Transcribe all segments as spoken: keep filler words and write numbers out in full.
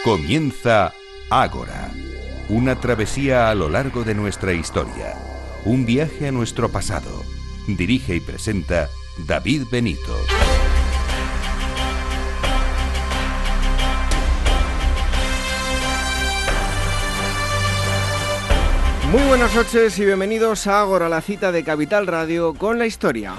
Comienza Ágora, una travesía a lo largo de nuestra historia, un viaje a nuestro pasado. Dirige y presenta David Benito. Muy buenas noches y bienvenidos a Ágora, la cita de Capital Radio con la historia.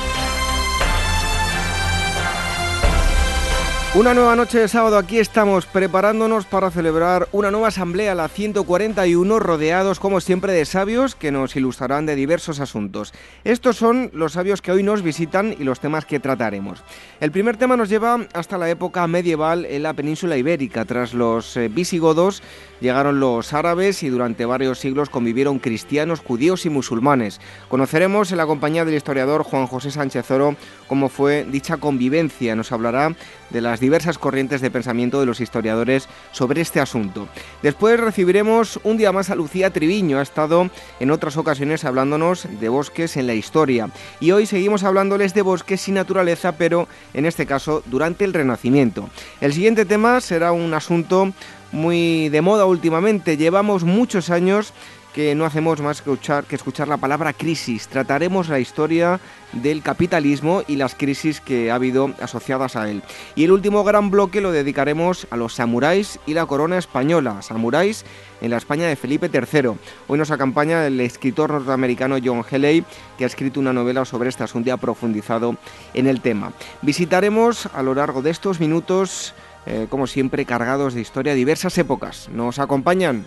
Una nueva noche de sábado, aquí estamos preparándonos para celebrar una nueva asamblea, la ciento cuarenta y uno, rodeados como siempre de sabios que nos ilustrarán de diversos asuntos. Estos son los sabios que hoy nos visitan y los temas que trataremos. El primer tema nos lleva hasta la época medieval en la península ibérica. Tras los eh, visigodos llegaron los árabes y durante varios siglos convivieron cristianos, judíos y musulmanes. Conoceremos en la compañía del historiador Juan José Sánchez Oro cómo fue dicha convivencia. Nos hablará de las diversas corrientes de pensamiento de los historiadores sobre este asunto. Después recibiremos un día más a Lucía Triviño. Ha estado en otras ocasiones hablándonos de bosques en la historia. Y hoy seguimos hablándoles de bosques y naturaleza, pero en este caso durante el Renacimiento. El siguiente tema será un asunto muy de moda últimamente. Llevamos muchos años que no hacemos más que escuchar, que escuchar la palabra crisis. Trataremos la historia del capitalismo y las crisis que ha habido asociadas a él. Y el último gran bloque lo dedicaremos a los samuráis y la corona española. Samuráis en la España de Felipe tercero. Hoy nos acompaña el escritor norteamericano John Healey, que ha escrito una novela sobre este asunto y ha profundizado en el tema. Visitaremos a lo largo de estos minutos, eh, como siempre, cargados de historia, diversas épocas. ¿Nos acompañan?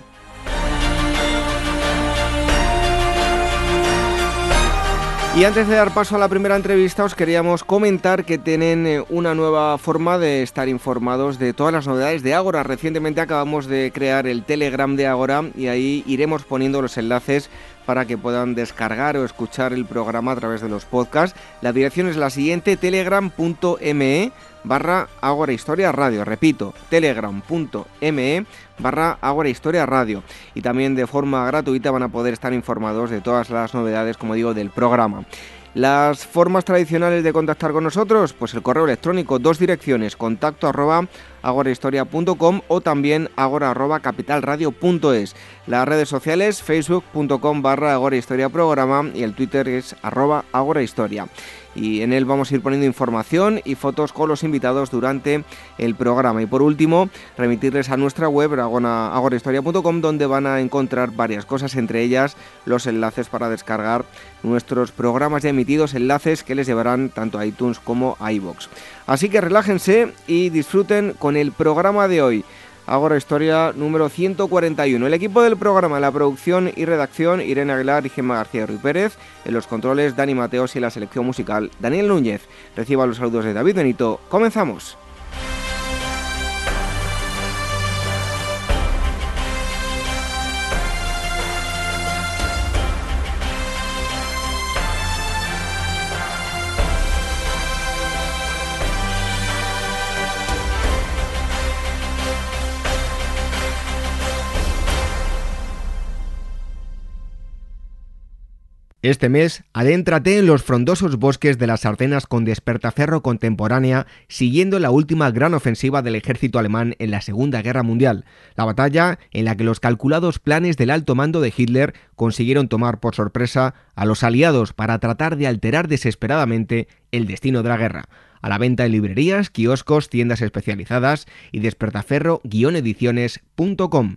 Y antes de dar paso a la primera entrevista, os queríamos comentar que tienen una nueva forma de estar informados de todas las novedades de Ágora. Recientemente acabamos de crear el Telegram de Ágora y ahí iremos poniendo los enlaces para que puedan descargar o escuchar el programa a través de los podcasts. La dirección es la siguiente: telegram.me barra Ágora Historia Radio. Repito, telegram.me barra Ágora Historia Radio. Y también de forma gratuita van a poder estar informados de todas las novedades, como digo, del programa. Las formas tradicionales de contactar con nosotros, pues el correo electrónico, dos direcciones: contacto arroba agorahistoria punto com o también agora arroba capitalradio punto es. Las redes sociales, facebook.com barra agorahistoria programa y el Twitter es arroba agorahistoria. Y en él vamos a ir poniendo información y fotos con los invitados durante el programa. Y por último, remitirles a nuestra web, agorahistoria punto com, donde van a encontrar varias cosas, entre ellas los enlaces para descargar nuestros programas ya emitidos, enlaces que les llevarán tanto a iTunes como a iVoox. Así que relájense y disfruten con el programa de hoy. Ágora Historia número ciento cuarenta y uno. El equipo del programa, en la producción y redacción, Irene Aguilar y Gemma García Ruiz Pérez. En los controles, Dani Mateos, y en la selección musical, Daniel Núñez. Reciba los saludos de David Benito. ¡Comenzamos! Este mes, adéntrate en los frondosos bosques de las Ardenas con despertaferro contemporánea, siguiendo la última gran ofensiva del ejército alemán en la Segunda Guerra Mundial, la batalla en la que los calculados planes del alto mando de Hitler consiguieron tomar por sorpresa a los aliados para tratar de alterar desesperadamente el destino de la guerra. A la venta en librerías, kioscos, tiendas especializadas y despertaferro guion ediciones punto com.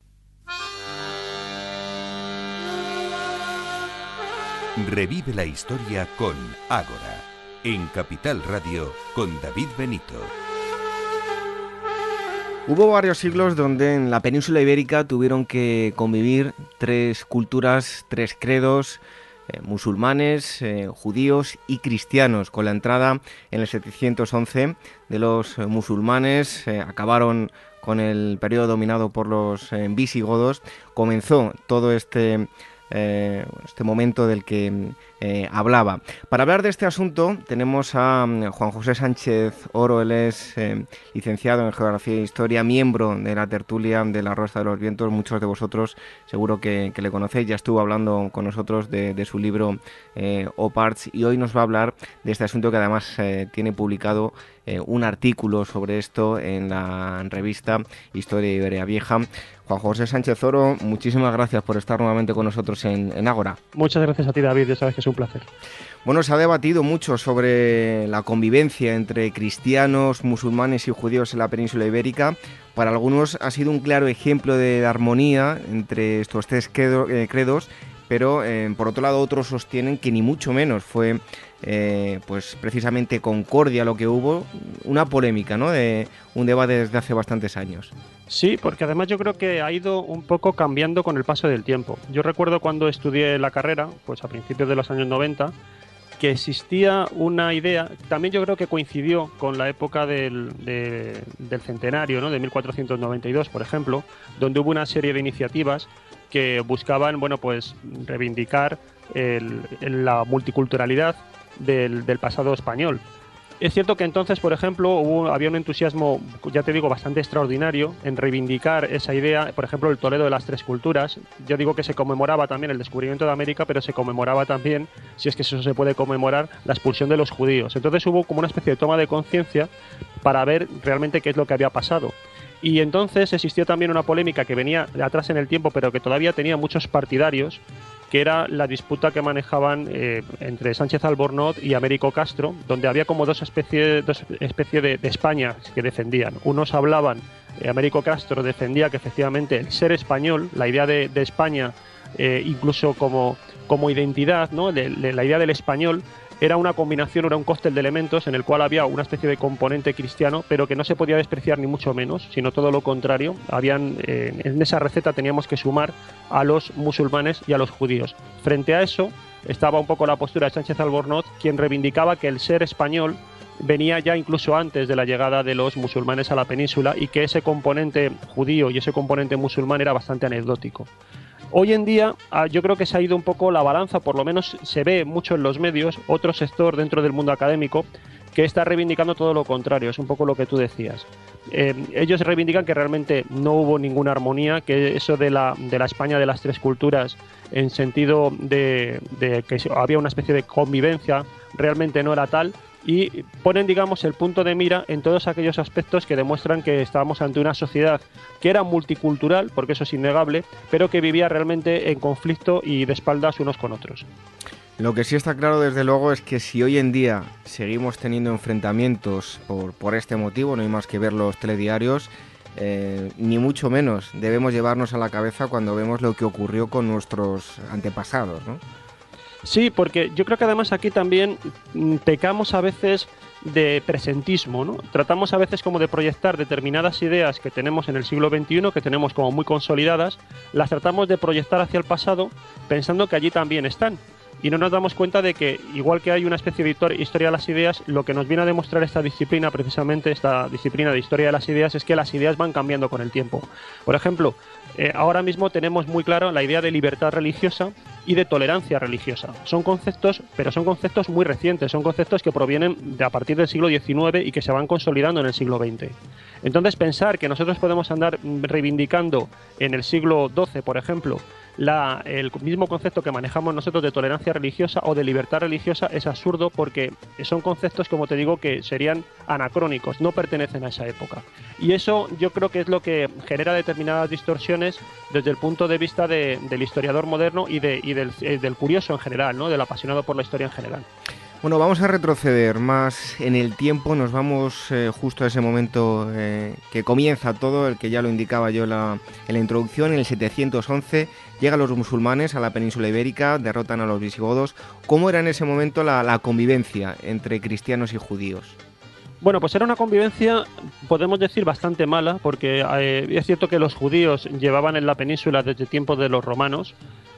Revive la historia con Ágora, en Capital Radio con David Benito. Hubo varios siglos donde en la península ibérica tuvieron que convivir tres culturas, tres credos, eh, musulmanes, eh, judíos y cristianos. Con la entrada en el setecientos once de los eh, musulmanes, eh, acabaron con el periodo dominado por los eh, visigodos. Comenzó todo este... Eh, este momento del que eh, hablaba. Para hablar de este asunto tenemos a um, Juan José Sánchez Oro. Él es eh, licenciado en Geografía e Historia, miembro de la tertulia de la Rosa de los Vientos. Muchos de vosotros seguro que, que le conocéis, ya estuvo hablando con nosotros de, de su libro eh, Oparts, y hoy nos va a hablar de este asunto que además eh, tiene publicado eh, un artículo sobre esto en la revista Historia de Iberia Vieja. Juan José Sánchez Oro, muchísimas gracias por estar nuevamente con nosotros en, en Ágora. Muchas gracias a ti, David, ya sabes que es un placer. Bueno, se ha debatido mucho sobre la convivencia entre cristianos, musulmanes y judíos en la península ibérica. Para algunos ha sido un claro ejemplo de armonía entre estos tres credos, pero eh, por otro lado otros sostienen que ni mucho menos fue eh, pues precisamente concordia lo que hubo, una polémica, ¿no?, de un debate desde hace bastantes años. Sí, porque además yo creo que ha ido un poco cambiando con el paso del tiempo. Yo recuerdo cuando estudié la carrera, pues a principios de los años noventa, que existía una idea, también yo creo que coincidió con la época del, de, del centenario, ¿no?, de mil cuatrocientos noventa y dos, por ejemplo, donde hubo una serie de iniciativas que buscaban, bueno, pues reivindicar el, el, la multiculturalidad del, del pasado español. Es cierto que entonces, por ejemplo, hubo, había un entusiasmo, ya te digo, bastante extraordinario en reivindicar esa idea. Por ejemplo, el Toledo de las Tres Culturas. Yo digo que se conmemoraba también el descubrimiento de América, pero se conmemoraba también, si es que eso se puede conmemorar, la expulsión de los judíos. Entonces hubo como una especie de toma de conciencia para ver realmente qué es lo que había pasado. Y entonces existió también una polémica que venía de atrás en el tiempo, pero que todavía tenía muchos partidarios, que era la disputa que manejaban eh, entre Sánchez Albornoz y Américo Castro, donde había como dos especies dos especie de, de España que defendían. Unos hablaban, eh, Américo Castro defendía que efectivamente el ser español, la idea de, de España, eh, incluso como, como identidad, ¿no?, de, de la idea del español, era una combinación, era un cóctel de elementos en el cual había una especie de componente cristiano, pero que no se podía despreciar ni mucho menos, sino todo lo contrario. Habían, eh, en esa receta teníamos que sumar a los musulmanes y a los judíos. Frente a eso estaba un poco la postura de Sánchez Albornoz, quien reivindicaba que el ser español venía ya incluso antes de la llegada de los musulmanes a la península y que ese componente judío y ese componente musulmán era bastante anecdótico. Hoy en día yo creo que se ha ido un poco la balanza, por lo menos se ve mucho en los medios, otro sector dentro del mundo académico que está reivindicando todo lo contrario, es un poco lo que tú decías. Eh, ellos reivindican que realmente no hubo ninguna armonía, que eso de la, de la España de las tres culturas, en sentido de, de que había una especie de convivencia, realmente no era tal, y ponen, digamos, el punto de mira en todos aquellos aspectos que demuestran que estábamos ante una sociedad que era multicultural, porque eso es innegable, pero que vivía realmente en conflicto y de espaldas unos con otros. Lo que sí está claro, desde luego, es que si hoy en día seguimos teniendo enfrentamientos por, por este motivo, no hay más que ver los telediarios, eh, ni mucho menos debemos llevarnos a la cabeza cuando vemos lo que ocurrió con nuestros antepasados, ¿no? Sí, porque yo creo que además aquí también pecamos a veces de presentismo, ¿no? Tratamos a veces como de proyectar determinadas ideas que tenemos en el siglo veintiuno, que tenemos como muy consolidadas, las tratamos de proyectar hacia el pasado pensando que allí también están. Y no nos damos cuenta de que, igual que hay una especie de historia de las ideas, lo que nos viene a demostrar esta disciplina, precisamente esta disciplina de historia de las ideas, es que las ideas van cambiando con el tiempo. Por ejemplo, eh, ahora mismo tenemos muy claro la idea de libertad religiosa y de tolerancia religiosa. Son conceptos, pero son conceptos muy recientes, son conceptos que provienen de a partir del siglo diecinueve y que se van consolidando en el siglo veinte. Entonces, pensar que nosotros podemos andar reivindicando en el siglo doce, por ejemplo, La, el mismo concepto que manejamos nosotros de tolerancia religiosa o de libertad religiosa es absurdo, porque son conceptos, como te digo, que serían anacrónicos, no pertenecen a esa época. Y eso yo creo que es lo que genera determinadas distorsiones desde el punto de vista de, del historiador moderno y, de, y del, del curioso en general, ¿no?, del apasionado por la historia en general. Bueno, vamos a retroceder más en el tiempo, nos vamos eh, justo a ese momento eh, que comienza todo, el que ya lo indicaba yo la, en la introducción. En el setecientos once llegan los musulmanes a la península ibérica, derrotan a los visigodos. ¿Cómo era en ese momento la, la convivencia entre cristianos y judíos? Bueno, pues era una convivencia, podemos decir, bastante mala, porque eh, es cierto que los judíos llevaban en la península desde tiempos de los romanos,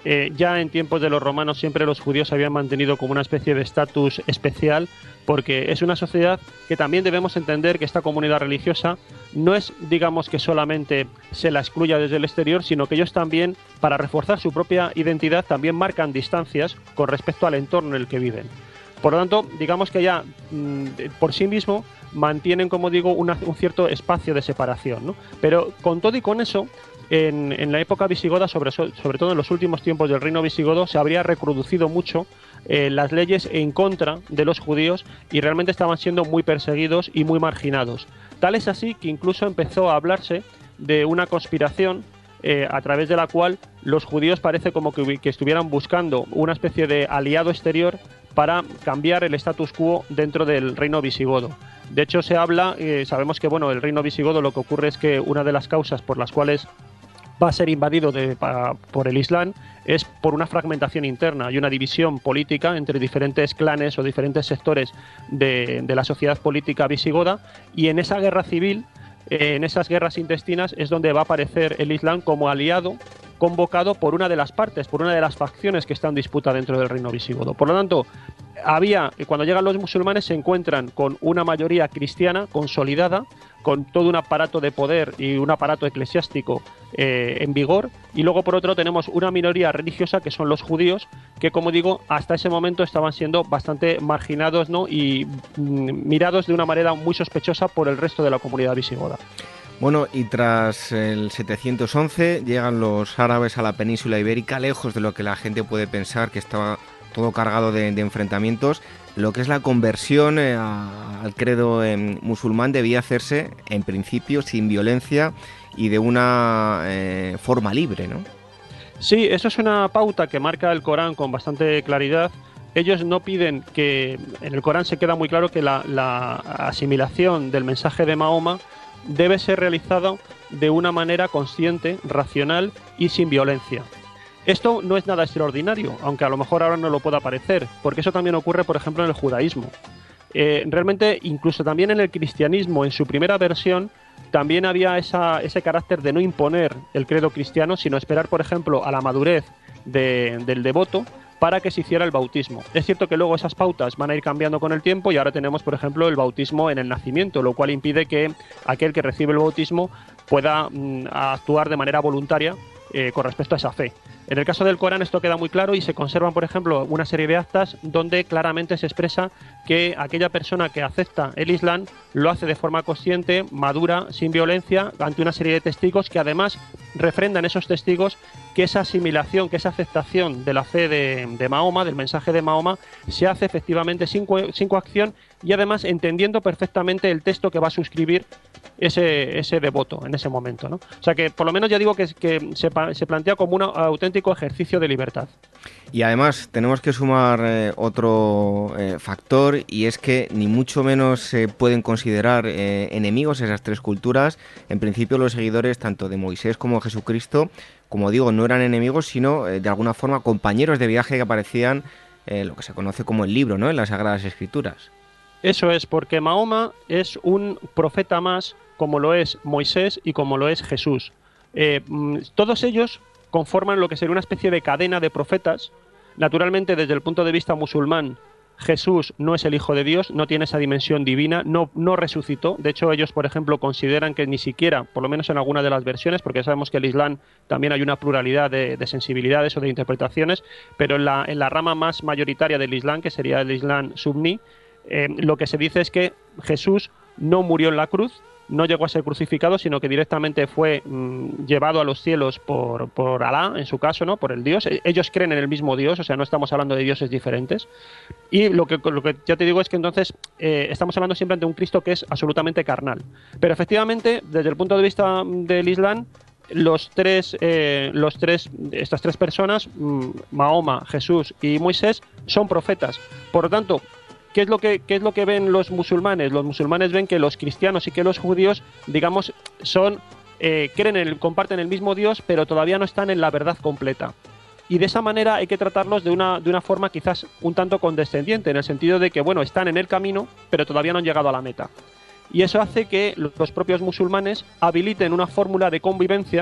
Eh, ya en tiempos de los romanos siempre los judíos se habían mantenido como una especie de estatus especial, porque es una sociedad que también debemos entender que esta comunidad religiosa no es, digamos, que solamente se la excluya desde el exterior, sino que ellos también, para reforzar su propia identidad, también marcan distancias con respecto al entorno en el que viven. Por lo tanto, digamos que ya mmm, por sí mismo mantienen, como digo, una, un cierto espacio de separación, ¿no? Pero con todo y con eso, En, en la época visigoda, sobre, sobre todo en los últimos tiempos del reino visigodo, se habría reproducido mucho eh, las leyes en contra de los judíos y realmente estaban siendo muy perseguidos y muy marginados. Tal es así que incluso empezó a hablarse de una conspiración eh, a través de la cual los judíos parece como que, que estuvieran buscando una especie de aliado exterior para cambiar el status quo dentro del reino visigodo. De hecho, se habla, eh, sabemos que bueno, el reino visigodo lo que ocurre es que una de las causas por las cuales va a ser invadido de, pa, por el Islam es por una fragmentación interna y una división política entre diferentes clanes o diferentes sectores de, de la sociedad política visigoda, y en esa guerra civil, eh, en esas guerras intestinas, es donde va a aparecer el Islam como aliado convocado por una de las partes, por una de las facciones que está en disputa dentro del reino visigodo. Por lo tanto, había, cuando llegan los musulmanes se encuentran con una mayoría cristiana consolidada, con todo un aparato de poder y un aparato eclesiástico eh, en vigor, y luego por otro tenemos una minoría religiosa que son los judíos, que como digo, hasta ese momento estaban siendo bastante marginados, ¿no? y mm, mirados de una manera muy sospechosa por el resto de la comunidad visigoda. Bueno, y tras el setecientos once llegan los árabes a la península ibérica, lejos de lo que la gente puede pensar, que estaba todo cargado de, de enfrentamientos. Lo que es la conversión eh, a, al credo eh, musulmán debía hacerse, en principio, sin violencia y de una eh, forma libre, ¿no? Sí, eso es una pauta que marca el Corán con bastante claridad. Ellos no piden que... En el Corán se queda muy claro que la, la asimilación del mensaje de Mahoma debe ser realizado de una manera consciente, racional y sin violencia. Esto no es nada extraordinario, aunque a lo mejor ahora no lo pueda parecer, porque eso también ocurre, por ejemplo, en el judaísmo. Eh, realmente, incluso también en el cristianismo, en su primera versión, también había esa, ese carácter de no imponer el credo cristiano, sino esperar, por ejemplo, a la madurez de, del devoto para que se hiciera el bautismo. Es cierto que luego esas pautas van a ir cambiando con el tiempo y ahora tenemos, por ejemplo, el bautismo en el nacimiento, lo cual impide que aquel que recibe el bautismo pueda mm, actuar de manera voluntaria eh, con respecto a esa fe. En el caso del Corán esto queda muy claro y se conservan, por ejemplo, una serie de actas donde claramente se expresa que aquella persona que acepta el Islam lo hace de forma consciente, madura, sin violencia, ante una serie de testigos que además refrendan esos testigos que esa asimilación, que esa aceptación de la fe de, de Mahoma, del mensaje de Mahoma, se hace efectivamente sin, co- sin coacción y además entendiendo perfectamente el texto que va a suscribir ese, ese devoto en ese momento, ¿no? O sea que por lo menos ya digo que, que se, se plantea como un auténtico ejercicio de libertad. Y además tenemos que sumar eh, otro eh, factor, y es que ni mucho menos se pueden considerar eh, enemigos esas tres culturas. En principio los seguidores tanto de Moisés como de Jesucristo, como digo, no eran enemigos, sino eh, de alguna forma compañeros de viaje que aparecían en eh, lo que se conoce como el libro, ¿no?, en las Sagradas Escrituras. Eso es, porque Mahoma es un profeta más, como lo es Moisés y como lo es Jesús. Eh, todos ellos conforman lo que sería una especie de cadena de profetas. Naturalmente, desde el punto de vista musulmán, Jesús no es el Hijo de Dios, no tiene esa dimensión divina, no, no resucitó. De hecho, ellos, por ejemplo, consideran que ni siquiera, por lo menos en alguna de las versiones, porque sabemos que el Islam también hay una pluralidad de, de sensibilidades o de interpretaciones, pero en la, en la rama más mayoritaria del Islam, que sería el Islam suní, eh, lo que se dice es que Jesús no murió en la cruz, no llegó a ser crucificado, sino que directamente fue mmm, llevado a los cielos por, por Alá, en su caso, ¿no?, por el Dios. Ellos creen en el mismo Dios, o sea, no estamos hablando de dioses diferentes. Y lo que, lo que ya te digo es que entonces eh, estamos hablando siempre de un Cristo que es absolutamente carnal. Pero efectivamente, desde el punto de vista del Islam, los tres, eh, los tres, estas tres personas, mmm, Mahoma, Jesús y Moisés, son profetas. Por lo tanto, ¿Qué es lo que, qué es lo que ven los musulmanes? Los musulmanes ven que los cristianos y que los judíos, digamos, son eh, creen en el, comparten el mismo Dios, pero todavía no están en la verdad completa. Y de esa manera hay que tratarlos de una, de una forma quizás un tanto condescendiente, en el sentido de que, bueno, están en el camino, pero todavía no han llegado a la meta. Y eso hace que los propios musulmanes habiliten una fórmula de convivencia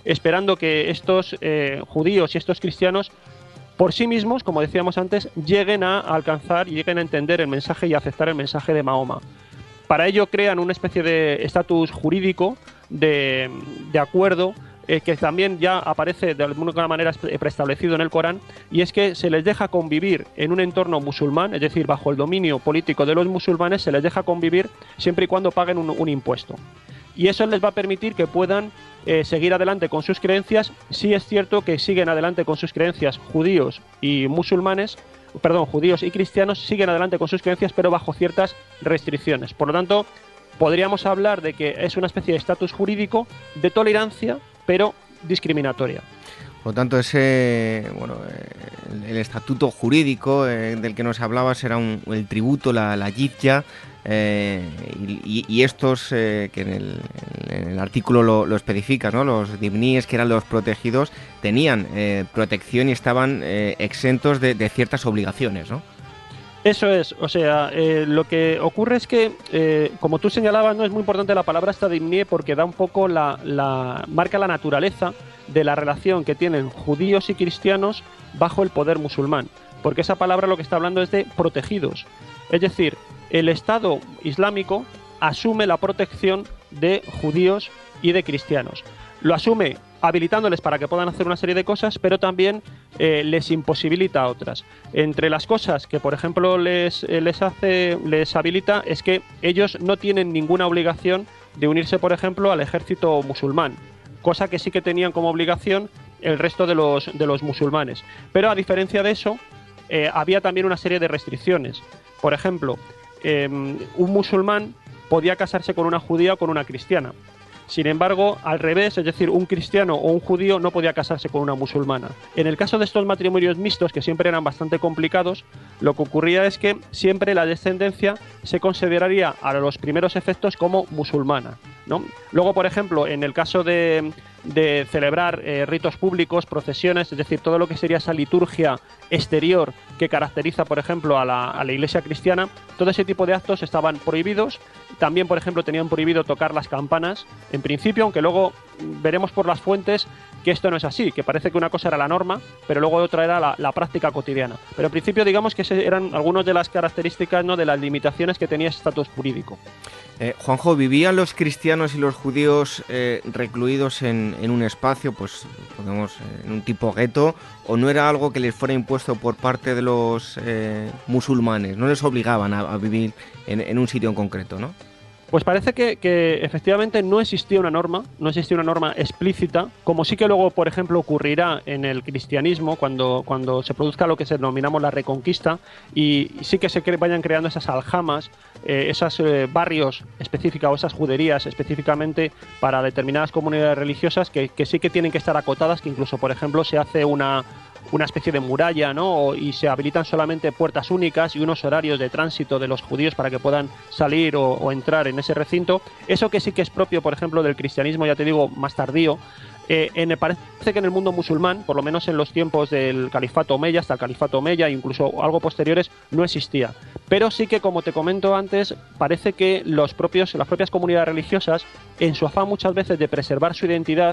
esperando que estos eh, judíos y estos cristianos por sí mismos, como decíamos antes, lleguen a alcanzar y lleguen a entender el mensaje y a aceptar el mensaje de Mahoma. Para ello crean una especie de estatus jurídico de, de acuerdo eh, que también ya aparece de alguna manera preestablecido en el Corán, y es que se les deja convivir en un entorno musulmán, es decir, bajo el dominio político de los musulmanes, se les deja convivir siempre y cuando paguen un, un impuesto. Y eso les va a permitir que puedan eh, seguir adelante con sus creencias. Sí es cierto que siguen adelante con sus creencias judíos y musulmanes, perdón, judíos y cristianos siguen adelante con sus creencias, pero bajo ciertas restricciones. Por lo tanto, podríamos hablar de que es una especie de estatus jurídico de tolerancia, pero discriminatoria. Por lo tanto, ese, bueno, el, el estatuto jurídico eh, del que nos hablabas era un, el tributo, la, la jizya, eh, y, y estos eh, que en el, en el artículo lo, lo especifica, ¿no? Los dimníes, que eran los protegidos, tenían eh, protección y estaban eh, exentos de, de ciertas obligaciones, ¿no? Eso es, o sea, eh, lo que ocurre es que, eh, como tú señalabas, no es muy importante la palabra esta dimnie porque da un poco la, la marca la naturaleza de la relación que tienen judíos y cristianos bajo el poder musulmán, porque esa palabra lo que está hablando es de protegidos, es decir, el Estado Islámico asume la protección de judíos y de cristianos, lo asume habilitándoles para que puedan hacer una serie de cosas, pero también eh, les imposibilita otras. Entre las cosas que, por ejemplo, les, eh, les hace, les habilita es que ellos no tienen ninguna obligación de unirse, por ejemplo, al ejército musulmán, cosa que sí que tenían como obligación el resto de los, de los musulmanes. Pero a diferencia de eso, eh, había también una serie de restricciones. Por ejemplo, eh, un musulmán podía casarse con una judía o con una cristiana. Sin embargo, al revés, es decir, un cristiano o un judío no podía casarse con una musulmana. En el caso de estos matrimonios mixtos, que siempre eran bastante complicados, lo que ocurría es que siempre la descendencia se consideraría a los primeros efectos como musulmana, ¿no? Luego, por ejemplo, en el caso de, de celebrar eh, ritos públicos, procesiones, es decir, todo lo que sería esa liturgia exterior que caracteriza, por ejemplo, a la, a la iglesia cristiana, todo ese tipo de actos estaban prohibidos. También, por ejemplo, tenían prohibido tocar las campanas, en principio, aunque luego veremos por las fuentes que esto no es así, que parece que una cosa era la norma, pero luego otra era la, la práctica cotidiana. Pero en principio, digamos que eran algunas de las características, ¿no?, de las limitaciones que tenía ese estatus jurídico. Eh, Juanjo, ¿vivían los cristianos y los judíos eh, recluidos en, en un espacio, pues, podemos, en un tipo gueto, o no era algo que les fuera impuesto por parte de los eh, musulmanes? No les obligaban a, a vivir en, en un sitio en concreto, ¿no? Pues parece que, que efectivamente no existía una norma, no existía una norma explícita, como sí que luego, por ejemplo, ocurrirá en el cristianismo cuando, cuando se produzca lo que se denominamos la Reconquista, y, y sí que se cre- vayan creando esas aljamas, eh, esos eh, barrios específicos o esas juderías específicamente para determinadas comunidades religiosas que, que sí que tienen que estar acotadas, que incluso, por ejemplo, se hace una... una especie de muralla, ¿no? Y se habilitan solamente puertas únicas y unos horarios de tránsito de los judíos para que puedan salir o, o entrar en ese recinto. Eso que sí que es propio, por ejemplo, del cristianismo, ya te digo, más tardío. Eh, en, parece que en el mundo musulmán, por lo menos en los tiempos del califato omeya, hasta el califato omeya, incluso algo posteriores, no existía. Pero sí que, como te comento antes, parece que los propios, las propias comunidades religiosas, en su afán muchas veces de preservar su identidad,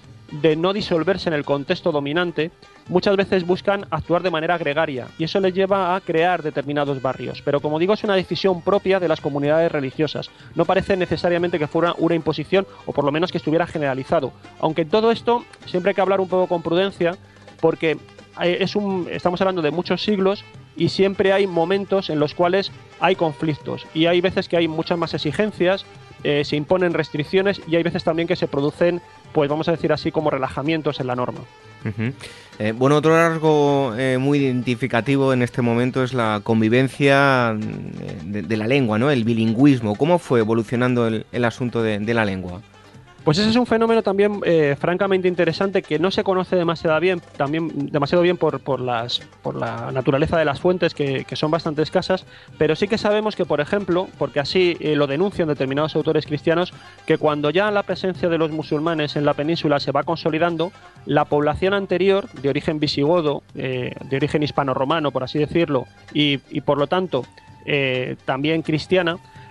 de no disolverse en el contexto dominante, muchas veces buscan actuar de manera gregaria y eso les lleva a crear determinados barrios. Pero como digo, es una decisión propia de las comunidades religiosas. No parece necesariamente que fuera una imposición o por lo menos que estuviera generalizado. Aunque en todo esto siempre hay que hablar un poco con prudencia porque es un, estamos hablando de muchos siglos y siempre hay momentos en los cuales hay conflictos y hay veces que hay muchas más exigencias, eh, se imponen restricciones y hay veces también que se producen, pues vamos a decir así, como relajamientos en la norma. Uh-huh. Eh, bueno, otro rasgo eh, muy identificativo en este momento es la convivencia de, de la lengua, ¿no? El bilingüismo. ¿Cómo fue evolucionando el, el asunto de, de la lengua? Pues ese es un fenómeno también eh, francamente interesante que no se conoce demasiado bien, también demasiado bien por, por, las, por la naturaleza de las fuentes que, que son bastante escasas, pero sí que sabemos que, por ejemplo, porque así eh, lo denuncian determinados autores cristianos, que cuando ya la presencia de los musulmanes en la península se va consolidando, la población anterior, de origen visigodo, eh, de origen hispano-romano, por así decirlo, y, y por lo tanto eh, también cristiana,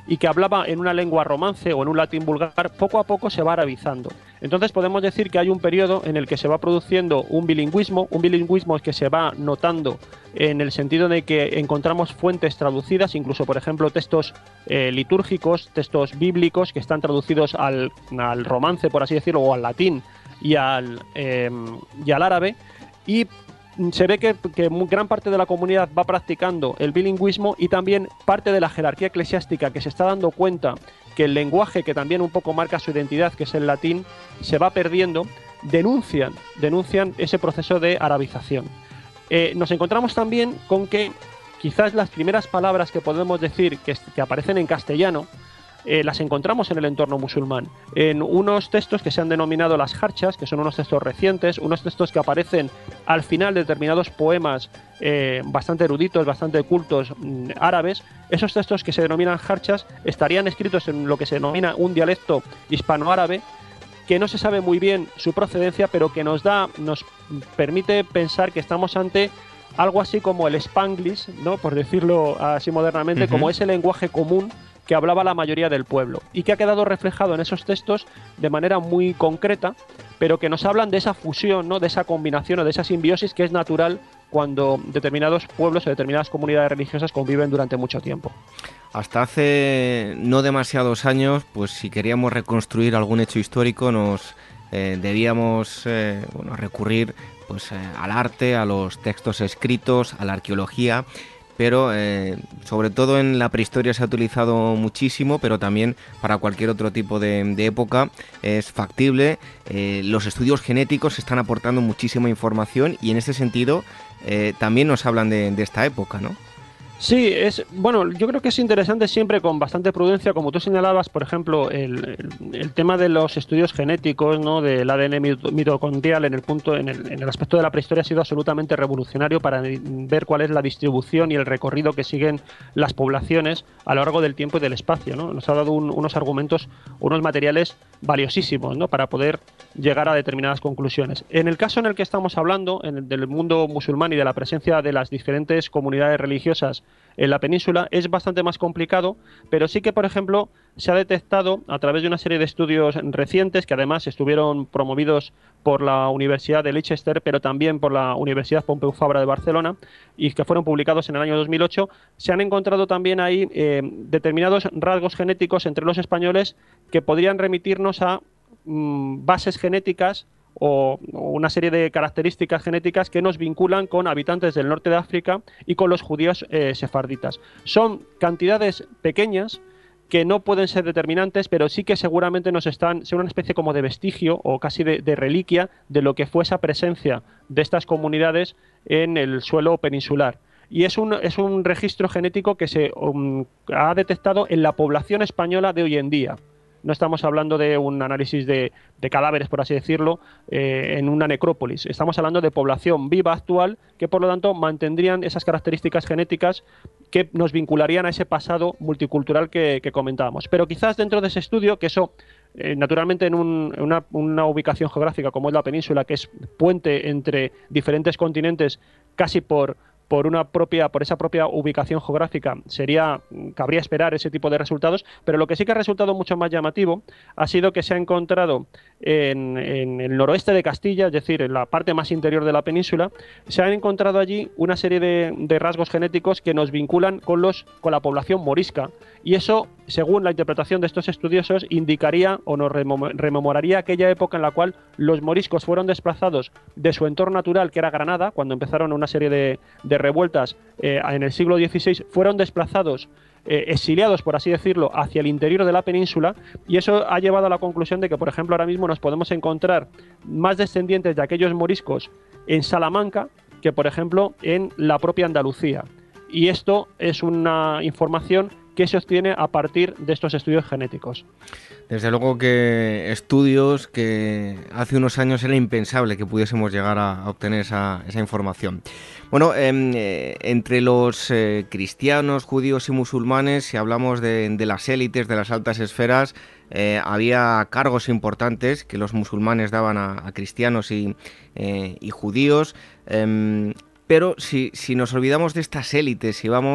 y que hablaba en una lengua romance o en un latín vulgar, poco a poco se va arabizando. Entonces podemos decir que hay un periodo en el que se va produciendo un bilingüismo, un bilingüismo que se va notando en el sentido de que encontramos fuentes traducidas, incluso por ejemplo textos eh, litúrgicos, textos bíblicos que están traducidos al, al romance, por así decirlo, o al latín y al, eh, y al árabe, y se ve que, que gran parte de la comunidad va practicando el bilingüismo, y también parte de la jerarquía eclesiástica que se está dando cuenta que el lenguaje que también un poco marca su identidad, que es el latín, se va perdiendo, denuncian, denuncian ese proceso de arabización. Eh, nos encontramos también con que quizás las primeras palabras que podemos decir que, que aparecen en castellano Eh, las encontramos en el entorno musulmán, en unos textos que se han denominado las jarchas, que son unos textos recientes, unos textos que aparecen al final de determinados poemas eh, bastante eruditos, bastante cultos mmm, árabes. Esos textos que se denominan jarchas estarían escritos en lo que se denomina un dialecto hispanoárabe, que no se sabe muy bien su procedencia, pero que nos da, nos permite pensar que estamos ante algo así como el Spanglish, ¿no?, por decirlo así modernamente, uh-huh. como ese lenguaje común que hablaba la mayoría del pueblo y que ha quedado reflejado en esos textos de manera muy concreta, pero que nos hablan de esa fusión, ¿no?, de esa combinación o de esa simbiosis que es natural cuando determinados pueblos o determinadas comunidades religiosas conviven durante mucho tiempo. Hasta hace no demasiados años, pues si queríamos reconstruir algún hecho histórico, nos eh, debíamos eh, bueno, recurrir pues, eh, al arte, a los textos escritos, a la arqueología. Pero eh, sobre todo en la prehistoria se ha utilizado muchísimo, pero también para cualquier otro tipo de, de época es factible. Eh, los estudios genéticos están aportando muchísima información y en este sentido eh, también nos hablan de, de esta época, ¿no? Sí, es bueno, yo creo que es interesante siempre con bastante prudencia, como tú señalabas, por ejemplo, el, el, el tema de los estudios genéticos, ¿no?, del A D N mitocondrial en el punto, en el, en el aspecto de la prehistoria ha sido absolutamente revolucionario para ver cuál es la distribución y el recorrido que siguen las poblaciones a lo largo del tiempo y del espacio, ¿no? Nos ha dado un, unos argumentos, unos materiales valiosísimos, ¿no?, para poder llegar a determinadas conclusiones. En el caso en el que estamos hablando, en el del mundo musulmán y de la presencia de las diferentes comunidades religiosas en la península, es bastante más complicado, pero sí que, por ejemplo, se ha detectado a través de una serie de estudios recientes, que además estuvieron promovidos por la Universidad de Leicester, pero también por la Universidad Pompeu Fabra de Barcelona, y que fueron publicados en el año dos mil ocho, se han encontrado también ahí eh, determinados rasgos genéticos entre los españoles que podrían remitirnos a mmm, bases genéticas o una serie de características genéticas que nos vinculan con habitantes del norte de África y con los judíos eh, sefarditas. Son cantidades pequeñas que no pueden ser determinantes, pero sí que seguramente nos están, son una especie como de vestigio o casi de, de reliquia de lo que fue esa presencia de estas comunidades en el suelo peninsular. Y es un, es un registro genético que se um, ha detectado en la población española de hoy en día. No estamos hablando de un análisis de, de cadáveres, por así decirlo, eh, en una necrópolis. Estamos hablando de población viva actual que, por lo tanto, mantendrían esas características genéticas que nos vincularían a ese pasado multicultural que, que comentábamos. Pero quizás dentro de ese estudio, que eso, eh, naturalmente, en un, una, una ubicación geográfica como es la península, que es puente entre diferentes continentes casi por... por una propia, por esa propia ubicación geográfica, sería, cabría esperar ese tipo de resultados, pero lo que sí que ha resultado mucho más llamativo ha sido que se ha encontrado en, en el noroeste de Castilla, es decir, en la parte más interior de la península, se han encontrado allí una serie de, de rasgos genéticos que nos vinculan con, los, con la población morisca, y eso, según la interpretación de estos estudiosos, indicaría o nos rememoraría aquella época en la cual los moriscos fueron desplazados de su entorno natural, que era Granada, cuando empezaron una serie de, de revueltas eh, en el siglo dieciséis, fueron desplazados, eh, exiliados, por así decirlo, hacia el interior de la península, y eso ha llevado a la conclusión de que, por ejemplo, ahora mismo nos podemos encontrar más descendientes de aquellos moriscos en Salamanca que, por ejemplo, en la propia Andalucía. Y esto es una información que se obtiene a partir de estos estudios genéticos. Desde luego que estudios que hace unos años era impensable que pudiésemos llegar a obtener esa, esa información. Bueno, eh, entre los eh, cristianos, judíos y musulmanes, si hablamos de, de las élites, de las altas esferas, eh, había cargos importantes que los musulmanes daban a, a cristianos y, eh, y judíos. Eh, pero si, si nos olvidamos de estas élites y vamos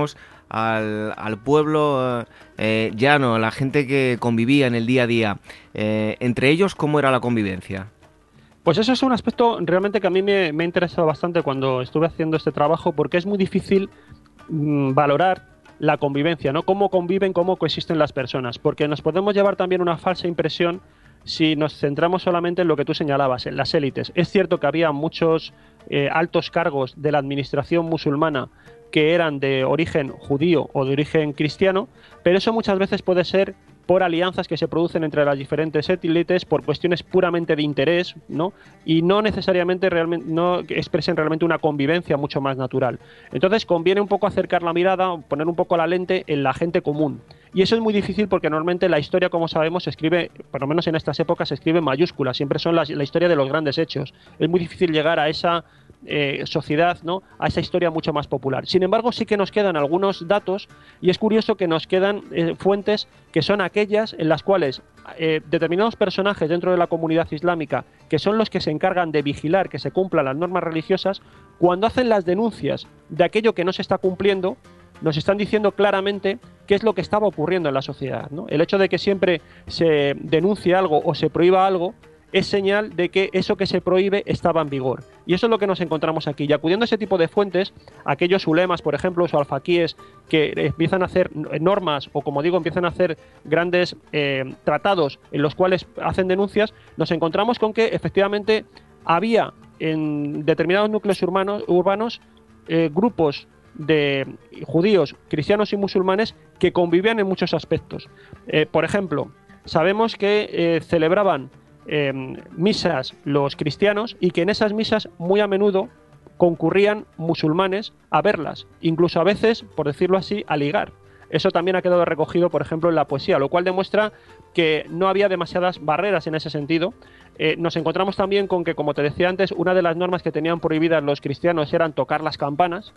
al, al pueblo eh, llano, a la gente que convivía en el día a día. Eh, entre ellos, ¿cómo era la convivencia? Pues eso es un aspecto realmente que a mí me, me ha interesado bastante cuando estuve haciendo este trabajo, porque es muy difícil mmm, valorar la convivencia, ¿no? Cómo conviven, cómo coexisten las personas, porque nos podemos llevar también una falsa impresión si nos centramos solamente en lo que tú señalabas, en las élites. Es cierto que había muchos eh, altos cargos de la administración musulmana que eran de origen judío o de origen cristiano, pero eso muchas veces puede ser por alianzas que se producen entre las diferentes élites, por cuestiones puramente de interés, ¿no? Y no necesariamente realmente, no expresen realmente una convivencia mucho más natural. Entonces conviene un poco acercar la mirada, poner un poco la lente en la gente común. Y eso es muy difícil porque normalmente la historia, como sabemos, se escribe, por lo menos en estas épocas, se escribe en mayúsculas, siempre son las, la historia de los grandes hechos. Es muy difícil llegar a esa eh, sociedad, ¿no? A esa historia mucho más popular. Sin embargo, sí que nos quedan algunos datos y es curioso que nos quedan eh, fuentes que son aquellas en las cuales eh, determinados personajes dentro de la comunidad islámica, que son los que se encargan de vigilar que se cumplan las normas religiosas, cuando hacen las denuncias de aquello que no se está cumpliendo, nos están diciendo claramente qué es lo que estaba ocurriendo en la sociedad, ¿no? El hecho de que siempre se denuncie algo o se prohíba algo es señal de que eso que se prohíbe estaba en vigor. Y eso es lo que nos encontramos aquí. Y acudiendo a ese tipo de fuentes, aquellos ulemas, por ejemplo, o alfaquíes, que empiezan a hacer normas o, como digo, empiezan a hacer grandes eh, tratados en los cuales hacen denuncias, nos encontramos con que efectivamente había en determinados núcleos urbanos, urbanos eh, grupos de judíos, cristianos y musulmanes que convivían en muchos aspectos. Eh, por ejemplo, sabemos que eh, celebraban eh, misas los cristianos y que en esas misas muy a menudo concurrían musulmanes a verlas, incluso a veces, por decirlo así, a ligar. Eso también ha quedado recogido, por ejemplo, en la poesía, lo cual demuestra que no había demasiadas barreras en ese sentido. Eh, nos encontramos también con que, como te decía antes, una de las normas que tenían prohibidas los cristianos eran tocar las campanas.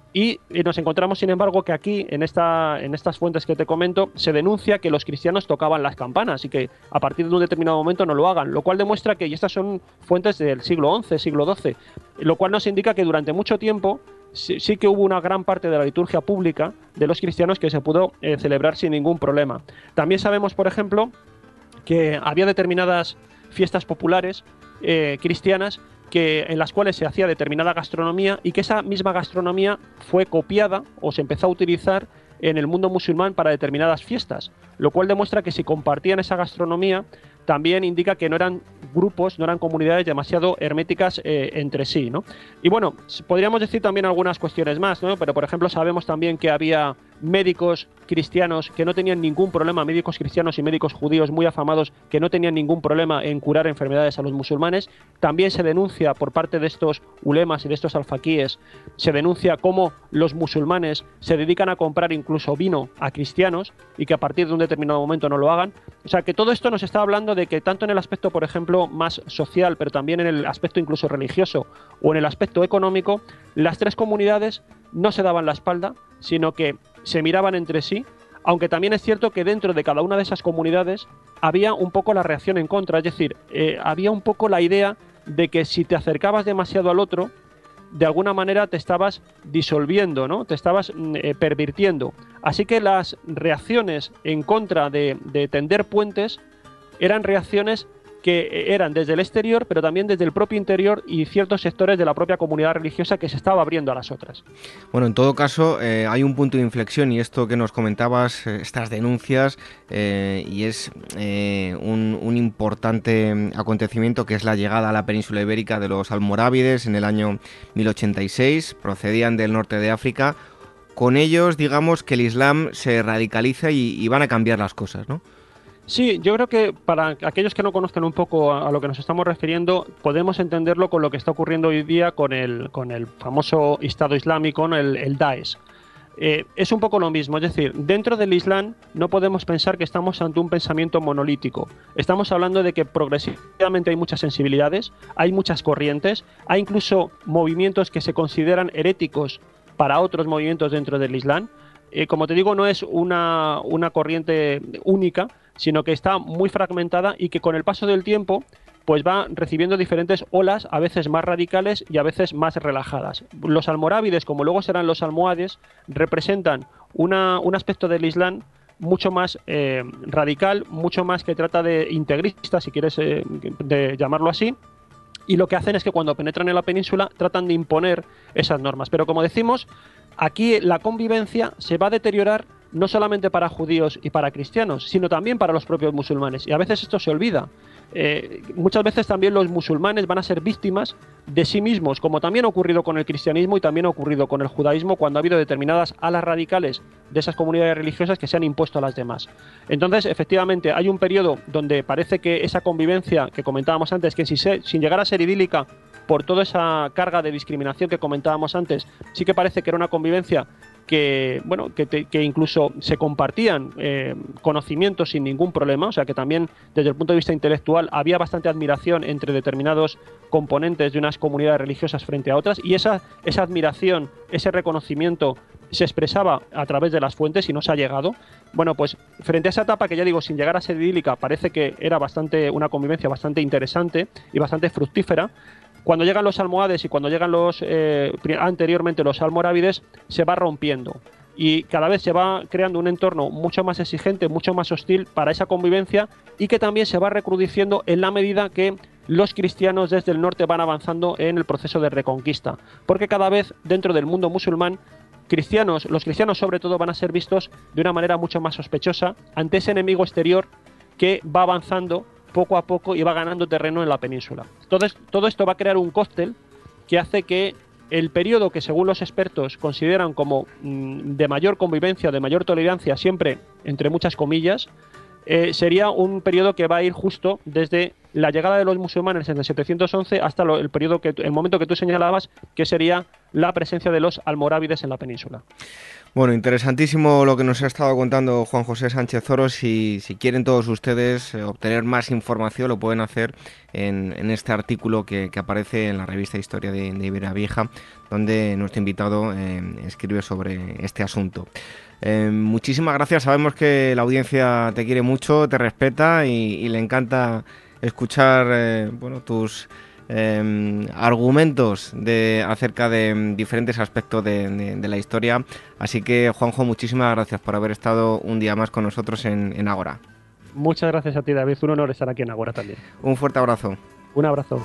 Y nos encontramos, sin embargo, que aquí, en, esta, en estas fuentes que te comento, se denuncia que los cristianos tocaban las campanas y que a partir de un determinado momento no lo hagan, lo cual demuestra que, y estas son fuentes del siglo once, siglo doce, lo cual nos indica que durante mucho tiempo sí, sí que hubo una gran parte de la liturgia pública de los cristianos que se pudo eh, celebrar sin ningún problema. También sabemos, por ejemplo, que había determinadas fiestas populares eh, cristianas que, en las cuales se hacía determinada gastronomía y que esa misma gastronomía fue copiada o se empezó a utilizar en el mundo musulmán para determinadas fiestas, lo cual demuestra que si compartían esa gastronomía también indica que no eran grupos, no eran comunidades demasiado herméticas eh, entre sí, ¿no? Y bueno, podríamos decir también algunas cuestiones más, ¿no? Pero por ejemplo sabemos también que había médicos cristianos que no tenían ningún problema, médicos cristianos y médicos judíos muy afamados que no tenían ningún problema en curar enfermedades a los musulmanes. También se denuncia por parte de estos ulemas y de estos alfaquíes, se denuncia cómo los musulmanes se dedican a comprar incluso vino a cristianos y que a partir de un determinado momento no lo hagan. O sea que todo esto nos está hablando de que tanto en el aspecto, por ejemplo, más social, pero también en el aspecto incluso religioso o en el aspecto económico, las tres comunidades no se daban la espalda, sino que se miraban entre sí, aunque también es cierto que dentro de cada una de esas comunidades había un poco la reacción en contra, es decir, eh, había un poco la idea de que si te acercabas demasiado al otro, de alguna manera te estabas disolviendo, ¿no? Te estabas eh, pervirtiendo. Así que las reacciones en contra de, de tender puentes eran reacciones que eran desde el exterior, pero también desde el propio interior y ciertos sectores de la propia comunidad religiosa que se estaba abriendo a las otras. Bueno, en todo caso, eh, hay un punto de inflexión y esto que nos comentabas, eh, estas denuncias, eh, y es eh, un, un importante acontecimiento que es la llegada a la península ibérica de los almorávides en el año mil ochenta y seis, procedían del norte de África. Con ellos, digamos que el Islam se radicaliza y, y van a cambiar las cosas, ¿no? Sí, yo creo que para aquellos que no conozcan un poco a, a lo que nos estamos refiriendo, podemos entenderlo con lo que está ocurriendo hoy día con el, con el famoso Estado Islámico, ¿no? el, el Daesh. Eh, es un poco lo mismo, es decir, dentro del Islam no podemos pensar que estamos ante un pensamiento monolítico. Estamos hablando de que progresivamente hay muchas sensibilidades, hay muchas corrientes, hay incluso movimientos que se consideran heréticos para otros movimientos dentro del Islam. Eh, como te digo, no es una, una corriente única, sino que está muy fragmentada y que con el paso del tiempo pues va recibiendo diferentes olas, a veces más radicales y a veces más relajadas. Los almorávides, como luego serán los almohades, representan una, un aspecto del Islam mucho más eh, radical, mucho más que trata de integrista, si quieres eh, de llamarlo así, y lo que hacen es que cuando penetran en la península tratan de imponer esas normas. Pero como decimos, aquí la convivencia se va a deteriorar no solamente para judíos y para cristianos, sino también para los propios musulmanes. Y a veces esto se olvida. Eh, muchas veces también los musulmanes van a ser víctimas de sí mismos, como también ha ocurrido con el cristianismo y también ha ocurrido con el judaísmo cuando ha habido determinadas alas radicales de esas comunidades religiosas que se han impuesto a las demás. Entonces, efectivamente, hay un periodo donde parece que esa convivencia que comentábamos antes, que sin, ser, sin llegar a ser idílica, por toda esa carga de discriminación que comentábamos antes, sí que parece que era una convivencia que, bueno, que, te, que incluso se compartían eh, conocimientos sin ningún problema, o sea que también desde el punto de vista intelectual había bastante admiración entre determinados componentes de unas comunidades religiosas frente a otras, y esa, esa admiración, ese reconocimiento se expresaba a través de las fuentes y nos ha llegado. Bueno, pues frente a esa etapa que ya digo, sin llegar a ser idílica, parece que era bastante una convivencia bastante interesante y bastante fructífera. Cuando llegan los almohades y cuando llegan los eh, anteriormente los almorávides, se va rompiendo y cada vez se va creando un entorno mucho más exigente, mucho más hostil para esa convivencia, y que también se va recrudeciendo en la medida que los cristianos desde el norte van avanzando en el proceso de reconquista, porque cada vez dentro del mundo musulmán cristianos, los cristianos sobre todo, van a ser vistos de una manera mucho más sospechosa ante ese enemigo exterior que va avanzando poco a poco y va ganando terreno en la península. Entonces, todo esto va a crear un cóctel que hace que el periodo que según los expertos consideran como mmm, de mayor convivencia, de mayor tolerancia, siempre entre muchas comillas, eh, sería un periodo que va a ir justo desde la llegada de los musulmanes en el setecientos once hasta lo, el periodo que el momento que tú señalabas, que sería la presencia de los almorávides en la península. Bueno, interesantísimo lo que nos ha estado contando Juan José Sánchez Oro. Si, si quieren todos ustedes eh, obtener más información, lo pueden hacer en, en este artículo que, que aparece en la revista Historia de, de Iberia Vieja, donde nuestro invitado eh, escribe sobre este asunto. Eh, muchísimas gracias. Sabemos que la audiencia te quiere mucho, te respeta y, y le encanta escuchar eh, bueno, tus Eh, argumentos de, acerca de diferentes aspectos de, de, de la historia. Así que, Juanjo, muchísimas gracias por haber estado un día más con nosotros en, en Ágora. Muchas gracias a ti, David. Un honor estar aquí en Ágora también. Un fuerte abrazo. Un abrazo.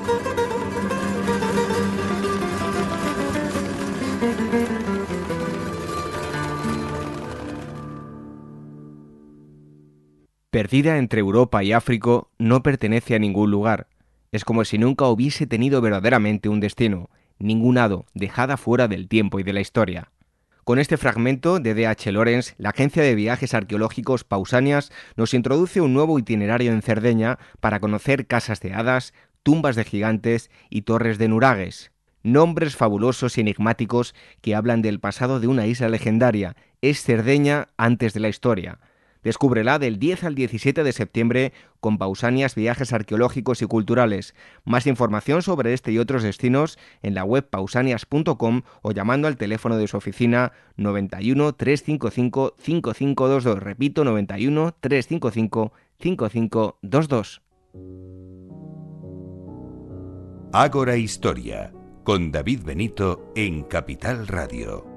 Perdida entre Europa y África, no pertenece a ningún lugar. Es como si nunca hubiese tenido verdaderamente un destino, ningún hado, dejada fuera del tiempo y de la historia. Con este fragmento de D H Lawrence, la agencia de viajes arqueológicos Pausanias nos introduce un nuevo itinerario en Cerdeña para conocer casas de hadas, tumbas de gigantes y torres de nuragues. Nombres fabulosos y enigmáticos que hablan del pasado de una isla legendaria. Es Cerdeña antes de la historia. Descúbrela del diez al diecisiete de septiembre con Pausanias Viajes Arqueológicos y Culturales. Más información sobre este y otros destinos en la web pausanias punto com o llamando al teléfono de su oficina noventa y uno, trescientos cincuenta y cinco, cincuenta y cinco veintidós. Repito, noventa y uno, trescientos cincuenta y cinco, cincuenta y cinco veintidós. Ágora Historia, con David Benito en Capital Radio.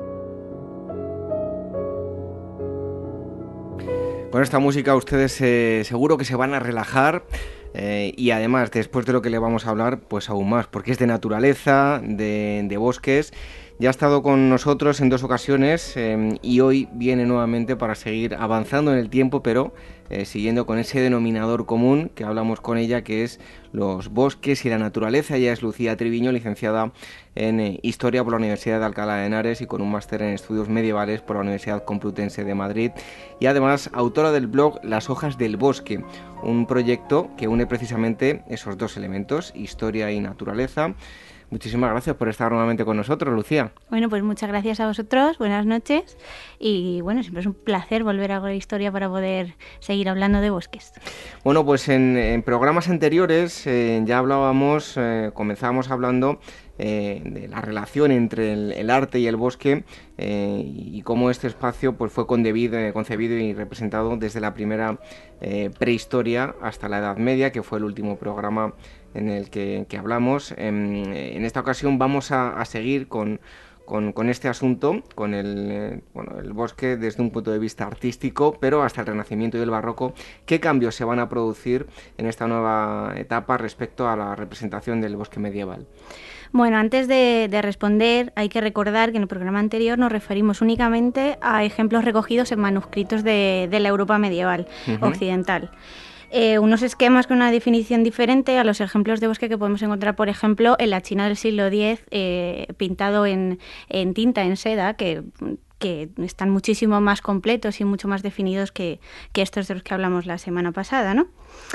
Con esta música ustedes eh, seguro que se van a relajar eh, y además después de lo que le vamos a hablar pues aún más, porque es de naturaleza, de, de bosques. Ya ha estado con nosotros en dos ocasiones eh, y hoy viene nuevamente para seguir avanzando en el tiempo, pero eh, siguiendo con ese denominador común que hablamos con ella, que es los bosques y la naturaleza. Ella es Lucía Triviño, licenciada en eh, Historia por la Universidad de Alcalá de Henares y con un máster en Estudios Medievales por la Universidad Complutense de Madrid, y además autora del blog Las Hojas del Bosque, un proyecto que une precisamente esos dos elementos, historia y naturaleza. Muchísimas gracias por estar nuevamente con nosotros, Lucía. Bueno, pues muchas gracias a vosotros, buenas noches, y bueno, siempre es un placer volver a la historia para poder seguir hablando de bosques. Bueno, pues en, en programas anteriores eh, ya hablábamos, eh, comenzábamos hablando eh, de la relación entre el, el arte y el bosque eh, y cómo este espacio pues fue concebido, eh, concebido y representado desde la primera eh, prehistoria hasta la Edad Media, que fue el último programa en el que, que hablamos. En, en esta ocasión vamos a, a seguir con, con, con este asunto, con el, eh, bueno, el bosque desde un punto de vista artístico, pero hasta el Renacimiento y el Barroco. ¿Qué cambios se van a producir en esta nueva etapa respecto a la representación del bosque medieval? Bueno, antes de, de responder, hay que recordar que en el programa anterior nos referimos únicamente a ejemplos recogidos en manuscritos de, de la Europa medieval, uh-huh. occidental. Eh, unos esquemas con una definición diferente a los ejemplos de bosque que podemos encontrar, por ejemplo, en la China del siglo diez, eh, pintado en, en tinta, en seda, que... que están muchísimo más completos y mucho más definidos que, que estos de los que hablamos la semana pasada, ¿no?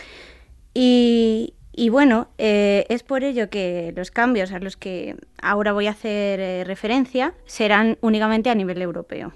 Y, y bueno, eh, es por ello que los cambios a los que ahora voy a hacer eh, referencia serán únicamente a nivel europeo.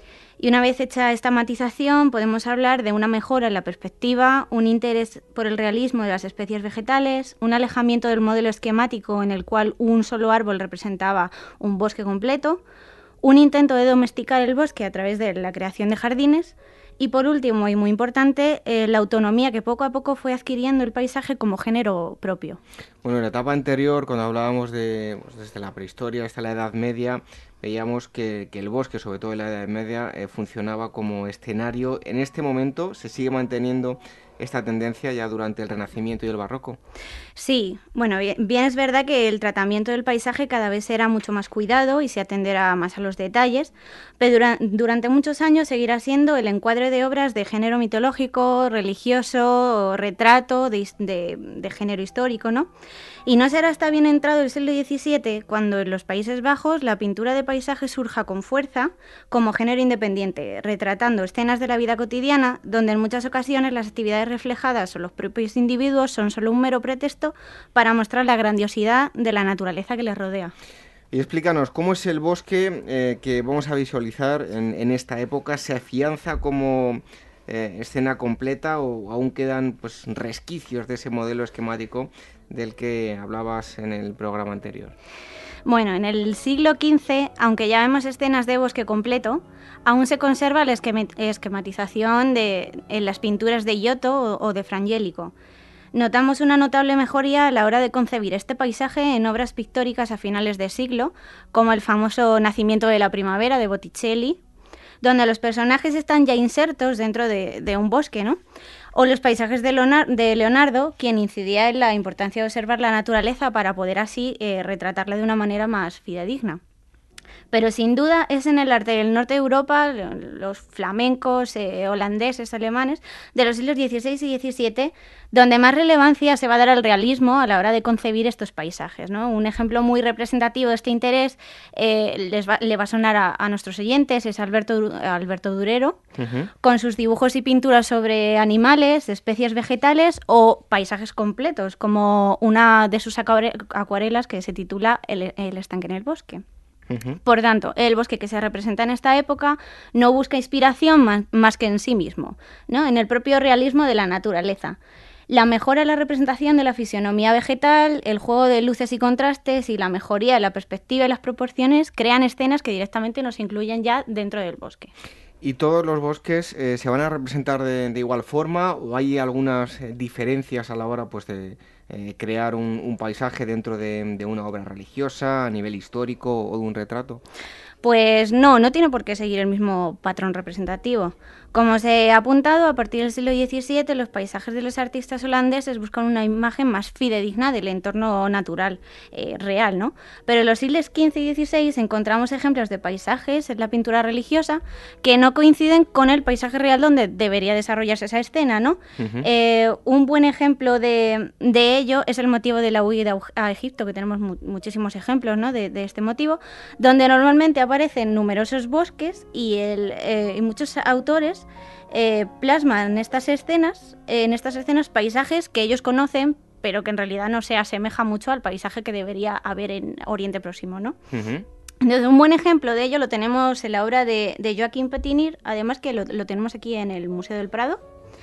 Y una vez hecha esta matización, podemos hablar de una mejora en la perspectiva, un interés por el realismo de las especies vegetales, un alejamiento del modelo esquemático en el cual un solo árbol representaba un bosque completo, un intento de domesticar el bosque a través de la creación de jardines y, por último, y muy importante, eh, la autonomía que poco a poco fue adquiriendo el paisaje como género propio. Bueno, en la etapa anterior, cuando hablábamos de pues, desde la prehistoria hasta la Edad Media, veíamos que, que el bosque, sobre todo en la Edad Media, eh, funcionaba como escenario. En este momento se sigue manteniendo esta tendencia ya durante el Renacimiento y el Barroco. Sí, bueno, bien, bien es verdad que el tratamiento del paisaje cada vez será mucho más cuidado y se atenderá más a los detalles, pero dura, durante muchos años seguirá siendo el encuadre de obras de género mitológico, religioso, retrato, de, de, de género histórico, ¿no? Y no será hasta bien entrado el siglo diecisiete cuando en los Países Bajos la pintura de paisaje surja con fuerza como género independiente, retratando escenas de la vida cotidiana donde en muchas ocasiones las actividades reflejadas o los propios individuos son solo un mero pretexto para mostrar la grandiosidad de la naturaleza que les rodea. Y explícanos, ¿cómo es el bosque eh, que vamos a visualizar en, en esta época? ¿Se afianza como eh, escena completa o aún quedan pues, resquicios de ese modelo esquemático del que hablabas en el programa anterior? Bueno, en el siglo quince, aunque ya vemos escenas de bosque completo, aún se conserva la esquematización de, en las pinturas de Giotto o, o de Frangélico. Notamos una notable mejoría a la hora de concebir este paisaje en obras pictóricas a finales de siglo, como el famoso Nacimiento de la Primavera de Botticelli, donde los personajes están ya insertos dentro de, de un bosque, ¿no? O los paisajes de Leonardo, de Leonardo, quien incidía en la importancia de observar la naturaleza para poder así eh, retratarla de una manera más fidedigna. Pero sin duda es en el arte del norte de Europa, los flamencos, eh, holandeses, alemanes, de los siglos dieciséis y diecisiete, donde más relevancia se va a dar al realismo a la hora de concebir estos paisajes, ¿no? Un ejemplo muy representativo de este interés eh, les va, le va a sonar a, a nuestros oyentes, es Alberto, Alberto Durero, uh-huh. con sus dibujos y pinturas sobre animales, especies vegetales o paisajes completos, como una de sus acuarelas que se titula El, el estanque en el bosque. Uh-huh. Por tanto, el bosque que se representa en esta época no busca inspiración más, más que en sí mismo, ¿no? En el propio realismo de la naturaleza. La mejora en la representación de la fisionomía vegetal, el juego de luces y contrastes y la mejoría de la perspectiva y las proporciones crean escenas que directamente nos incluyen ya dentro del bosque. ¿Y todos los bosques eh, se van a representar de, de igual forma o hay algunas eh, diferencias a la hora pues, de eh, crear un, un paisaje dentro de, de una obra religiosa, a nivel histórico o de un retrato? Pues no, no tiene por qué seguir el mismo patrón representativo. Como se ha apuntado, a partir del siglo diecisiete los paisajes de los artistas holandeses buscan una imagen más fidedigna del entorno natural, eh, real, ¿no? Pero en los siglos quince y dieciséis encontramos ejemplos de paisajes en la pintura religiosa que no coinciden con el paisaje real donde debería desarrollarse esa escena, ¿no? Uh-huh. Eh, un buen ejemplo de, de ello es el motivo de la huida a Egipto, que tenemos mu- muchísimos ejemplos, ¿no? de, de este motivo, donde normalmente aparecen numerosos bosques y, el, eh, y muchos autores eh, plasman estas escenas, eh, en estas escenas paisajes que ellos conocen, pero que en realidad no se asemeja mucho al paisaje que debería haber en Oriente Próximo, ¿no? Uh-huh. Entonces, un buen ejemplo de ello lo tenemos en la obra de, de Joaquín Petinir, además que lo, lo tenemos aquí en el Museo del Prado.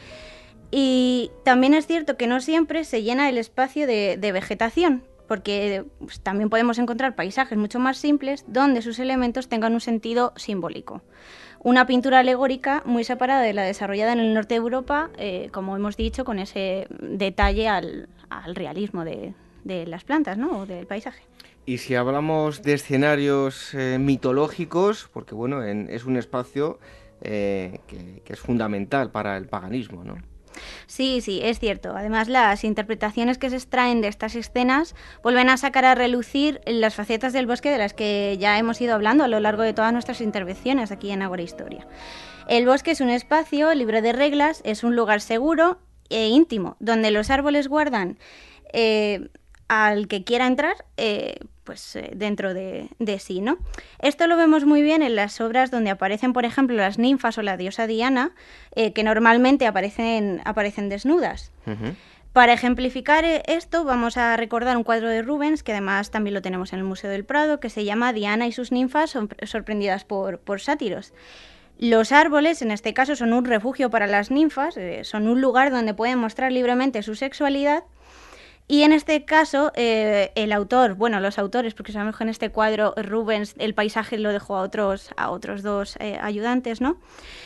Y también es cierto que no siempre se llena el espacio de, de vegetación, porque pues, también podemos encontrar paisajes mucho más simples donde sus elementos tengan un sentido simbólico. Una pintura alegórica muy separada de la desarrollada en el norte de Europa, eh, como hemos dicho, con ese detalle al, al realismo de, de las plantas, ¿no? O del paisaje. Y si hablamos de escenarios eh, mitológicos, porque bueno, en, es un espacio eh, que, que es fundamental para el paganismo, ¿no? Sí, sí, es cierto. Además, las interpretaciones que se extraen de estas escenas vuelven a sacar a relucir las facetas del bosque de las que ya hemos ido hablando a lo largo de todas nuestras intervenciones aquí en Ágora Historia. El bosque es un espacio libre de reglas, es un lugar seguro e íntimo, donde los árboles guardan eh, al que quiera entrar eh, pues, eh, dentro de, de sí, ¿no? Esto lo vemos muy bien en las obras donde aparecen, por ejemplo, las ninfas o la diosa Diana, eh, que normalmente aparecen, aparecen desnudas. Uh-huh. Para ejemplificar esto, vamos a recordar un cuadro de Rubens, que además también lo tenemos en el Museo del Prado, que se llama Diana y sus ninfas sorprendidas por, por sátiros. Los árboles, en este caso, son un refugio para las ninfas, eh, son un lugar donde pueden mostrar libremente su sexualidad. Y en este caso, eh, el autor, bueno, los autores, porque sabemos que en este cuadro Rubens el paisaje lo dejó a otros, a otros dos eh, ayudantes, ¿no?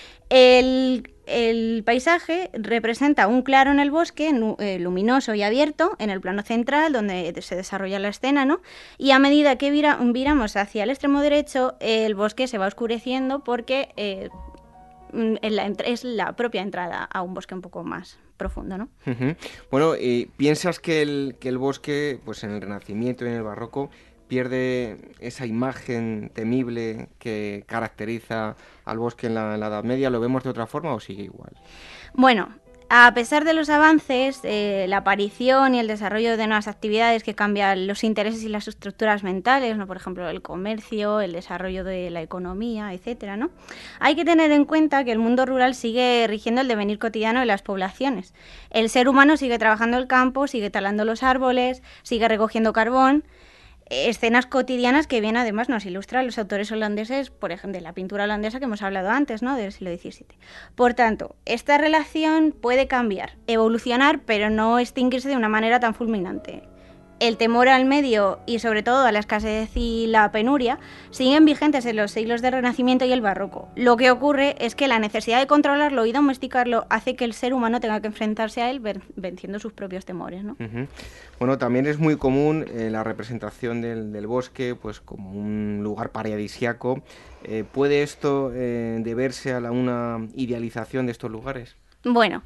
El, el paisaje representa un claro en el bosque, eh, luminoso y abierto, en el plano central, donde se desarrolla la escena, ¿no? Y a medida que vira, viramos hacia el extremo derecho, eh, el bosque se va oscureciendo porque eh, la, es la propia entrada a un bosque un poco más profundo, ¿no? Uh-huh. Bueno, eh, ¿piensas que el, que el bosque, pues en el Renacimiento y en el Barroco, pierde esa imagen temible que caracteriza al bosque en la, en la Edad Media? ¿Lo vemos de otra forma o sigue igual? Bueno, a pesar de los avances, eh, la aparición y el desarrollo de nuevas actividades que cambian los intereses y las estructuras mentales, ¿no? Por ejemplo, el comercio, el desarrollo de la economía, etcétera, ¿no? Hay que tener en cuenta que el mundo rural sigue rigiendo el devenir cotidiano de las poblaciones. El ser humano sigue trabajando el campo, sigue talando los árboles, sigue recogiendo carbón. Escenas cotidianas que bien además nos ilustran los autores holandeses, por ejemplo, de la pintura holandesa que hemos hablado antes, ¿no? Del siglo diecisiete. Por tanto, esta relación puede cambiar, evolucionar, pero no extinguirse de una manera tan fulminante. El temor al medio y sobre todo a la escasez y la penuria siguen vigentes en los siglos del Renacimiento y el Barroco. Lo que ocurre es que la necesidad de controlarlo y domesticarlo hace que el ser humano tenga que enfrentarse a él venciendo sus propios temores, ¿no? Uh-huh. Bueno, también es muy común eh, la representación del, del bosque pues como un lugar paradisíaco. Eh, ¿Puede esto eh, deberse a la, una idealización de estos lugares? Bueno,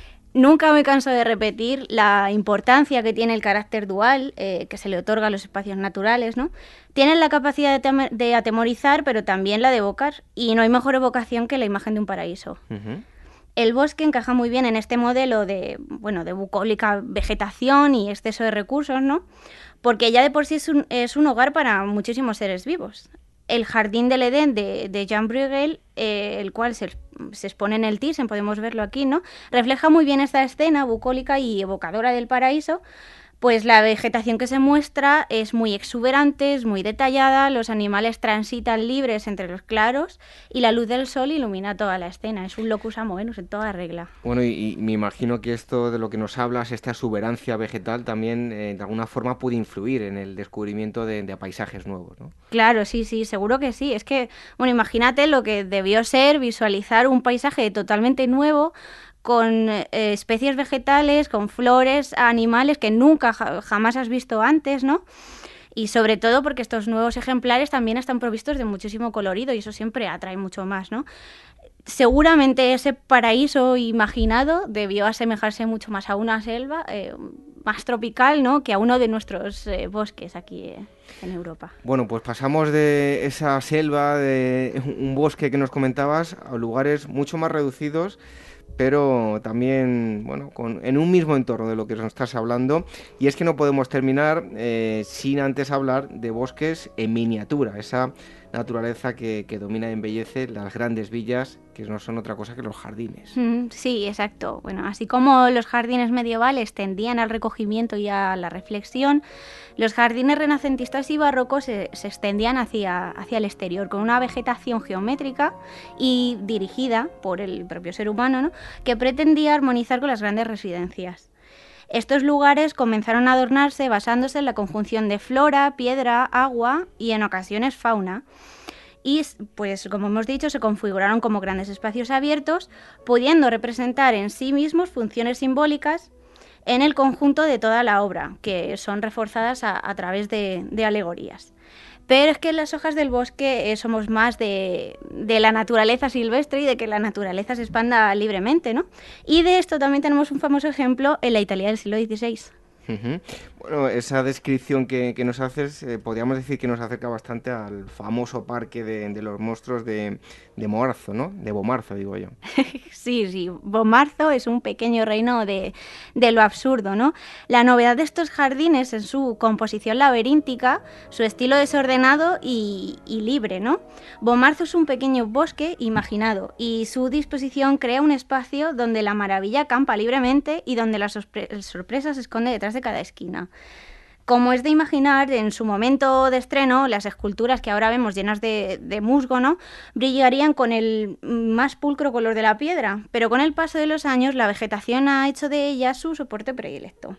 nunca me canso de repetir la importancia que tiene el carácter dual eh, que se le otorga a los espacios naturales, ¿no? Tienen la capacidad de, tem- de atemorizar, pero también la de evocar, y no hay mejor evocación que la imagen de un paraíso. Uh-huh. El bosque encaja muy bien en este modelo de, bueno, de bucólica vegetación y exceso de recursos, ¿no? Porque ya de por sí es un, es un hogar para muchísimos seres vivos. El Jardín del Edén de, de Jan Bruegel, eh, el cual se, se expone en el Thyssen, podemos verlo aquí, ¿no? Refleja muy bien esta escena bucólica y evocadora del paraíso, pues la vegetación que se muestra es muy exuberante, es muy detallada, los animales transitan libres entre los claros y la luz del sol ilumina toda la escena. Es un locus amoenus en toda regla. Bueno, y, y me imagino que esto de lo que nos hablas, esta exuberancia vegetal, también eh, de alguna forma puede influir en el descubrimiento de, de paisajes nuevos, ¿no? Claro, sí, sí, seguro que sí. Es que, bueno, imagínate lo que debió ser visualizar un paisaje totalmente nuevo, con eh, especies vegetales, con flores, animales que nunca ja- jamás has visto antes, ¿no? Y sobre todo porque estos nuevos ejemplares también están provistos de muchísimo colorido y eso siempre atrae mucho más, ¿no? Seguramente ese paraíso imaginado debió asemejarse mucho más a una selva eh, más tropical, ¿no? Que a uno de nuestros eh, bosques aquí eh, en Europa. Bueno, pues pasamos de esa selva, de un bosque que nos comentabas, a lugares mucho más reducidos, pero también, bueno, con, en un mismo entorno de lo que nos estás hablando. Y es que no podemos terminar eh, sin antes hablar de bosques en miniatura, esa naturaleza que, que domina y embellece las grandes villas, que no son otra cosa que los jardines. Mm, sí, exacto. Bueno, así como los jardines medievales tendían al recogimiento y a la reflexión, los jardines renacentistas y barrocos se, se extendían hacia, hacia el exterior, con una vegetación geométrica y dirigida por el propio ser humano, ¿no? Que pretendía armonizar con las grandes residencias. Estos lugares comenzaron a adornarse basándose en la conjunción de flora, piedra, agua y en ocasiones fauna. Y, pues, como hemos dicho, se configuraron como grandes espacios abiertos, pudiendo representar en sí mismos funciones simbólicas en el conjunto de toda la obra, que son reforzadas a, a través de, de alegorías. Pero es que en Las hojas del bosque eh, somos más de, de la naturaleza silvestre y de que la naturaleza se expanda libremente, ¿no? Y de esto también tenemos un famoso ejemplo en la Italia del siglo dieciséis. Uh-huh. Bueno, esa descripción que, que nos haces, eh, podríamos decir que nos acerca bastante al famoso parque de, de los monstruos de, de Bomarzo, ¿no? De Bomarzo, digo yo. Sí, sí, Bomarzo es un pequeño reino de, de lo absurdo, ¿no? La novedad de estos jardines es su composición laberíntica, su estilo desordenado y, y libre, ¿no? Bomarzo es un pequeño bosque imaginado y su disposición crea un espacio donde la maravilla campa libremente y donde la sorpre- sorpresa se esconde detrás de cada esquina. Como es de imaginar, en su momento de estreno, las esculturas que ahora vemos llenas de, de musgo, ¿no?, brillarían con el más pulcro color de la piedra, pero con el paso de los años la vegetación ha hecho de ellas su soporte predilecto.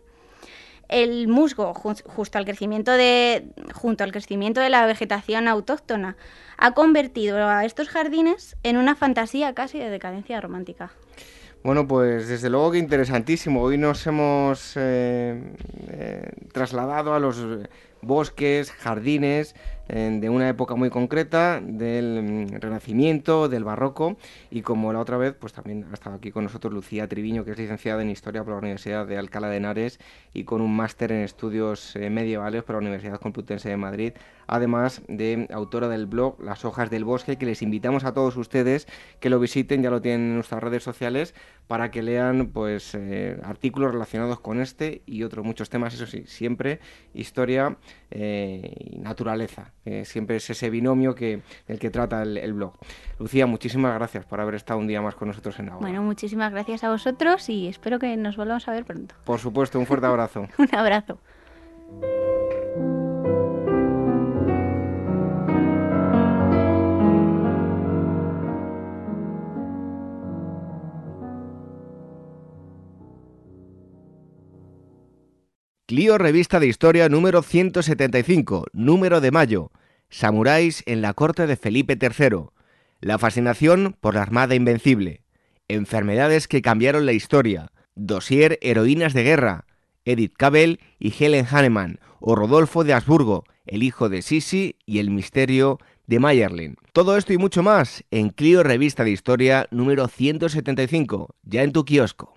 El musgo, ju- justo al crecimiento de, junto al crecimiento de la vegetación autóctona, ha convertido a estos jardines en una fantasía casi de decadencia romántica. Bueno, pues desde luego que interesantísimo. Hoy nos hemos eh, eh, trasladado a los bosques, jardines eh, de una época muy concreta, del mm, Renacimiento, del Barroco, y como la otra vez, pues también ha estado aquí con nosotros Lucía Triviño, que es licenciada en Historia por la Universidad de Alcalá de Henares y con un máster en Estudios eh, Medievales por la Universidad Complutense de Madrid, además de autora del blog Las hojas del bosque, que les invitamos a todos ustedes que lo visiten, ya lo tienen en nuestras redes sociales, para que lean pues eh, artículos relacionados con este y otros muchos temas, eso sí, siempre historia eh, y naturaleza, eh, siempre es ese binomio que el que trata el, el blog. Lucía, muchísimas gracias por haber estado un día más con nosotros en Ágora. Bueno, muchísimas gracias a vosotros y espero que nos volvamos a ver pronto. Por supuesto, un fuerte abrazo. Un abrazo. Clio Revista de Historia número ciento setenta y cinco, número de mayo. Samuráis en la corte de Felipe tercero. La fascinación por la Armada Invencible. Enfermedades que cambiaron la historia. Dossier Heroínas de Guerra. Edith Cavell y Helen Hanneman. O Rodolfo de Habsburgo, el hijo de Sisi y el misterio de Mayerling. Todo esto y mucho más en Clio Revista de Historia número ciento setenta y cinco, ya en tu kiosco.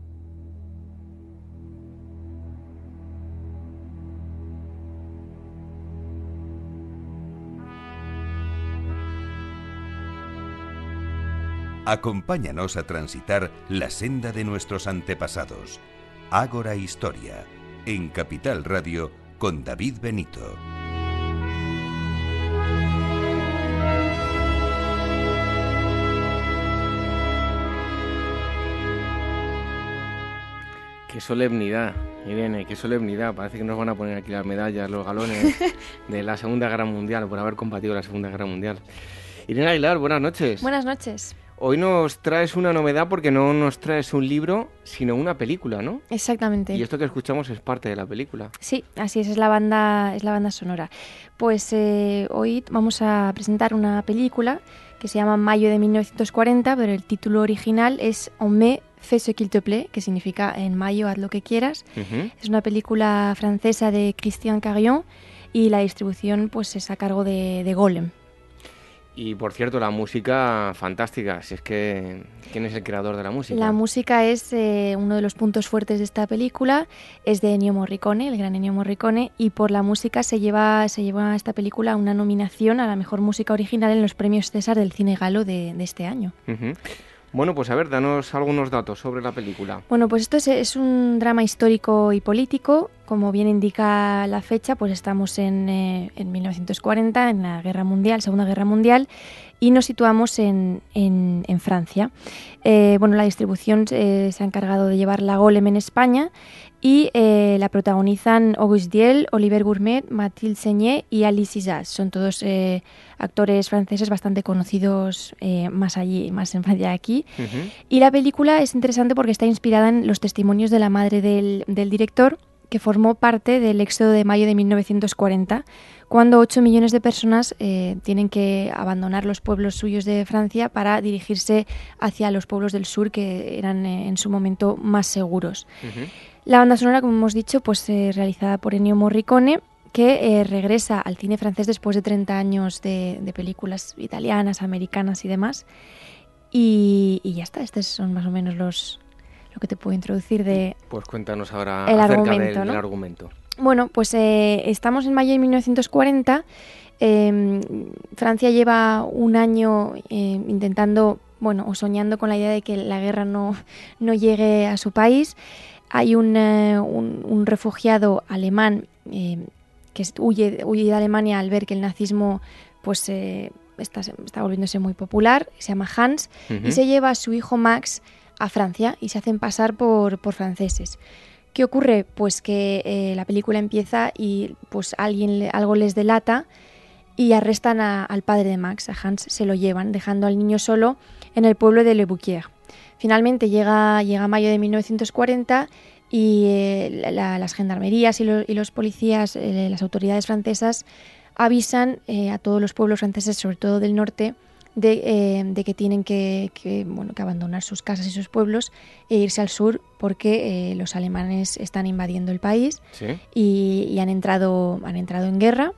Acompáñanos a transitar la senda de nuestros antepasados. Ágora Historia, en Capital Radio, con David Benito. Qué solemnidad, Irene, qué solemnidad. Parece que nos van a poner aquí las medallas, los galones de la Segunda Guerra Mundial, por haber combatido la Segunda Guerra Mundial. Irene Aguilar, buenas noches. Buenas noches. Hoy nos traes una novedad porque no nos traes un libro, sino una película, ¿no? Exactamente. Y esto que escuchamos es parte de la película. Sí, así es, es la banda, es la banda sonora. Pues eh, hoy vamos a presentar una película que se llama Mayo de mil novecientos cuarenta, pero el título original es On me fait ce qu'il te plaît, que significa en mayo haz lo que quieras. Uh-huh. Es una película francesa de Christian Carion y la distribución pues es a cargo de, de Golem. Y por cierto, la música fantástica, si es que ¿quién es el creador de la música? La música es eh, uno de los puntos fuertes de esta película, es de Ennio Morricone, el gran Ennio Morricone, y por la música se lleva, se lleva a esta película una nominación a la mejor música original en los premios César del cine galo de, de este año. Uh-huh. Bueno, pues a ver, danos algunos datos sobre la película. Bueno, pues esto es, es un drama histórico y político. Como bien indica la fecha, pues estamos en, eh, en mil novecientos cuarenta, en la Guerra Mundial, Segunda Guerra Mundial, y nos situamos en, en, en Francia. Eh, bueno, la distribución eh, se ha encargado de llevar la Golem en España y eh, la protagonizan Auguste Diel, Olivier Gourmet, Mathilde Seigné y Alice Isaac. Son todos eh, actores franceses bastante conocidos eh, más allí, más en Francia de aquí. Uh-huh. Y la película es interesante porque está inspirada en los testimonios de la madre del, del director, que formó parte del éxodo de mayo de mil novecientos cuarenta, cuando ocho millones de personas eh, tienen que abandonar los pueblos suyos de Francia para dirigirse hacia los pueblos del sur, que eran eh, en su momento más seguros. Uh-huh. La banda sonora, como hemos dicho, pues eh, realizada por Ennio Morricone, que eh, regresa al cine francés después de treinta años de, de películas italianas, americanas y demás. Y, y ya está, estos son más o menos los lo que te puedo introducir de... Pues cuéntanos ahora el acerca argumento, del, ¿no? del argumento. Bueno, pues eh, estamos en mayo de mil novecientos cuarenta. Eh, Francia lleva un año eh, intentando, bueno, o soñando con la idea de que la guerra no, no llegue a su país. Hay un, eh, un, un refugiado alemán eh, que huye, huye de Alemania al ver que el nazismo pues eh, está, está volviéndose muy popular. Se llama Hans, uh-huh. y se lleva a su hijo Max a Francia y se hacen pasar por, por franceses. ¿Qué ocurre? Pues que eh, la película empieza y pues alguien algo les delata y arrestan a, al padre de Max, a Hans, se lo llevan, dejando al niño solo en el pueblo de Le Bouquier. Finalmente llega, llega mayo de mil novecientos cuarenta y eh, la, las gendarmerías y, lo, y los policías, eh, las autoridades francesas, avisan eh, a todos los pueblos franceses, sobre todo del norte, De, eh, de que tienen que, que, bueno, que abandonar sus casas y sus pueblos e irse al sur porque eh, los alemanes están invadiendo el país. ¿Sí? y, y han entrado han entrado en guerra.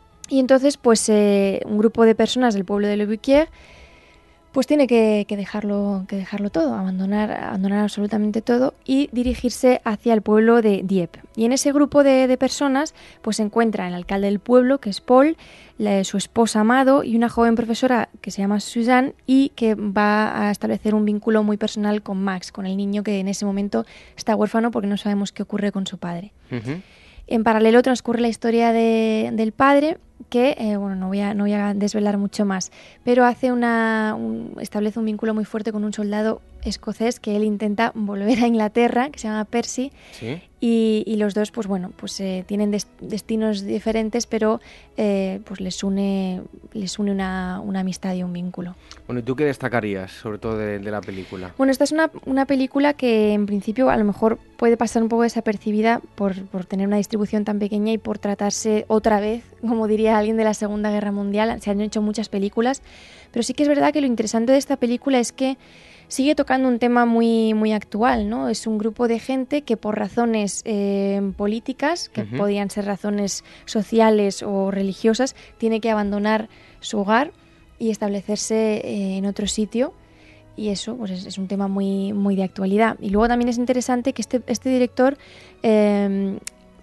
Y entonces pues eh, un grupo de personas del pueblo de Le Bouquier pues tiene que, que dejarlo que dejarlo todo, abandonar abandonar absolutamente todo y dirigirse hacia el pueblo de Dieppe. Y en ese grupo de, de personas pues se encuentra el alcalde del pueblo, que es Paul, la, su esposa Amado y una joven profesora que se llama Suzanne y que va a establecer un vínculo muy personal con Max, con el niño que en ese momento está huérfano porque no sabemos qué ocurre con su padre. Uh-huh. En paralelo transcurre la historia de, del padre, que eh, bueno, no voy a no voy a desvelar mucho más, pero hace una un, establece un vínculo muy fuerte con un soldado escocés que él intenta volver a Inglaterra, que se llama Percy. ¿Sí? y, y los dos pues bueno pues eh, tienen des, destinos diferentes, pero eh, pues les une les une una, una amistad y un vínculo. Bueno, ¿y tú qué destacarías sobre todo de, de la película? Bueno, esta es una, una película que en principio a lo mejor puede pasar un poco desapercibida por, por tener una distribución tan pequeña y por tratarse otra vez, como diría alguien, de la Segunda Guerra Mundial. Se han hecho muchas películas, pero sí que es verdad que lo interesante de esta película es que sigue tocando un tema muy, muy actual, ¿no? Es un grupo de gente que por razones eh, políticas, que uh-huh. podían ser razones sociales o religiosas, tiene que abandonar su hogar y establecerse eh, en otro sitio. Y eso pues es, es un tema muy, muy de actualidad. Y luego también es interesante que este, este director eh,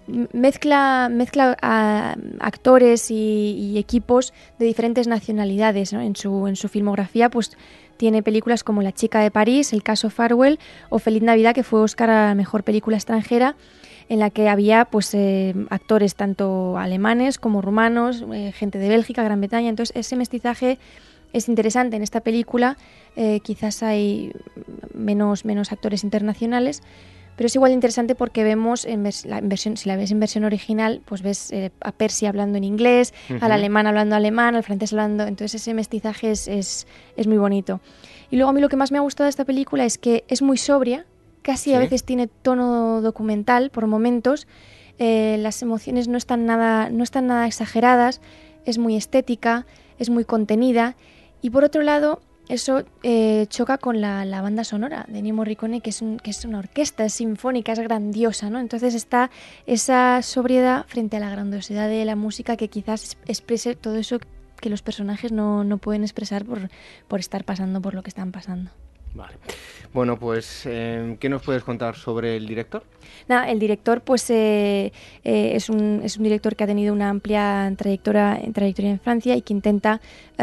mezcla, mezcla a actores y, y equipos de diferentes nacionalidades, ¿no? En su, en su filmografía pues tiene películas como La chica de París, El caso Farwell o Feliz Navidad, que fue Oscar a la mejor película extranjera, en la que había pues eh, actores tanto alemanes como rumanos, eh, gente de Bélgica, Gran Bretaña. Entonces ese mestizaje es interesante en esta película. Eh, quizás hay menos, menos actores internacionales, pero es igual interesante porque vemos en, vers- la, en versión, si la ves en versión original, pues ves eh, a Percy hablando en inglés, uh-huh. al alemán hablando alemán, al francés hablando... Entonces ese mestizaje es, es, es muy bonito. Y luego a mí lo que más me ha gustado de esta película es que es muy sobria, casi ¿Sí? a veces tiene tono documental por momentos, eh, las emociones no están nada, no están nada exageradas, es muy estética, es muy contenida, y por otro lado eso eh, choca con la, la banda sonora de Ennio Morricone, que es, un, que es una orquesta, es sinfónica, es grandiosa, ¿no? Entonces está esa sobriedad frente a la grandiosidad de la música que quizás exprese todo eso que los personajes no, no pueden expresar por, por estar pasando por lo que están pasando. Vale. Bueno, pues, eh, ¿qué nos puedes contar sobre el director? Nada, el director, pues, eh, eh, es, un, es un director que ha tenido una amplia trayectoria, trayectoria en Francia y que intenta,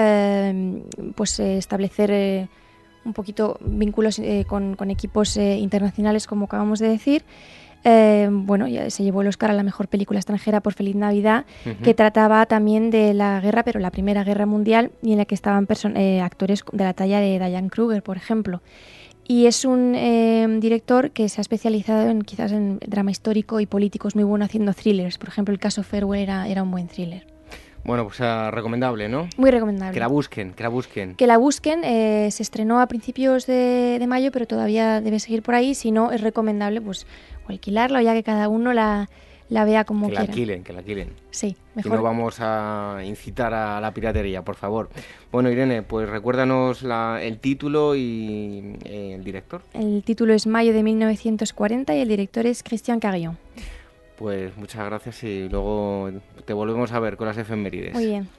eh, pues, eh, establecer eh, un poquito vínculos eh, con, con equipos eh, internacionales, como acabamos de decir. Eh, bueno, ya se llevó el Oscar a la mejor película extranjera por Feliz Navidad, uh-huh. que trataba también de la guerra, pero la Primera Guerra Mundial, y en la que estaban person- eh, actores de la talla de Diane Kruger, por ejemplo. Y es un eh, director que se ha especializado en quizás en drama histórico y político, es muy bueno haciendo thrillers. Por ejemplo, el caso Farwell era, era un buen thriller. Bueno, pues uh, recomendable, ¿no? Muy recomendable. Que la busquen, que la busquen. Que la busquen, eh, se estrenó a principios de, de mayo, pero todavía debe seguir por ahí. Si no, es recomendable pues o alquilarla o ya que cada uno la, la vea como que quiera. Que la alquilen, que la alquilen. Sí, mejor. Y no vamos a incitar a la piratería, por favor. Bueno, Irene, pues recuérdanos la, el título y eh, el director. El título es Mayo de mil novecientos cuarenta y el director es Christian Carion. Pues muchas gracias y luego te volvemos a ver con las efemérides. Muy bien.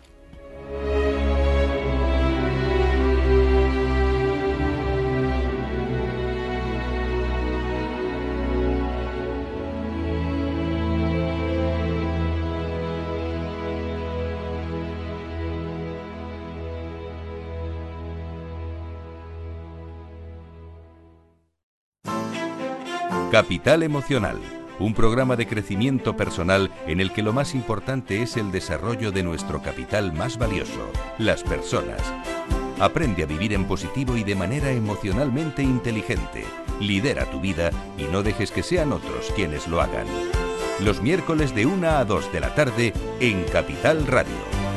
Capital Emocional, un programa de crecimiento personal en el que lo más importante es el desarrollo de nuestro capital más valioso, las personas. Aprende a vivir en positivo y de manera emocionalmente inteligente. Lidera tu vida y no dejes que sean otros quienes lo hagan. Los miércoles de una a dos de la tarde en Capital Radio.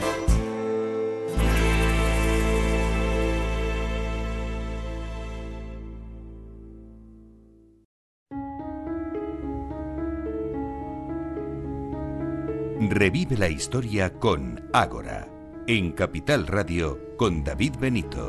Revive la historia con Ágora, en Capital Radio con David Benito.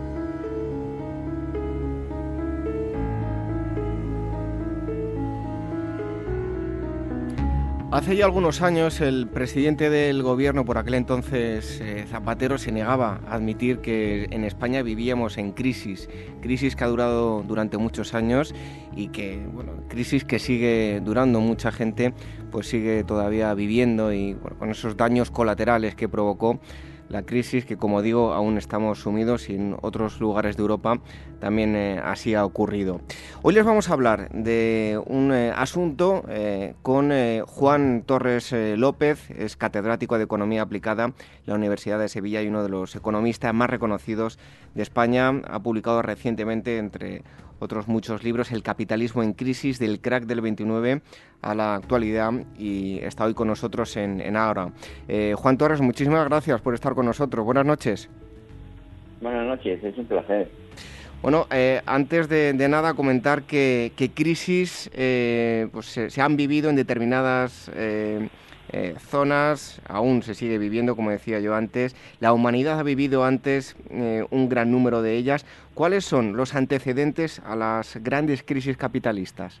Hace ya algunos años el presidente del gobierno, por aquel entonces eh, Zapatero, se negaba a admitir que en España vivíamos en crisis, crisis que ha durado durante muchos años y que, bueno, crisis que sigue durando. Mucha gente pues sigue todavía viviendo y bueno, con esos daños colaterales que provocó la crisis, que como digo aún estamos sumidos y en otros lugares de Europa también eh, así ha ocurrido. Hoy les vamos a hablar de un eh, asunto eh, con eh, Juan Torres eh, López, es catedrático de Economía Aplicada en la Universidad de Sevilla y uno de los economistas más reconocidos de España. Ha publicado recientemente, entre otros muchos libros, El capitalismo en crisis, del crack del veintinueve a la actualidad, y está hoy con nosotros en, en Ágora. Eh, Juan Torres, muchísimas gracias por estar con nosotros. Buenas noches. Buenas noches, es un placer. Bueno, eh, antes de, de nada comentar que, que crisis eh, pues se, se han vivido en determinadas eh, eh, zonas, aún se sigue viviendo, como decía yo antes. La humanidad ha vivido antes eh, un gran número de ellas. ¿Cuáles son los antecedentes a las grandes crisis capitalistas?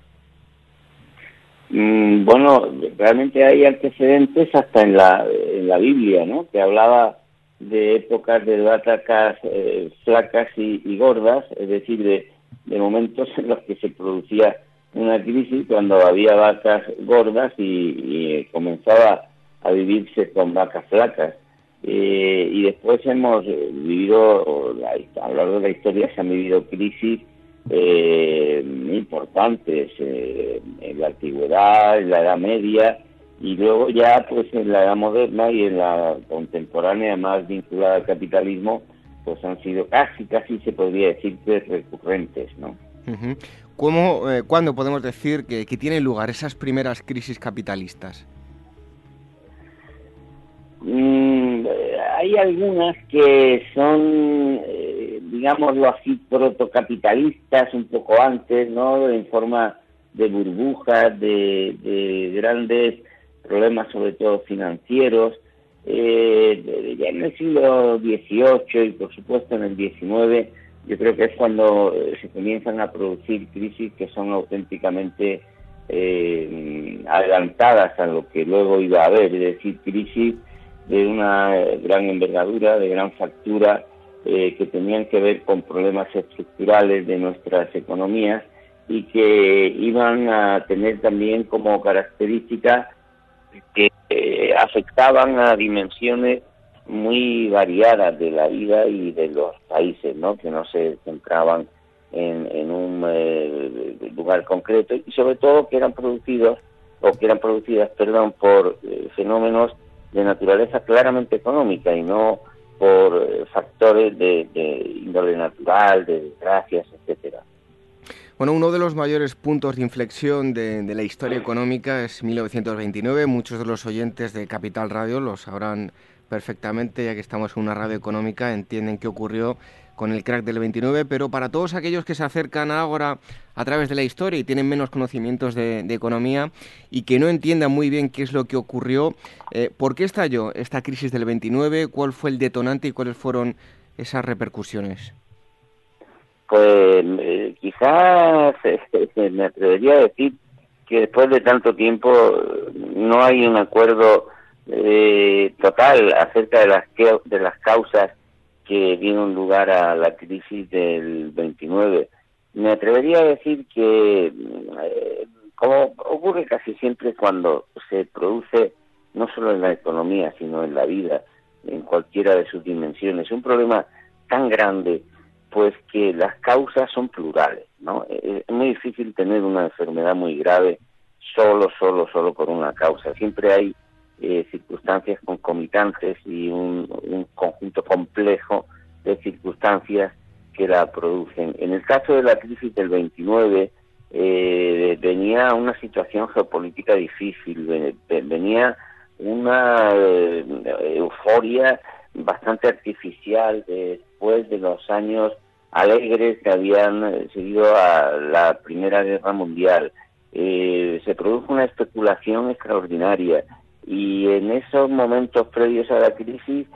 Mm, bueno, realmente hay antecedentes hasta en la, en la Biblia, ¿no? Que hablaba de épocas de vacas eh, flacas y, y gordas, es decir, de, de momentos en los que se producía una crisis cuando había vacas gordas y, y comenzaba a vivirse con vacas flacas. Eh, y después hemos vivido, a lo largo de la historia se han vivido crisis eh, muy importantes eh, en la antigüedad, en la Edad Media, y luego ya pues en la Edad Moderna y en la contemporánea más vinculada al capitalismo, pues han sido casi, casi se podría decir que recurrentes, ¿no? Uh-huh. ¿Cómo, eh, ¿Cuándo podemos decir que, que tienen lugar esas primeras crisis capitalistas? Mm, hay algunas que son, eh, digámoslo así, protocapitalistas un poco antes, ¿no? En forma de burbujas, de, de grandes problemas, sobre todo financieros. Eh, ya en el siglo dieciocho y por supuesto en el diecinueve, yo creo que es cuando se comienzan a producir crisis que son auténticamente eh, adelantadas a lo que luego iba a haber, es decir, crisis de una gran envergadura, de gran factura, eh, que tenían que ver con problemas estructurales de nuestras economías y que iban a tener también como característica que eh, afectaban a dimensiones muy variadas de la vida y de los países, ¿no? Que no se centraban en, en un eh, lugar concreto y sobre todo que eran producidos o que eran producidas, perdón, por eh, fenómenos de naturaleza claramente económica y no por eh, factores de, de índole natural, de desgracias, etcétera. Bueno, uno de los mayores puntos de inflexión de, de la historia económica es mil novecientos veintinueve. Muchos de los oyentes de Capital Radio lo sabrán perfectamente, ya que estamos en una radio económica, entienden qué ocurrió con el crack del veintinueve, pero para todos aquellos que se acercan ahora a través de la historia y tienen menos conocimientos de, de economía y que no entiendan muy bien qué es lo que ocurrió, eh, ¿por qué estalló esta crisis del veintinueve? ¿Cuál fue el detonante y cuáles fueron esas repercusiones? Pues eh, quizás eh, me atrevería a decir que después de tanto tiempo no hay un acuerdo eh, total acerca de las que, de las causas que dieron lugar a la crisis del veintinueve. Me atrevería a decir que, eh, como ocurre casi siempre cuando se produce, no solo en la economía, sino en la vida, en cualquiera de sus dimensiones, un problema tan grande, pues que las causas son plurales, ¿no? Es muy difícil tener una enfermedad muy grave solo, solo, solo por una causa. Siempre hay eh, circunstancias concomitantes y un, un conjunto complejo de circunstancias que la producen. En el caso de la crisis del veintinueve, eh, venía una situación geopolítica difícil, venía una eh, euforia bastante artificial después de los años alegres que habían seguido a la Primera Guerra Mundial. Eh, se produjo una especulación extraordinaria y en esos momentos previos a la crisis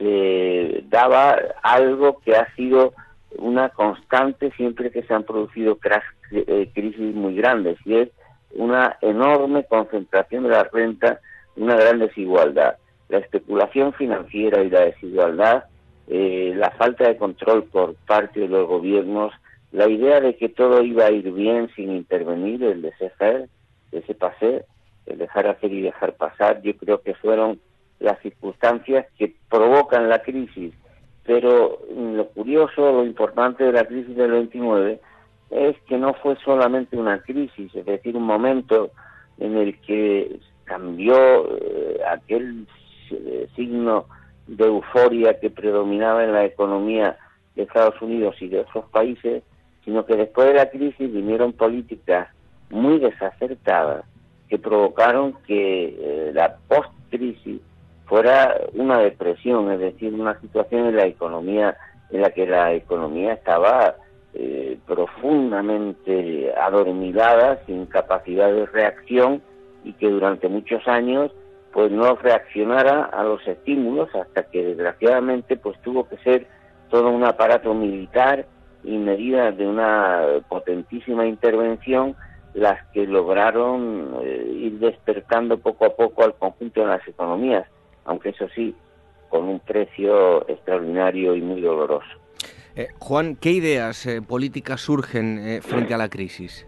se daba algo que ha sido una constante siempre que se han producido crash, eh, crisis muy grandes, y es una enorme concentración de la renta, una gran desigualdad. La especulación financiera y la desigualdad, eh, la falta de control por parte de los gobiernos, la idea de que todo iba a ir bien sin intervenir, el laissez-faire, el laissez-passer, el dejar hacer y dejar pasar, yo creo que fueron las circunstancias que provocan la crisis. Pero lo curioso, lo importante de la crisis del veintinueve es que no fue solamente una crisis, es decir, un momento en el que cambió eh, aquel eh, signo de euforia que predominaba en la economía de Estados Unidos y de otros países, sino que después de la crisis vinieron políticas muy desacertadas que provocaron que eh, la post-crisis fuera una depresión, es decir, una situación en la economía en la que la economía estaba eh, profundamente adormilada, sin capacidad de reacción, y que durante muchos años pues no reaccionara a los estímulos, hasta que desgraciadamente pues tuvo que ser todo un aparato militar y medidas de una potentísima intervención las que lograron eh, ir despertando poco a poco al conjunto de las economías, aunque eso sí, con un precio extraordinario y muy doloroso. Eh, Juan, ¿qué ideas eh, políticas surgen eh, frente a la crisis?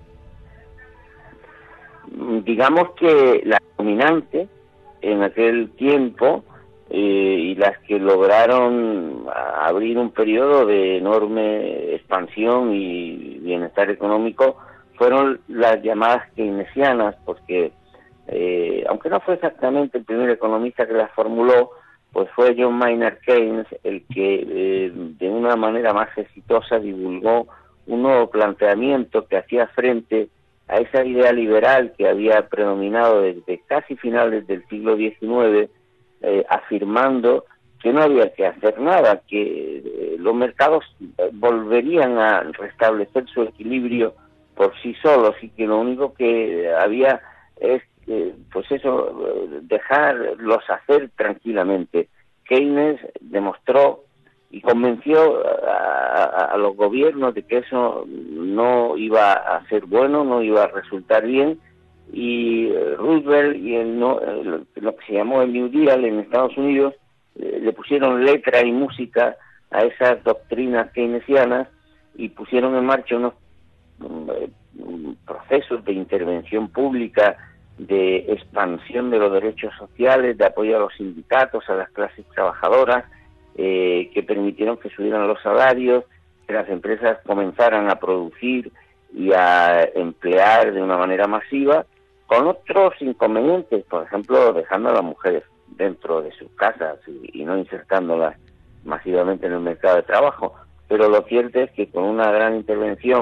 Digamos que la dominante en aquel tiempo eh, y las que lograron abrir un periodo de enorme expansión y bienestar económico fueron las llamadas keynesianas, porque eh, aunque no fue exactamente el primer economista que las formuló, pues fue John Maynard Keynes el que eh, de una manera más exitosa divulgó un nuevo planteamiento que hacía frente a esa idea liberal que había predominado desde casi finales del siglo diecinueve, eh, afirmando que no había que hacer nada, que eh, los mercados volverían a restablecer su equilibrio por sí solos y que lo único que había es, eh, pues eso, dejarlos hacer tranquilamente. Keynes demostró y convenció a, a, a los gobiernos de que eso no iba a ser bueno, no iba a resultar bien, y Roosevelt y el, no, el, lo que se llamó el New Deal en Estados Unidos eh, le pusieron letra y música a esas doctrinas keynesianas y pusieron en marcha unos eh, procesos de intervención pública, de expansión de los derechos sociales, de apoyo a los sindicatos, a las clases trabajadoras, Eh, que permitieron que subieran los salarios, que las empresas comenzaran a producir y a emplear de una manera masiva, con otros inconvenientes, por ejemplo, dejando a las mujeres dentro de sus casas y, y no insertándolas masivamente en el mercado de trabajo. Pero lo cierto es que con una gran intervención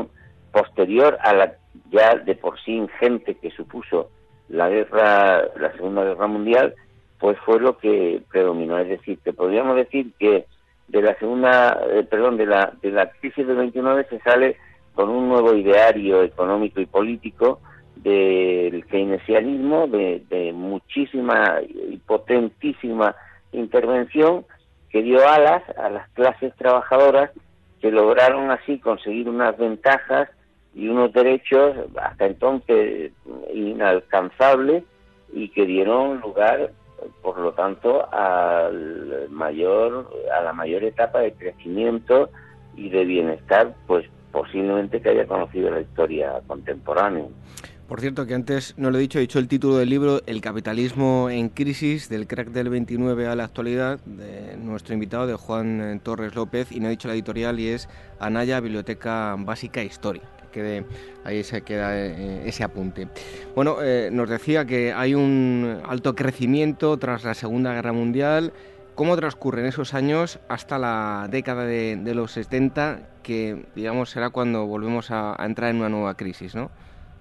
posterior a la ya de por sí ingente que supuso la guerra, la Segunda Guerra Mundial, pues fue lo que predominó. Es decir, que podríamos decir que de la segunda, eh, perdón, de la de la crisis del veintinueve se sale con un nuevo ideario económico y político del keynesianismo, de, de muchísima y potentísima intervención que dio alas a las clases trabajadoras, que lograron así conseguir unas ventajas y unos derechos hasta entonces inalcanzables, y que dieron lugar, por lo tanto, al mayor a la mayor etapa de crecimiento y de bienestar, pues posiblemente que haya conocido la historia contemporánea. Por cierto, que antes no lo he dicho, he dicho el título del libro, El capitalismo en crisis, del crack del veintinueve a la actualidad, de nuestro invitado, de Juan Torres López, y no he dicho la editorial, y es Anaya, Biblioteca Básica Historia. Que quede, ahí se queda eh, ese apunte. Bueno, eh, nos decía que hay un alto crecimiento tras la Segunda Guerra Mundial. ¿Cómo transcurren esos años hasta la década de, de los setenta, que digamos será cuando volvemos a, a entrar en una nueva crisis, ¿no?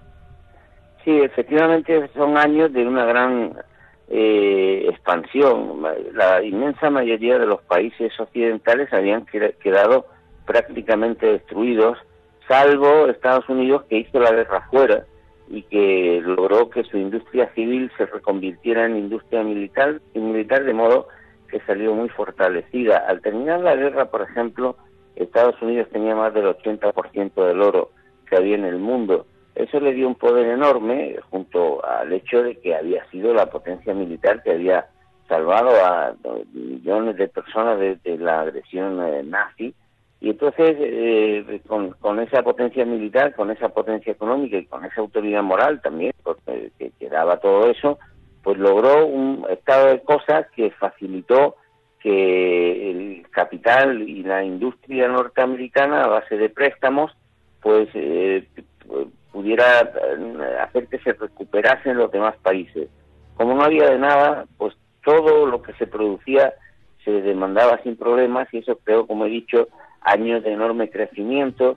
Sí, efectivamente son años de una gran eh, expansión. La inmensa mayoría de los países occidentales habían quedado prácticamente destruidos, salvo Estados Unidos, que hizo la guerra fuera y que logró que su industria civil se reconvirtiera en industria militar, y militar de modo que salió muy fortalecida. Al terminar la guerra, por ejemplo, Estados Unidos tenía más del ochenta por ciento del oro que había en el mundo. Eso le dio un poder enorme, junto al hecho de que había sido la potencia militar que había salvado a millones de personas de, de la agresión eh, nazi. Y entonces, eh, con, con esa potencia militar, con esa potencia económica y con esa autoridad moral también, porque, que, que daba todo eso, pues logró un estado de cosas que facilitó que el capital y la industria norteamericana, a base de préstamos, pues eh, pudiera hacer que se recuperasen los demás países. Como no había de nada, pues todo lo que se producía se demandaba sin problemas, y eso creó, como he dicho, años de enorme crecimiento,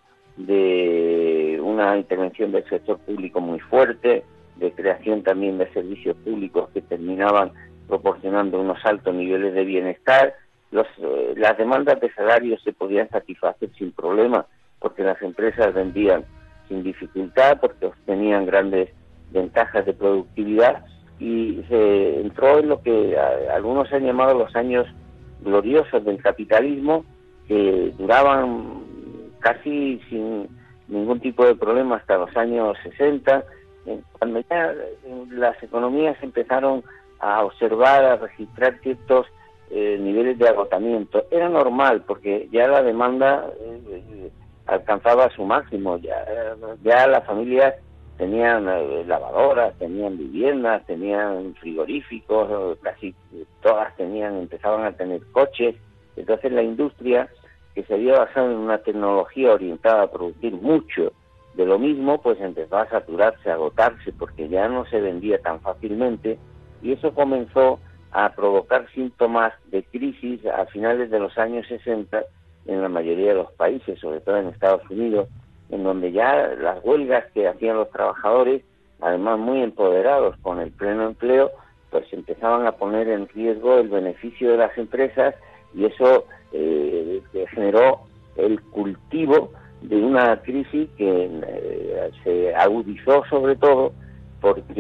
de una intervención del sector público muy fuerte, de creación también de servicios públicos que terminaban proporcionando unos altos niveles de bienestar. Los, eh, las demandas de salarios se podían satisfacer sin problema, porque las empresas vendían sin dificultad, porque obtenían grandes ventajas de productividad, y se entró en lo que a, algunos han llamado los años gloriosos del capitalismo, que duraban casi sin ningún tipo de problema hasta los años sesenta, cuando ya las economías empezaron a observar, a registrar ciertos eh, niveles de agotamiento. Era normal, porque ya la demanda eh, alcanzaba su máximo, ya, ya las familias tenían eh, lavadoras, tenían viviendas, tenían frigoríficos, casi todas tenían, empezaban a tener coches. Entonces la industria, que se había basado en una tecnología orientada a producir mucho de lo mismo, pues empezó a saturarse, a agotarse, porque ya no se vendía tan fácilmente, y eso comenzó a provocar síntomas de crisis a finales de los años sesenta en la mayoría de los países, sobre todo en Estados Unidos, en donde ya las huelgas que hacían los trabajadores, además muy empoderados con el pleno empleo, pues empezaban a poner en riesgo el beneficio de las empresas, y eso eh, generó el cultivo de una crisis que eh, se agudizó sobre todo porque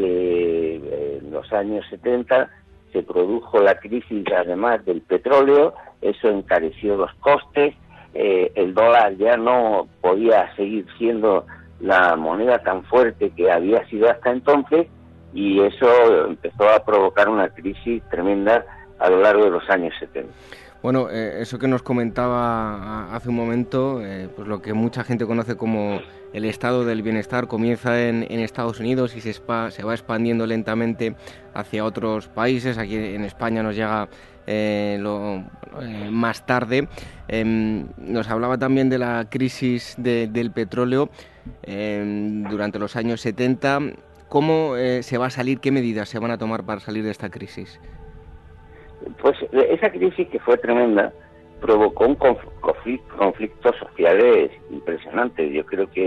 eh, en los años setenta se produjo la crisis además del petróleo, eso encareció los costes, eh, el dólar ya no podía seguir siendo la moneda tan fuerte que había sido hasta entonces, y eso empezó a provocar una crisis tremenda a lo largo de los años setenta. Bueno, eh, eso que nos comentaba hace un momento, eh, pues lo que mucha gente conoce como el estado del bienestar, comienza en, en Estados Unidos y se, spa, se va expandiendo lentamente hacia otros países. Aquí en España nos llega eh, lo, eh, más tarde. Eh, nos hablaba también de la crisis de, del petróleo eh, durante los años setenta. ¿Cómo eh, se va a salir? ¿Qué medidas se van a tomar para salir de esta crisis? Pues esa crisis, que fue tremenda, provocó un conflicto, conflictos sociales impresionantes. Yo creo que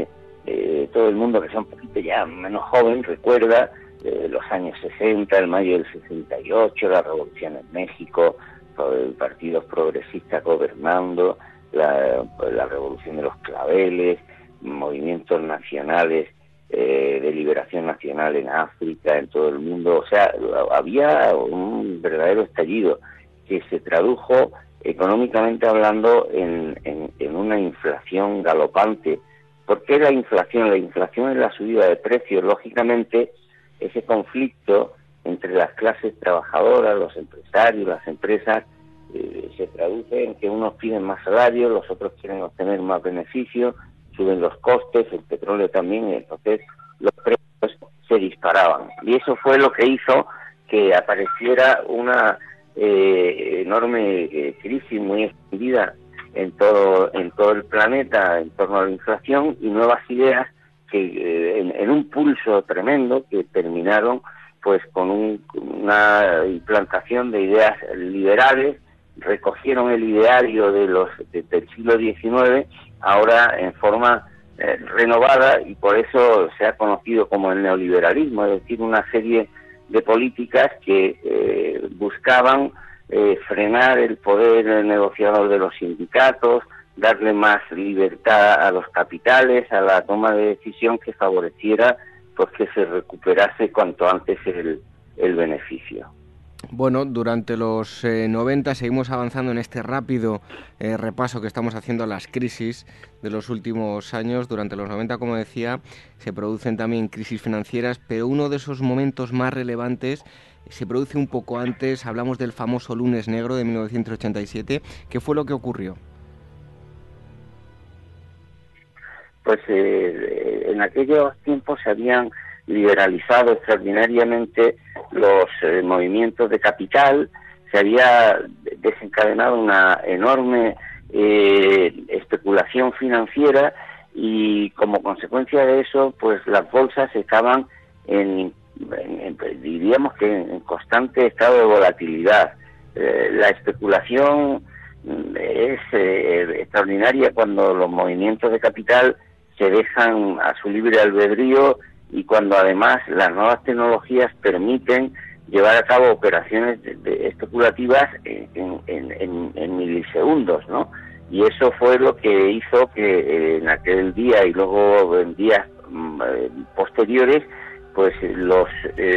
eh, todo el mundo que sea un poquito ya menos joven recuerda eh, los años sesenta, el mayo del sesenta y ocho, la revolución en México, el partidos progresistas gobernando, la, la revolución de los claveles, movimientos nacionales eh, de liberación nacional en África, en todo el mundo. O sea, había un verdadero estallido que se tradujo económicamente hablando en, en, en una inflación galopante. ¿Por qué la inflación? La inflación es la subida de precios. Lógicamente, ese conflicto entre las clases trabajadoras, los empresarios, las empresas, eh, se traduce en que unos piden más salario, los otros quieren obtener más beneficios, suben los costes, el petróleo también, y entonces los precios se disparaban. Y eso fue lo que hizo que apareciera una eh, enorme eh, crisis muy extendida en todo en todo el planeta en torno a la inflación, y nuevas ideas que eh, en, en un pulso tremendo que terminaron pues con un, una implantación de ideas liberales, recogieron el ideario de los de, del siglo diecinueve ahora en forma eh, renovada, y por eso se ha conocido como el neoliberalismo, es decir, una serie de políticas que eh, buscaban eh, frenar el poder negociador de los sindicatos, darle más libertad a los capitales, a la toma de decisión que favoreciera pues que se recuperase cuanto antes el, el beneficio. Bueno, durante los eh, noventa seguimos avanzando en este rápido eh, repaso que estamos haciendo a las crisis de los últimos años. Durante los noventa, como decía, se producen también crisis financieras, pero uno de esos momentos más relevantes se produce un poco antes. Hablamos del famoso lunes negro de mil novecientos ochenta y siete. ¿Qué fue lo que ocurrió? Pues eh, en aquellos tiempos se habían liberalizado extraordinariamente los eh, movimientos de capital, se había desencadenado una enorme eh, especulación financiera, y como consecuencia de eso, pues las bolsas estaban en, en, en diríamos que en constante estado de volatilidad. Eh, la especulación es eh, extraordinaria cuando los movimientos de capital se dejan a su libre albedrío, y cuando además las nuevas tecnologías permiten llevar a cabo operaciones de, de especulativas en, en, en, en milisegundos, ¿no? Y eso fue lo que hizo que eh, en aquel día y luego en días eh, posteriores, pues los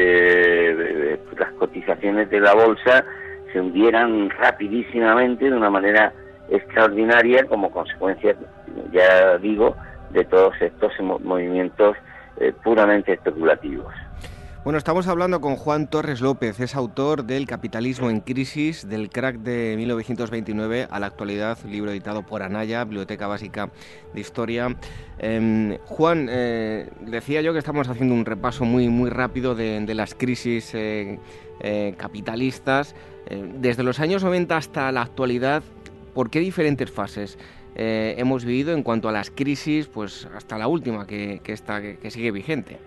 eh, las cotizaciones de la bolsa se hundieran rapidísimamente de una manera extraordinaria como consecuencia, ya digo, de todos estos movimientos eh, puramente especulativos. Bueno, estamos hablando con Juan Torres López, es autor del Capitalismo en Crisis, del crack de mil novecientos veintinueve a la actualidad, libro editado por Anaya, Biblioteca Básica de Historia. Eh, Juan, eh, decía yo que estamos haciendo un repaso muy, muy rápido de, de las crisis eh, eh, capitalistas. Eh, desde los años noventa hasta la actualidad, ¿por qué diferentes fases Eh, hemos vivido en cuanto a las crisis, pues hasta la última que, que, está, que, que sigue vigente?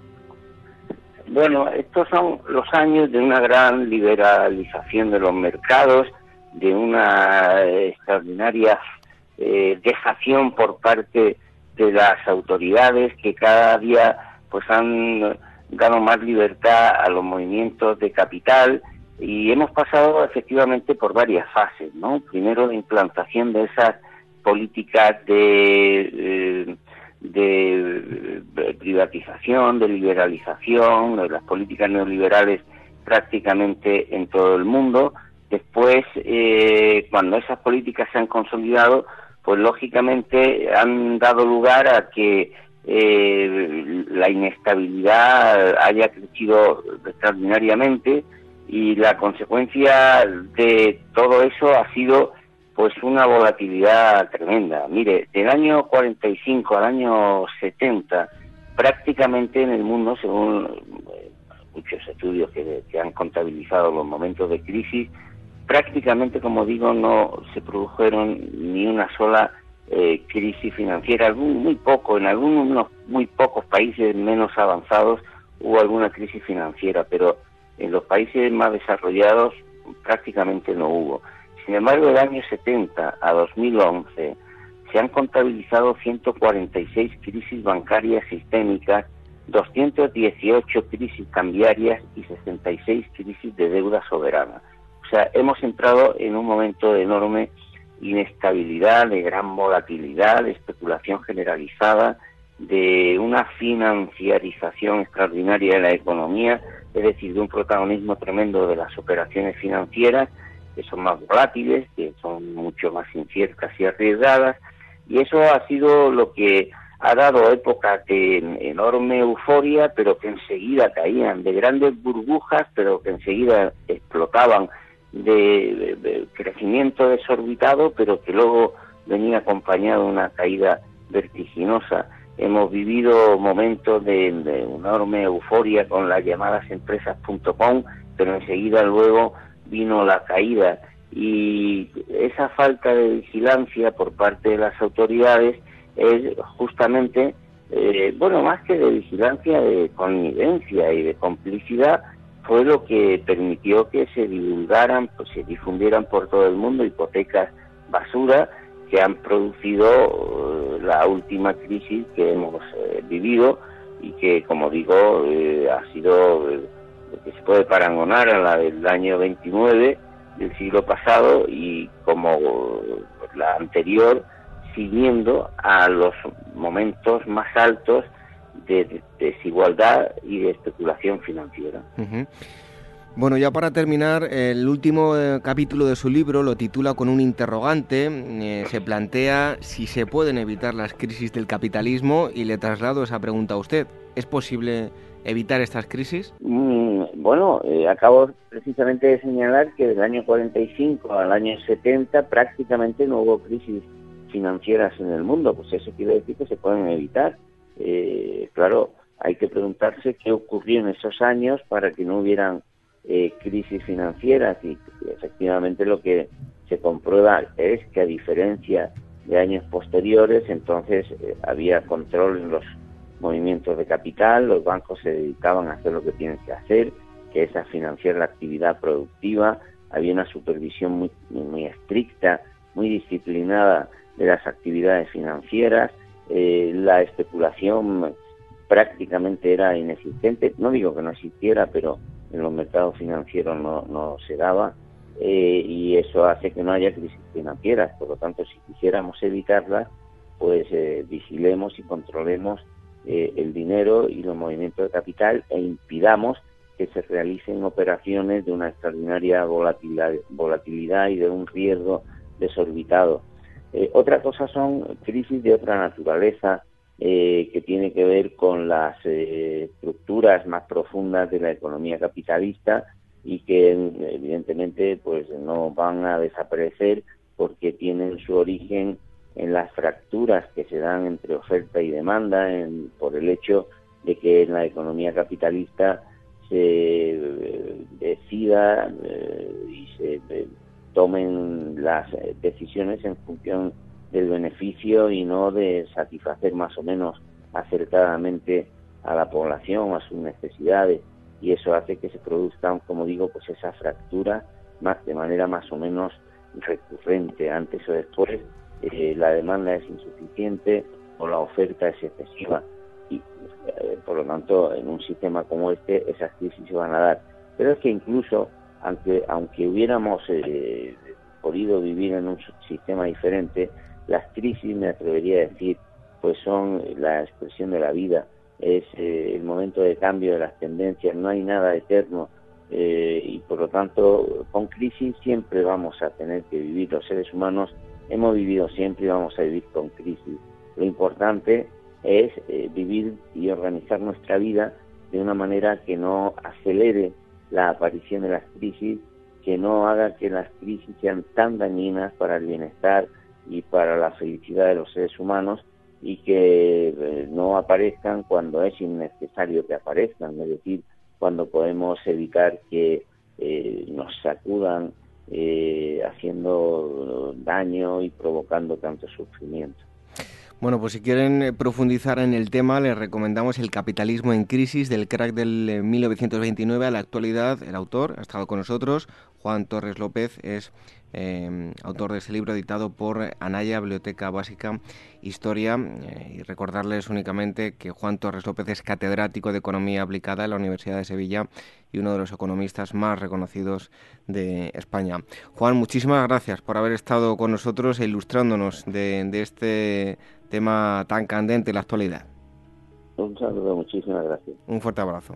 Bueno, estos son los años de una gran liberalización de los mercados, de una extraordinaria eh, dejación por parte de las autoridades que cada día pues han dado más libertad a los movimientos de capital, y hemos pasado efectivamente por varias fases, ¿no? Primero, la implantación de esas políticas de, de, de privatización, de liberalización, de las políticas neoliberales prácticamente en todo el mundo. Después, eh, cuando esas políticas se han consolidado, pues lógicamente han dado lugar a que eh, la inestabilidad haya crecido extraordinariamente, y la consecuencia de todo eso ha sido pues una volatilidad tremenda. Mire, del año cuarenta y cinco al año setenta, prácticamente en el mundo, según eh, muchos estudios que, que han contabilizado los momentos de crisis, prácticamente, como digo, no se produjeron ni una sola eh, crisis financiera. Algún, muy poco, en algunos muy pocos países menos avanzados hubo alguna crisis financiera, pero en los países más desarrollados prácticamente no hubo. Sin embargo, del año setenta a dos mil once se han contabilizado ciento cuarenta y seis crisis bancarias sistémicas, doscientas dieciocho crisis cambiarias y sesenta y seis crisis de deuda soberana. O sea, hemos entrado en un momento de enorme inestabilidad, de gran volatilidad, de especulación generalizada, de una financiarización extraordinaria de la economía, es decir, de un protagonismo tremendo de las operaciones financieras, que son más volátiles, que son mucho más inciertas y arriesgadas, y eso ha sido lo que ha dado épocas de enorme euforia, pero que enseguida caían, de grandes burbujas, pero que enseguida explotaban, de, de, de crecimiento desorbitado, pero que luego venía acompañado de una caída vertiginosa. Hemos vivido momentos de, de enorme euforia con las llamadas empresas punto com, pero enseguida luego vino la caída, y esa falta de vigilancia por parte de las autoridades es justamente, eh, bueno, más que de vigilancia, de connivencia y de complicidad, fue lo que permitió que se divulgaran, pues se difundieran por todo el mundo hipotecas basura que han producido uh, la última crisis que hemos eh, vivido, y que, como digo, eh, ha sido eh, que se puede parangonar a la del año veintinueve del siglo pasado, y como la anterior, siguiendo a los momentos más altos de, de desigualdad y de especulación financiera. Uh-huh. Bueno, ya para terminar, el último eh, capítulo de su libro lo titula con un interrogante. Eh, se plantea si se pueden evitar las crisis del capitalismo, y le traslado esa pregunta a usted. ¿Es posible evitar estas crisis? Mm, bueno, eh, acabo precisamente de señalar que del año cuarenta y cinco al año setenta prácticamente no hubo crisis financieras en el mundo. Pues eso quiere decir que se pueden evitar. Eh, claro, hay que preguntarse qué ocurrió en esos años para que no hubieran eh, crisis financieras, y efectivamente lo que se comprueba es que, a diferencia de años posteriores, entonces eh, había control en los movimientos de capital, los bancos se dedicaban a hacer lo que tienen que hacer, que es a financiar la actividad productiva, había una supervisión muy, muy estricta, muy disciplinada de las actividades financieras, eh, la especulación prácticamente era inexistente, no digo que no existiera, pero en los mercados financieros no, no se daba, eh, y eso hace que no haya crisis financieras. Por lo tanto, si quisiéramos evitarlas, pues eh, vigilemos y controlemos eh, el dinero y los movimientos de capital, e impidamos que se realicen operaciones de una extraordinaria volatilidad, volatilidad y de un riesgo desorbitado. Eh, otra cosa son crisis de otra naturaleza, eh, que tiene que ver con las eh, estructuras más profundas de la economía capitalista, y que evidentemente pues no van a desaparecer porque tienen su origen en las fracturas que se dan entre oferta y demanda, en, por el hecho de que en la economía capitalista se eh, decida eh, y se eh, tomen las eh, decisiones en función del beneficio y no de satisfacer más o menos acertadamente a la población, a sus necesidades, y eso hace que se produzcan, como digo, pues esa fractura más de manera más o menos recurrente. Antes o después eh, la demanda es insuficiente o la oferta es excesiva, y eh, por lo tanto en un sistema como este esas crisis se van a dar. Pero es que incluso aunque, aunque hubiéramos eh, podido vivir en un sistema diferente, las crisis, me atrevería a decir, pues son la expresión de la vida, es eh, el momento de cambio de las tendencias, no hay nada eterno, eh, y por lo tanto con crisis siempre vamos a tener que vivir. Los seres humanos hemos vivido siempre y vamos a vivir con crisis. Lo importante es eh, vivir y organizar nuestra vida de una manera que no acelere la aparición de las crisis, que no haga que las crisis sean tan dañinas para el bienestar y para la felicidad de los seres humanos, y que eh, no aparezcan cuando es innecesario que aparezcan, es decir, cuando podemos evitar que eh, nos sacudan eh, haciendo daño y provocando tanto sufrimiento. Bueno, pues si quieren profundizar en el tema, les recomendamos El capitalismo en crisis, del crack del mil novecientos veintinueve a la actualidad. El autor ha estado con nosotros, Juan Torres López, es eh, autor de este libro editado por Anaya Biblioteca Básica Historia. Eh, y recordarles únicamente que Juan Torres López es catedrático de Economía Aplicada en la Universidad de Sevilla y uno de los economistas más reconocidos de España. Juan, muchísimas gracias por haber estado con nosotros e ilustrándonos de, de este tema tan candente en la actualidad. Un saludo, muchísimas gracias. Un fuerte abrazo.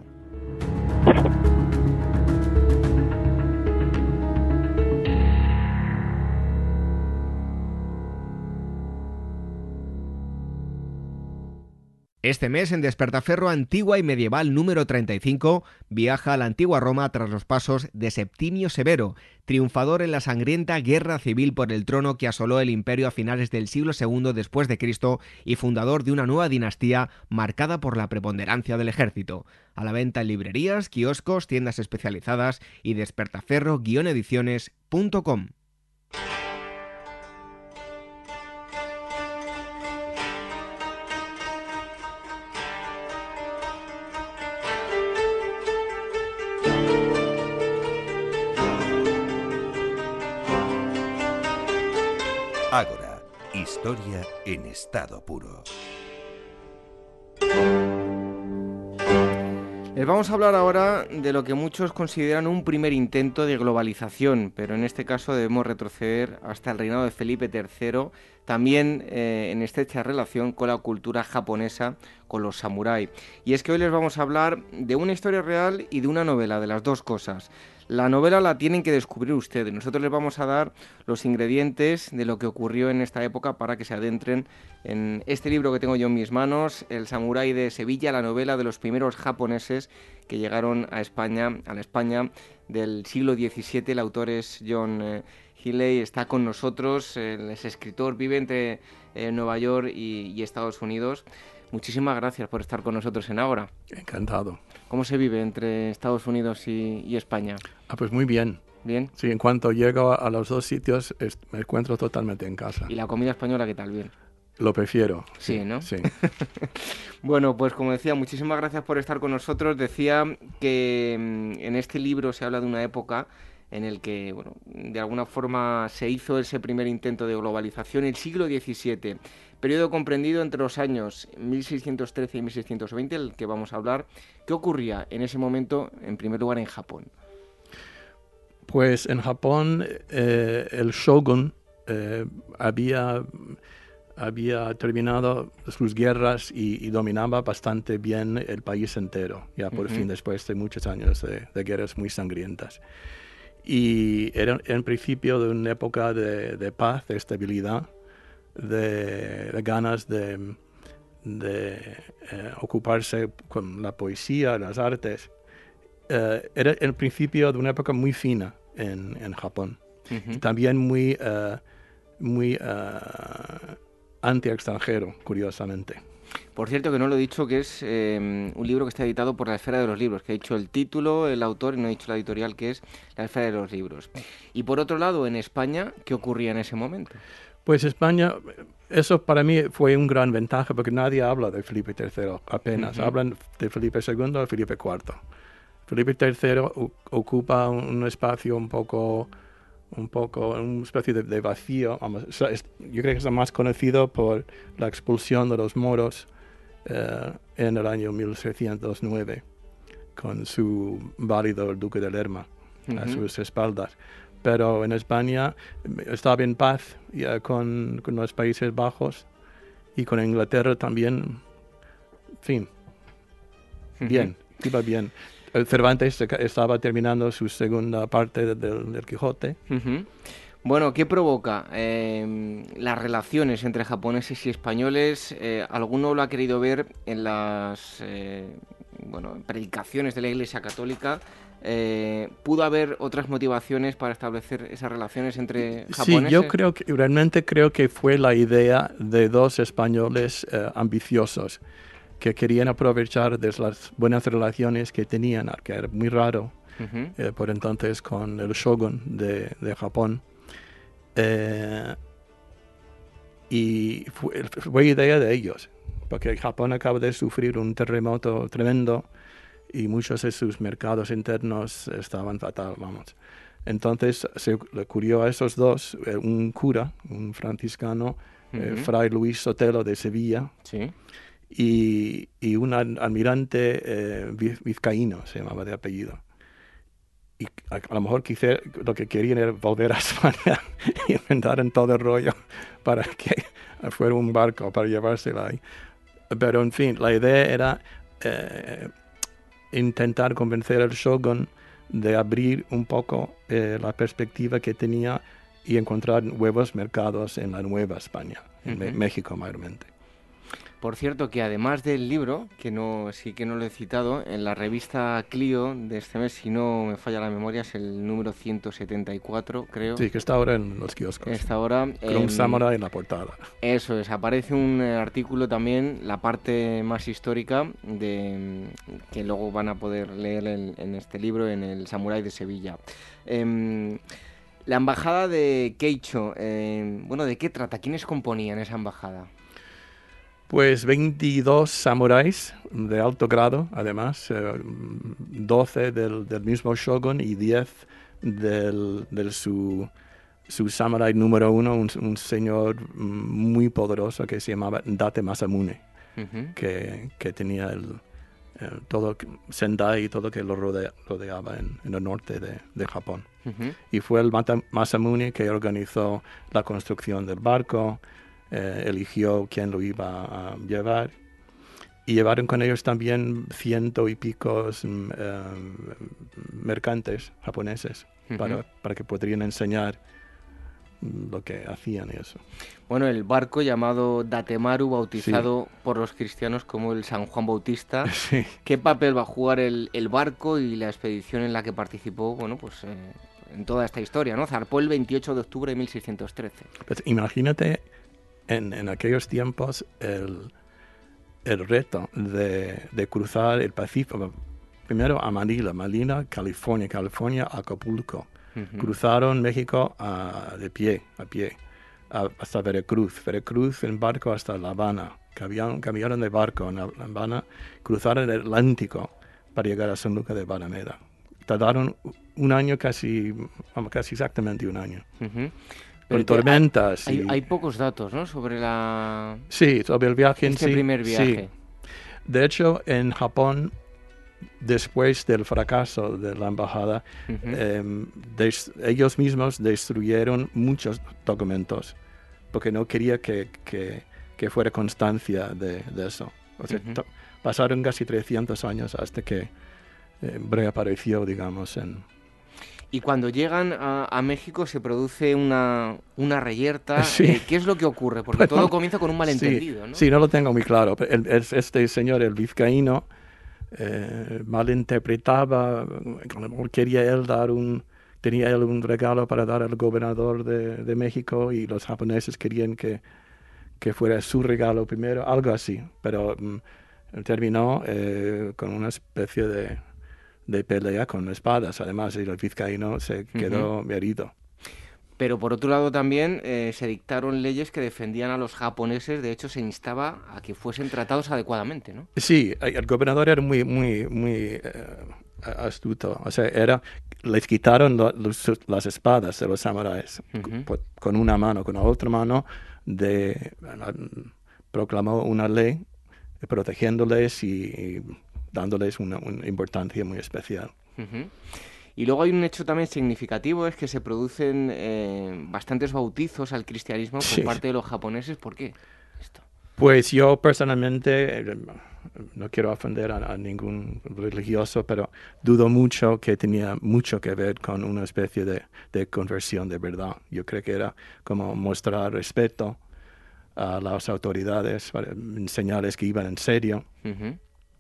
Este mes en Despertaferro Antigua y Medieval número treinta y cinco viaja a la antigua Roma tras los pasos de Septimio Severo, triunfador en la sangrienta guerra civil por el trono que asoló el imperio a finales del siglo segundo después de Cristo y fundador de una nueva dinastía marcada por la preponderancia del ejército. A la venta en librerías, kioscos, tiendas especializadas y despertaferro guion ediciones punto com. Ágora, historia en estado puro. Les vamos a hablar ahora de lo que muchos consideran un primer intento de globalización, pero en este caso debemos retroceder hasta el reinado de Felipe tercero, también eh, en estrecha relación con la cultura japonesa, con los samurái. Y es que hoy les vamos a hablar de una historia real y de una novela, de las dos cosas. La novela la tienen que descubrir ustedes. Nosotros les vamos a dar los ingredientes de lo que ocurrió en esta época para que se adentren en este libro que tengo yo en mis manos, El samurái de Sevilla, la novela de los primeros japoneses que llegaron a España, a la España del siglo diecisiete. El autor es John eh, Healey, está con nosotros, él es escritor, vive entre eh, Nueva York y, y Estados Unidos. Muchísimas gracias por estar con nosotros en Ágora. Encantado. ¿Cómo se vive entre Estados Unidos y, y España? Ah, pues muy bien. ¿Bien? Sí, en cuanto llego a, a los dos sitios es, me encuentro totalmente en casa. ¿Y la comida española qué tal? ¿Bien? Lo prefiero. Sí, sí, ¿no? Sí. Bueno, pues como decía, muchísimas gracias por estar con nosotros. Decía que en este libro se habla de una época en el que, bueno, de alguna forma se hizo ese primer intento de globalización, el siglo diecisiete, periodo comprendido entre los años mil seiscientos trece y mil seiscientos veinte, el que vamos a hablar. ¿Qué ocurría en ese momento, en primer lugar, en Japón? Pues en Japón eh, el shogun eh, había, había terminado sus guerras y, y dominaba bastante bien el país entero, ya por uh-huh. fin después de muchos años de, de guerras muy sangrientas. Y era en principio de una época de, de paz, de estabilidad, de, de ganas de, de eh, ocuparse con la poesía, las artes. Uh, era el principio de una época muy fina en, en Japón. Uh-huh. También muy, uh, muy uh, anti-extranjero, curiosamente. Por cierto, que no lo he dicho, que es eh, un libro que está editado por la Esfera de los Libros, que he dicho el título, el autor, y no he dicho la editorial, que es la Esfera de los Libros. Y por otro lado, en España, ¿qué ocurría en ese momento? Pues España, eso para mí fue un gran ventaja, porque nadie habla de Felipe tercero apenas. Uh-huh. Hablan de Felipe segundo o Felipe cuarto. Felipe tercero u- ocupa un, un espacio un poco, un poco, una especie de, de vacío. Vamos, es, yo creo que es más conocido por la expulsión de los moros eh, en el año mil seiscientos nueve, con su válido el duque de Lerma uh-huh. a sus espaldas. Pero en España estaba en paz ya con, con los Países Bajos y con Inglaterra también. En fin, uh-huh. bien, iba bien. Cervantes estaba terminando su segunda parte del, del Quijote. Uh-huh. Bueno, ¿qué provoca eh, las relaciones entre japoneses y españoles? Eh, ¿Alguno lo ha querido ver en las eh, bueno, predicaciones de la Iglesia Católica? Eh, ¿Pudo haber otras motivaciones para establecer esas relaciones entre japoneses? Sí, yo creo que realmente creo que fue la idea de dos españoles eh, ambiciosos que querían aprovechar de las buenas relaciones que tenían, que era muy raro uh-huh. eh, por entonces con el shogun de, de Japón. Eh, y fue, fue idea de ellos, porque Japón acaba de sufrir un terremoto tremendo y muchos de sus mercados internos estaban fatal, vamos. Entonces se le ocurrió a esos dos, eh, un cura, un franciscano, uh-huh. eh, Fray Luis Sotelo de Sevilla, sí. y, y un almirante eh, vizcaíno, se llamaba de apellido. Y a, a lo mejor quizá lo que querían era volver a España y inventaron todo el rollo para que fuera un barco para llevársela ahí. Pero en fin, la idea era eh, intentar convencer al shogun de abrir un poco eh, la perspectiva que tenía y encontrar nuevos mercados en la Nueva España, en uh-huh. México mayormente. Por cierto, que además del libro, que no sí que no lo he citado, en la revista Clio de este mes, si no me falla la memoria, es el número ciento setenta y cuatro, creo. Sí, que está ahora en los kioscos. Está ahora... Con eh, un samurái en la portada. Eso es, aparece un eh, artículo también, la parte más histórica, de que luego van a poder leer en, en este libro, en el Samurái de Sevilla. Eh, la embajada de Keicho, eh, bueno, ¿de qué trata? ¿Quiénes componían esa embajada? Pues veintidós samuráis de alto grado, además, eh, doce del, del mismo shogun y diez del, del su, su samurái número uno, un, un señor muy poderoso que se llamaba Date Masamune, uh-huh. que, que tenía el, el todo Sendai y todo que lo rodea, rodeaba en, en el norte de, de Japón. Uh-huh. Y fue el Mata, Masamune que organizó la construcción del barco, Eh, eligió quién lo iba a llevar y llevaron con ellos también ciento y picos eh, mercantes japoneses uh-huh. para, para que podrían enseñar lo que hacían y eso. Bueno, el barco llamado Datemaru, bautizado sí. por los cristianos como el San Juan Bautista. Sí. ¿Qué papel va a jugar el, el barco y la expedición en la que participó? Bueno, pues eh, en toda esta historia, ¿no? Zarpó el veintiocho de octubre de mil seiscientos trece. Pues imagínate En, en aquellos tiempos el, el reto de, de cruzar el Pacífico, primero a Manila, Manila, California, California, Acapulco. Uh-huh. Cruzaron México a, de pie, a pie, a, hasta Veracruz, Veracruz en barco hasta La Habana. Cambiaron, cambiaron de barco en La Habana, cruzaron el Atlántico para llegar a San Lucas de Barrameda. Tardaron un año casi, casi exactamente un año. Uh-huh. Con tormentas. Hay, y... hay, hay pocos datos, ¿no? Sobre la... Sí, sobre el viaje en este sí. primer viaje. Sí. De hecho, en Japón, después del fracaso de la embajada, uh-huh. eh, des, ellos mismos destruyeron muchos documentos porque no quería que, que, que fuera constancia de, de eso. O sea, uh-huh. to, pasaron casi trescientos años hasta que eh, reapareció, digamos, en... Y cuando llegan a, a México se produce una, una reyerta. Sí. Eh, ¿Qué es lo que ocurre? Porque bueno, todo comienza con un malentendido, sí, ¿no? Sí, no lo tengo muy claro. El, el, este señor, el vizcaíno, eh, malinterpretaba, quería él dar un, tenía él un regalo para dar al gobernador de, de México y los japoneses querían que, que fuera su regalo primero, algo así. Pero um, terminó eh, con una especie de... de pelea con espadas, además, y el vizcaíno se quedó uh-huh. herido. Pero por otro lado también eh, se dictaron leyes que defendían a los japoneses, de hecho se instaba a que fuesen tratados adecuadamente, ¿no? Sí, el gobernador era muy, muy, muy uh, astuto, o sea, era, les quitaron lo, los, las espadas de los samuráis uh-huh. con, con una mano, con la otra mano de, uh, proclamó una ley protegiéndoles y, y dándoles una, una importancia muy especial. Uh-huh. Y luego hay un hecho también significativo, es que se producen eh, bastantes bautizos al cristianismo por sí. parte de los japoneses. ¿Por qué esto? Pues yo personalmente, eh, no quiero ofender a, a ningún religioso, pero dudo mucho que tenía mucho que ver con una especie de, de conversión de verdad. Yo creo que era como mostrar respeto a las autoridades, para enseñarles que iban en serio. Uh-huh.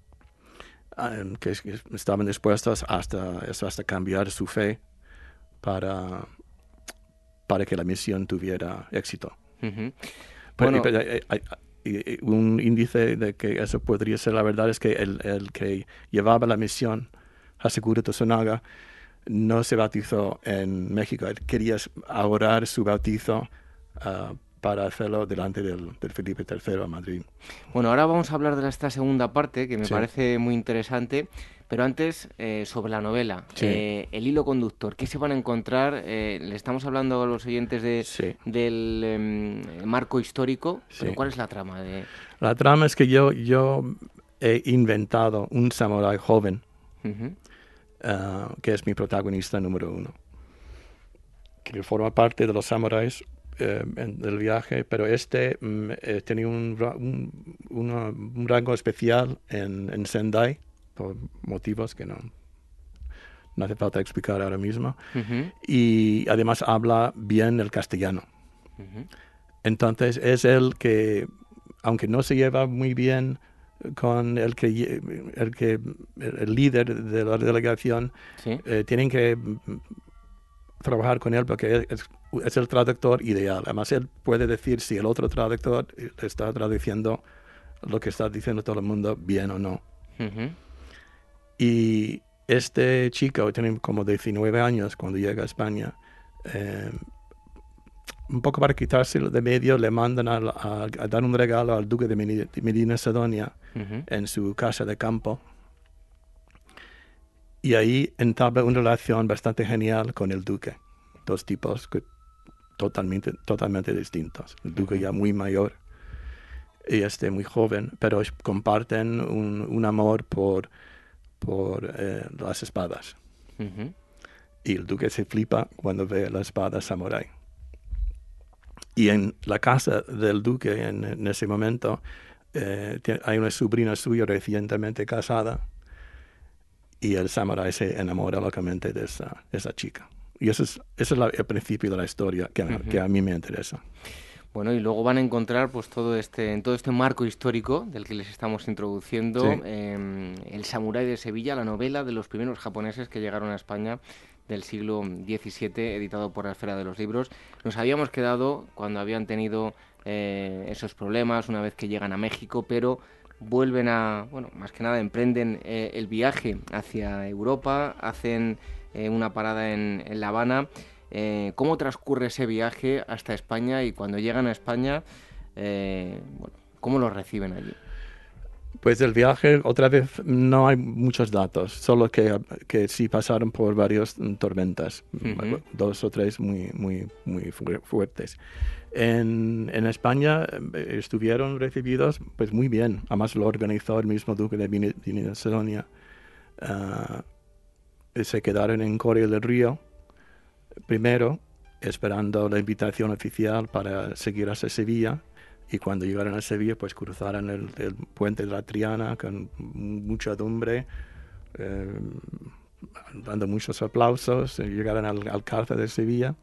Que estaban dispuestos hasta, hasta cambiar su fe para, para que la misión tuviera éxito. Uh-huh. Pero, bueno. pero hay, hay, hay un índice de que eso podría ser la verdad es que el, el que llevaba la misión, Hasekura Tosunaga, no se bautizó en México. Él quería ahorrar su bautizo uh, para hacerlo delante del, del Felipe tercero a Madrid. Bueno, ahora vamos a hablar de esta segunda parte, que me sí. parece muy interesante, Pero antes, eh, sobre la novela, Sí. eh, el hilo conductor, ¿qué se van a encontrar? Eh, le estamos hablando a los oyentes de, Sí. del eh, marco histórico, pero Sí. ¿cuál es la trama? De... La trama es que yo, yo he inventado un samurái joven, Uh-huh. uh, que es mi protagonista número uno, que forma parte de los samuráis eh, en- del viaje, pero este mm, eh, tenía un, ra- un, una- un rango especial en, en Sendai, por motivos que no, no hace falta explicar ahora mismo, Uh-huh. y además habla bien el castellano. Uh-huh. Entonces es el que, aunque no se lleva muy bien con el que lle- el, que, el líder de la delegación, Sí. eh, tienen que mm, trabajar con él porque es, es el traductor ideal. Además, él puede decir si el otro traductor está traduciendo lo que está diciendo todo el mundo bien o no. Uh-huh. Y este chico tiene como diecinueve años cuando llega a España. Eh, un poco para quitárselo de medio, le mandan a, a- a dar un regalo al duque de Medi- de Medina Sidonia Uh-huh. en su casa de campo. Y ahí entabla una relación bastante genial con el duque. Dos tipos que totalmente, totalmente distintos. El duque ya muy mayor y este muy joven, pero es- comparten un, un amor por, por eh, las espadas. Uh-huh. Y el duque se flipa cuando ve la espada samurái. Y en la casa del duque, en, en ese momento, eh, tie- hay una sobrina suya recientemente casada y el samurái se enamora locamente de esa, esa chica. Y eso es, ese es la- el principio de la historia que, Ujú. que a mí me interesa. Bueno, y luego van a encontrar pues todo este, en todo este marco histórico del que les estamos introduciendo, Sí. eh, El Samurái de Sevilla, la novela de los primeros japoneses que llegaron a España del siglo diecisiete, editado por la Esfera de los Libros. Nos habíamos quedado cuando habían tenido eh, esos problemas una vez que llegan a México, pero vuelven a, bueno, más que nada emprenden eh, el viaje hacia Europa, hacen eh, una parada en, en La Habana. Eh, ¿Cómo transcurre ese viaje hasta España y cuando llegan a España, eh, bueno, cómo los reciben allí? Pues el viaje, otra vez, no hay muchos datos, solo que, que sí pasaron por varias mm, tormentas, Ujú. dos o tres muy, muy, muy fu- fuertes. En, en España eh, estuvieron recibidos pues muy bien, además lo organizó el mismo duque de Mini- Medina Sidonia. Ah, se quedaron en Coria del Río, primero, esperando la invitación oficial para seguir hacia Sevilla. Y cuando llegaron a Sevilla, pues cruzaron el, el puente de la Triana con muchedumbre, eh, dando muchos aplausos, y llegaron al Alcázar de Sevilla.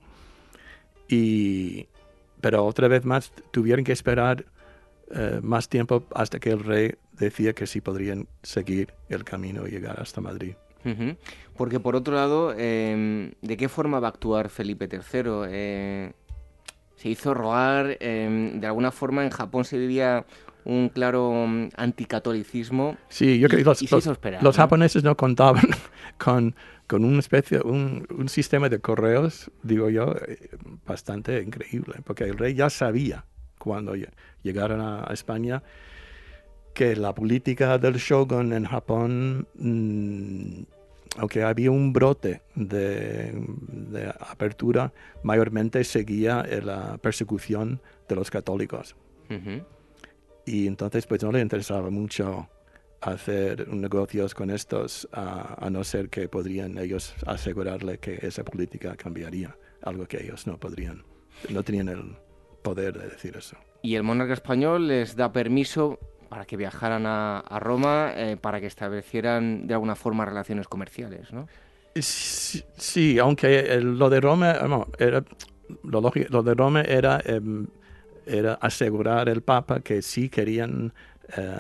Y, pero otra vez más tuvieron que esperar eh, más tiempo hasta que el rey decía que sí podrían seguir el camino y llegar hasta Madrid. Ujú. Porque por otro lado, eh, ¿de qué forma va a actuar Felipe tercero? Eh, se hizo rogar, eh, de alguna forma en Japón se vivía un claro mm, anticatolicismo Sí, yo y, creo que los, y se los, hizo esperar, los ¿no? japoneses no contaban con, con una especie, un, un sistema de correos, digo yo, eh, bastante increíble, porque el rey ya sabía cuando lle- llegaron a, a España que la política del shogun en Japón, mm, aunque había un brote de, de apertura, mayormente seguía eh, la persecución de los católicos. Ujú. Y entonces pues no le interesaba mucho hacer negocios con estos, a, a no ser que podrían ellos asegurarle que esa política cambiaría, algo que ellos no podrían, no tenían el poder de decir eso. Y el monarca español les da permiso para que viajaran a, a Roma, eh, para que establecieran de alguna forma relaciones comerciales, ¿no? Sí, sí, aunque el- lo de Roma, no, era, lo, lógi- lo de Roma era, em, era asegurar el Papa que sí querían, eh,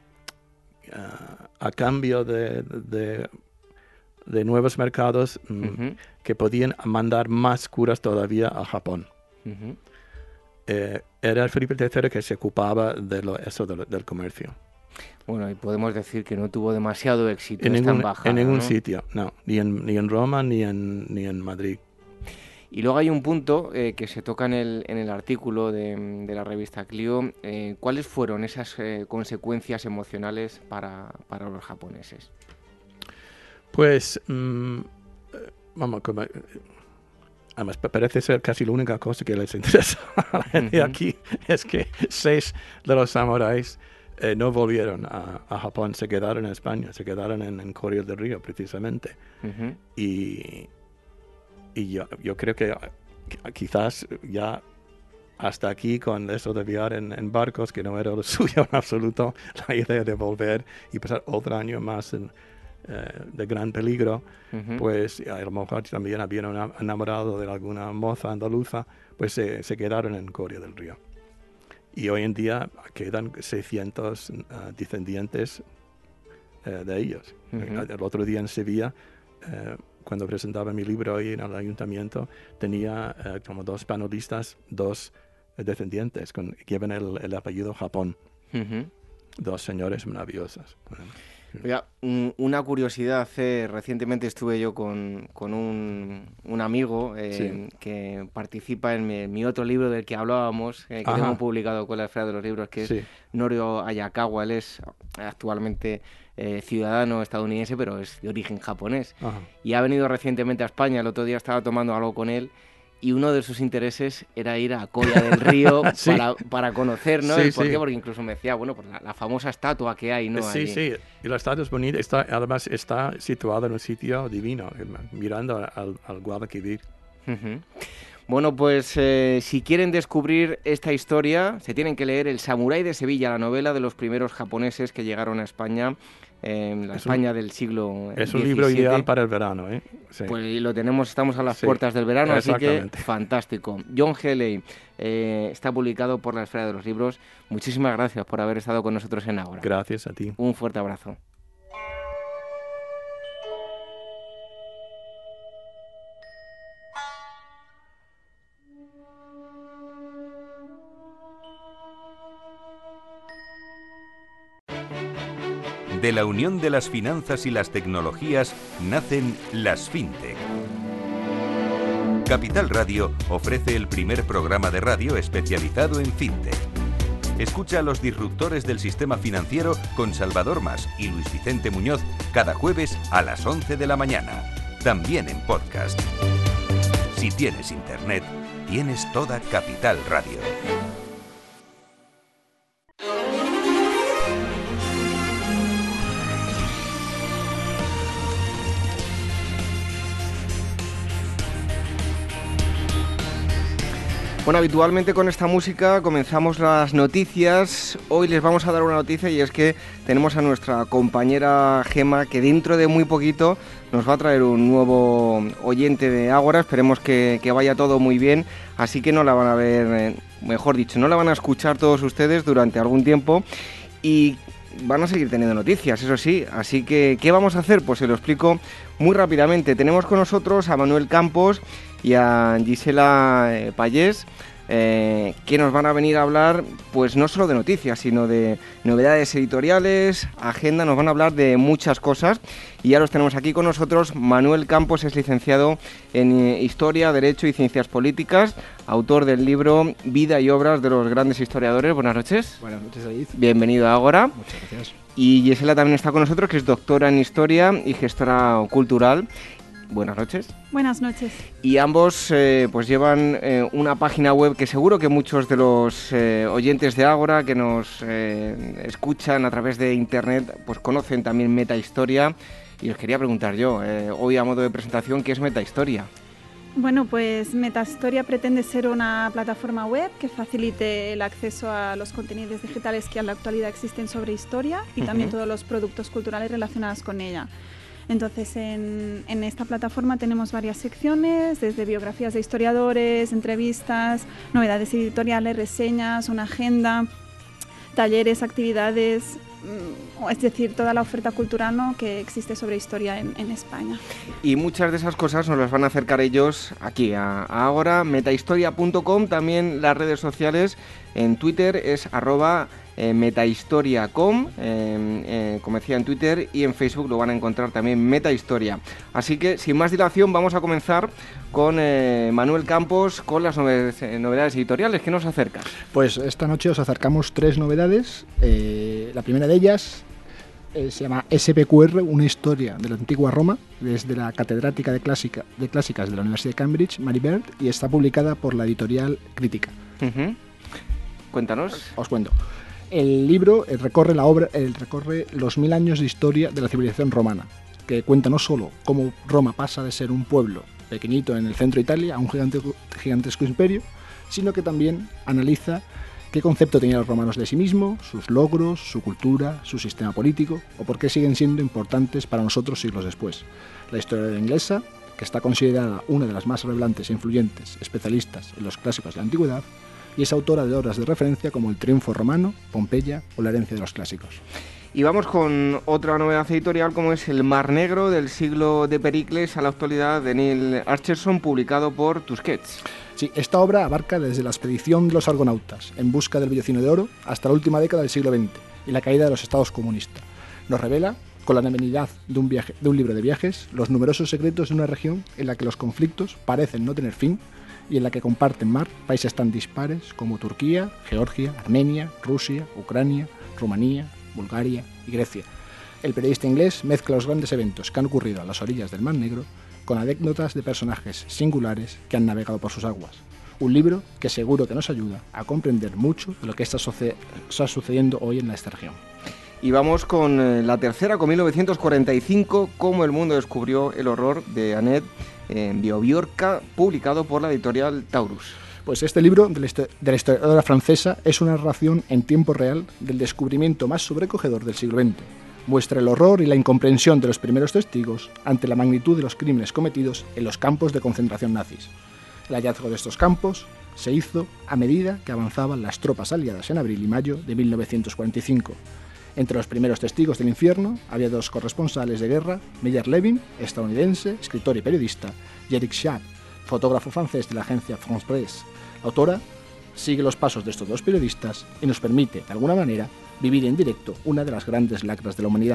a, a cambio de, de, de nuevos mercados, mm, Ujú, que podían mandar más curas todavía a Japón. ujú. Eh, era Felipe tercero que se ocupaba de lo, eso de lo- del comercio. Bueno, y podemos decir que no tuvo demasiado éxito En esta ningún, embajada, en ningún ¿no? sitio, no, ni en, ni en Roma ni en, ni en Madrid. Y luego hay un punto eh, que se toca en el, en el artículo de, de la revista Clio. Eh, ¿cuáles fueron esas eh, consecuencias emocionales para, para los japoneses? Pues, mm, vamos, como, además parece ser casi la única cosa que les interesa a la gente uh-huh. aquí, es que seis de los samuráis eh, no volvieron a, a Japón, se quedaron en España, se quedaron en, en Coria del Río precisamente. Uh-huh. Y, y yo, yo creo que quizás ya hasta aquí con eso de viajar en, en barcos, que no era lo suyo en absoluto, la idea de volver y pasar otro año más en, eh, de gran peligro, uh-huh. pues a lo mejor también habían enamorado de alguna moza andaluza, pues se, se quedaron en Coria del Río. Y hoy en día quedan seiscientos uh, descendientes uh, de ellos. Uh-huh. El otro día en Sevilla, uh, cuando presentaba mi libro ahí en el ayuntamiento, tenía uh, como dos panelistas, dos descendientes con, que llevan el, el apellido Japón. Uh-huh. Dos señores maravillosos. Oiga, una curiosidad, eh, recientemente estuve yo con, con un, un amigo eh, sí. que participa en mi, en mi otro libro del que hablábamos, eh, que Ajá. tengo publicado con la Esfera de los Libros, que sí. es Norio Ayakawa. Él es actualmente eh, ciudadano estadounidense, pero es de origen japonés. Ajá. Y ha venido recientemente a España. El otro día estaba tomando algo con él y uno de sus intereses era ir a Coria del Río sí. para, para conocer, ¿no? Sí, el por sí. qué, porque incluso me decía, bueno, pues la, la famosa estatua que hay, ¿no? Sí, allí. sí, y la estatua es bonita, está, además está situada en un sitio divino, mirando al, al Guadalquivir. Uh-huh. Bueno, pues eh, si quieren descubrir esta historia, se tienen que leer El Samurái de Sevilla, la novela de los primeros japoneses que llegaron a España, en la es España un, del siglo Es diecisiete. Un libro ideal para el verano, ¿eh? Sí. Pues lo tenemos, estamos a las sí, puertas del verano, así que fantástico. John Healey, eh, está publicado por la Esfera de los Libros. Muchísimas gracias por haber estado con nosotros en Ágora. Gracias a ti. Un fuerte abrazo. De la unión de las finanzas y las tecnologías nacen las FinTech. Capital Radio ofrece el primer programa de radio especializado en FinTech. Escucha a los disruptores del sistema financiero con Salvador Mas y Luis Vicente Muñoz cada jueves a las once de la mañana. También en podcast. Si tienes internet, tienes toda Capital Radio. Bueno, habitualmente con esta música comenzamos las noticias. Hoy les vamos a dar una noticia y es que tenemos a nuestra compañera Gema, que dentro de muy poquito nos va a traer un nuevo oyente de Ágora. Esperemos que, que vaya todo muy bien, así que no la van a ver, eh, mejor dicho, no la van a escuchar todos ustedes durante algún tiempo y van a seguir teniendo noticias, eso sí. Así que, ¿qué vamos a hacer? Pues se lo explico muy rápidamente. Tenemos con nosotros a Manuel Campos y a Gisela eh, Payés, eh, que nos van a venir a hablar, pues no solo de noticias, sino de novedades editoriales, agenda, nos van a hablar de muchas cosas. Y ya los tenemos aquí con nosotros. Manuel Campos es licenciado en eh, Historia, Derecho y Ciencias Políticas, autor del libro Vida y Obras de los Grandes Historiadores. Buenas noches. Buenas noches, David. Bienvenido a Ágora. Muchas gracias. Y Gisela también está con nosotros, que es doctora en Historia y gestora cultural. Buenas noches. Buenas noches. Y ambos eh, pues llevan eh, una página web que seguro que muchos de los eh, oyentes de Ágora que nos eh, escuchan a través de internet pues conocen también Metahistoria. Y os quería preguntar yo, eh, hoy a modo de presentación, ¿qué es Metahistoria? Bueno, pues Metahistoria pretende ser una plataforma web que facilite el acceso a los contenidos digitales que en la actualidad existen sobre historia y uh-huh. también todos los productos culturales relacionados con ella. Entonces, en, en esta plataforma tenemos varias secciones, desde biografías de historiadores, entrevistas, novedades editoriales, reseñas, una agenda, talleres, actividades, es decir, toda la oferta cultural, ¿no?, que existe sobre historia en, en España. Y muchas de esas cosas nos las van a acercar ellos aquí, a, a Ágora, metahistoria punto com, también las redes sociales, en Twitter es arroba eh, metahistoria punto com, eh, eh, como decía en Twitter, y en Facebook lo van a encontrar también Metahistoria. Así que, sin más dilación, vamos a comenzar con eh, Manuel Campos, con las novedades, eh, novedades editoriales. ¿Qué nos acercas? Pues esta noche os acercamos tres novedades. Eh, la primera de ellas eh, se llama S P Q R, una historia de la antigua Roma, desde la catedrática de, clásica, de clásicas de la Universidad de Cambridge, Mary Bird, y está publicada por la editorial Crítica. Uh-huh. Cuéntanos. Os cuento. El libro eh, recorre, la obra, eh, recorre los mil años de historia de la civilización romana, que cuenta no solo cómo Roma pasa de ser un pueblo pequeñito en el centro de Italia a un gigantesco, gigantesco imperio, sino que también analiza qué concepto tenían los romanos de sí mismos, sus logros, su cultura, su sistema político, o por qué siguen siendo importantes para nosotros siglos después. La historia inglesa, que está considerada una de las más relevantes e influyentes especialistas en los clásicos de la antigüedad, y es autora de obras de referencia como El triunfo romano, Pompeya o La herencia de los clásicos. Y vamos con otra novedad editorial, como es El mar negro, del siglo de Pericles a la actualidad, de Neil Archerson, publicado por Tusquets. Sí, esta obra abarca desde la expedición de los argonautas en busca del vellocino de oro hasta la última década del siglo veinte y la caída de los estados comunistas. Nos revela, con la amenidad de un, viaje, de un libro de viajes, los numerosos secretos de una región en la que los conflictos parecen no tener fin y en la que comparten mar países tan dispares como Turquía, Georgia, Armenia, Rusia, Ucrania, Rumanía, Bulgaria y Grecia. El periodista inglés mezcla los grandes eventos que han ocurrido a las orillas del Mar Negro con anécdotas de personajes singulares que han navegado por sus aguas. Un libro que seguro que nos ayuda a comprender mucho de lo que está, suce- está sucediendo hoy en esta región. Y vamos con eh, la tercera, con mil novecientos cuarenta y cinco, Cómo el mundo descubrió el horror, de Annette eh, Biobiorca, publicado por la editorial Taurus. Pues este libro de la, histo- de la historiadora francesa es una narración en tiempo real del descubrimiento más sobrecogedor del siglo veinte. Muestra el horror y la incomprensión de los primeros testigos ante la magnitud de los crímenes cometidos en los campos de concentración nazis. El hallazgo de estos campos se hizo a medida que avanzaban las tropas aliadas en abril y mayo de mil novecientos cuarenta y cinco. Entre los primeros testigos del infierno había dos corresponsales de guerra, Meyer Levin, estadounidense, escritor y periodista, y Eric Schaap, fotógrafo francés de la agencia France Presse. La autora sigue los pasos de estos dos periodistas y nos permite, de alguna manera, vivir en directo una de las grandes lacras de la humanidad.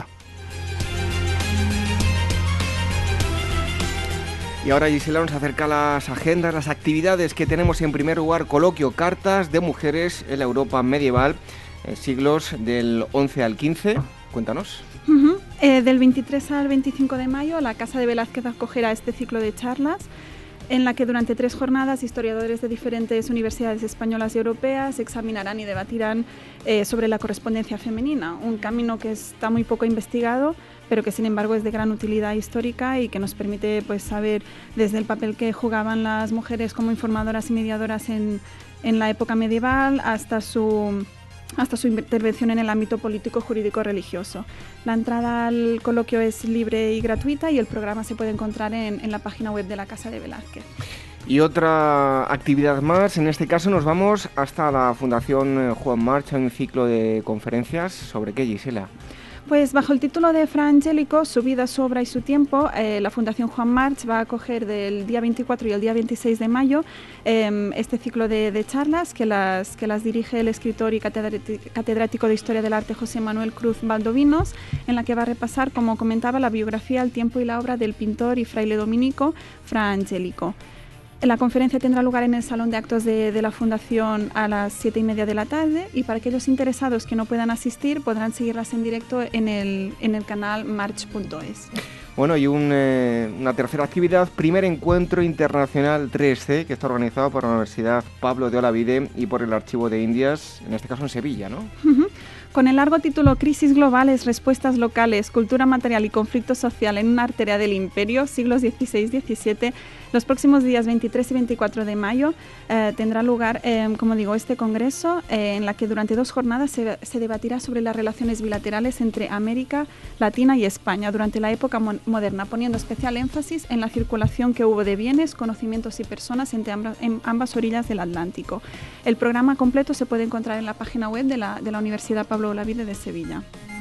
Y ahora, Gisela, nos acerca a las agendas, las actividades que tenemos. En primer lugar, coloquio Cartas de mujeres en la Europa medieval, eh, siglos del once al quince. Cuéntanos. Uh-huh. Eh, del veintitrés al veinticinco de mayo, la Casa de Velázquez acogerá este ciclo de charlas en la que durante tres jornadas historiadores de diferentes universidades españolas y europeas examinarán y debatirán eh, sobre la correspondencia femenina, un camino que está muy poco investigado, pero que sin embargo es de gran utilidad histórica y que nos permite pues, saber desde el papel que jugaban las mujeres como informadoras y mediadoras en, en la época medieval hasta su... hasta su intervención en el ámbito político, jurídico, religioso. La entrada al coloquio es libre y gratuita y el programa se puede encontrar en, en la página web de la Casa de Velázquez. Y otra actividad más, en este caso nos vamos hasta la Fundación Juan March, un ciclo de conferencias. ¿Sobre qué, Gisela? Pues bajo el título de Fra Angelico, su vida, su obra y su tiempo, eh, la Fundación Juan March va a acoger del día veinticuatro y el día veintiséis de mayo eh, este ciclo de, de charlas que las, que las dirige el escritor y catedrático de Historia del Arte José Manuel Cruz Valdovinos, en la que va a repasar, como comentaba, la biografía, el tiempo y la obra del pintor y fraile dominico Fra Angelico. La conferencia tendrá lugar en el Salón de Actos de, de la Fundación a las siete y media de la tarde y para aquellos interesados que no puedan asistir podrán seguirlas en directo en el, en el canal march punto es. Bueno, y un, eh, una tercera actividad, primer encuentro internacional tres C, que está organizado por la Universidad Pablo de Olavide y por el Archivo de Indias, en este caso en Sevilla, ¿no? Uh-huh. Con el largo título Crisis globales, respuestas locales, cultura material y conflicto social en una arteria del imperio, siglos dieciséis diecisiete, los próximos días veintitrés y veinticuatro de mayo eh, tendrá lugar, eh, como digo, este congreso eh, en la que durante dos jornadas se, se debatirá sobre las relaciones bilaterales entre América Latina y España durante la época mo- moderna, poniendo especial énfasis en la circulación que hubo de bienes, conocimientos y personas entre ambas, en ambas orillas del Atlántico. El programa completo se puede encontrar en la página web de la, de la Universidad Pablo Olavide de Sevilla.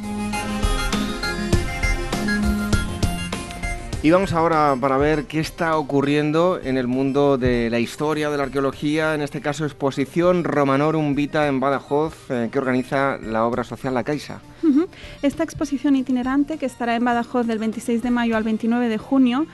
Y vamos ahora para ver qué está ocurriendo en el mundo de la historia, de la arqueología, en este caso exposición Romanorum Vita en Badajoz, eh, que organiza la obra social La Caixa. Uh-huh. Esta exposición itinerante, que estará en Badajoz del veintiséis de mayo al veintinueve de junio,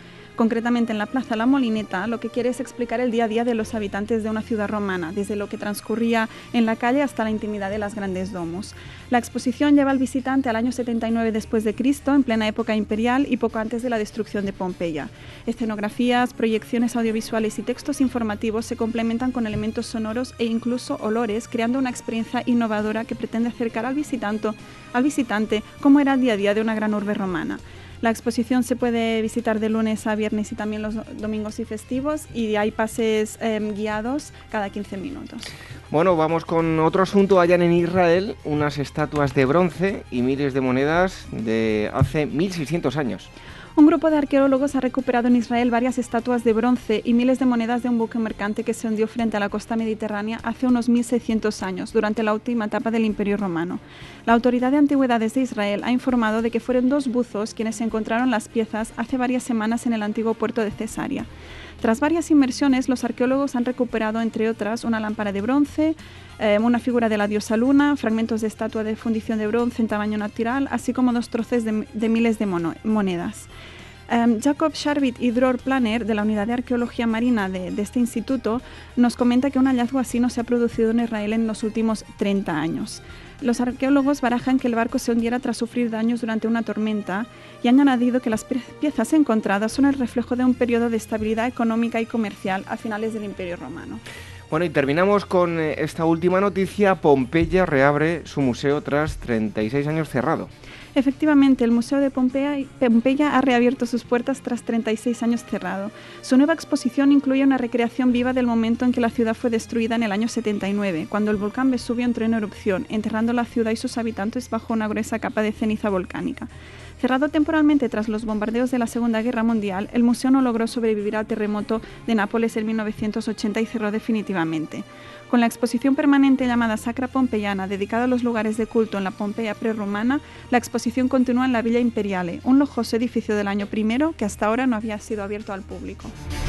concretamente en la Plaza La Molineta, lo que quiere es explicar el día a día de los habitantes de una ciudad romana, desde lo que transcurría en la calle hasta la intimidad de las grandes domos. La exposición lleva al visitante al año setenta y nueve después de Cristo, en plena época imperial y poco antes de la destrucción de Pompeya. Escenografías, proyecciones audiovisuales y textos informativos se complementan con elementos sonoros e incluso olores, creando una experiencia innovadora que pretende acercar al visitante, al visitante cómo era el día a día de una gran urbe romana. La exposición se puede visitar de lunes a viernes y también los domingos y festivos, y hay pases eh, guiados cada quince minutos. Bueno, vamos con otro asunto. Allá en Israel, unas estatuas de bronce y miles de monedas de hace mil seiscientos años. Un grupo de arqueólogos ha recuperado en Israel varias estatuas de bronce y miles de monedas de un buque mercante que se hundió frente a la costa mediterránea hace unos mil seiscientos años, durante la última etapa del Imperio Romano. La Autoridad de Antigüedades de Israel ha informado de que fueron dos buzos quienes encontraron las piezas hace varias semanas en el antiguo puerto de Cesarea. Tras varias inmersiones, los arqueólogos han recuperado, entre otras, una lámpara de bronce, eh, una figura de la diosa Luna, fragmentos de estatua de fundición de bronce en tamaño natural, así como dos trozos de, de miles de mono, monedas. Um, Jacob Sharvit y Dror Planner, de la Unidad de Arqueología Marina de, de este instituto, nos comenta que un hallazgo así no se ha producido en Israel en los últimos treinta años. Los arqueólogos barajan que el barco se hundiera tras sufrir daños durante una tormenta y han añadido que las piezas encontradas son el reflejo de un periodo de estabilidad económica y comercial a finales del Imperio Romano. Bueno, y terminamos con esta última noticia. Pompeya reabre su museo tras treinta y seis años cerrado. Efectivamente, el Museo de Pompeya, Pompeya ha reabierto sus puertas tras treinta y seis años cerrado. Su nueva exposición incluye una recreación viva del momento en que la ciudad fue destruida en el año setenta y nueve, cuando el volcán Vesubio entró en erupción, enterrando la ciudad y sus habitantes bajo una gruesa capa de ceniza volcánica. Cerrado temporalmente tras los bombardeos de la Segunda Guerra Mundial, el museo no logró sobrevivir al terremoto de Nápoles en mil novecientos ochenta y cerró definitivamente. Con la exposición permanente llamada Sacra Pompeyana, dedicada a los lugares de culto en la Pompeya prerromana, la exposición continúa en la Villa Imperiale, un lujoso edificio del año primero que hasta ahora no había sido abierto al público.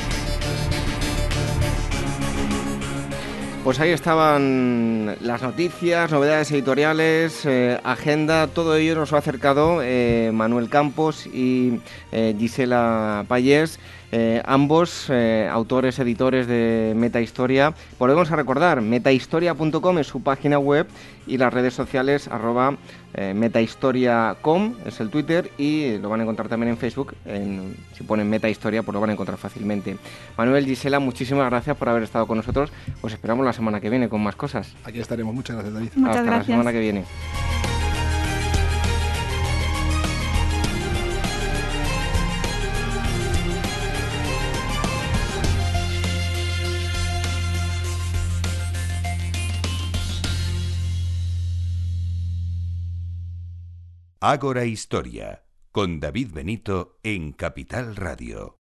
Pues ahí estaban las noticias, novedades editoriales, eh, agenda, todo ello nos lo ha acercado eh, Manuel Campos y eh, Gisela Payés, eh, ambos eh, autores, editores de Metahistoria. Volvemos a recordar, metahistoria punto com es su página web y las redes sociales, arroba eh, metahistoria punto com es el Twitter, y lo van a encontrar también en Facebook. En, si ponen Metahistoria, pues lo van a encontrar fácilmente. Manuel, Gisela, muchísimas gracias por haber estado con nosotros. Os esperamos la semana que viene con más cosas. Aquí estaremos. Muchas gracias, David. Muchas Hasta gracias. la semana que viene. Ágora Historia, con David Benito en Capital Radio.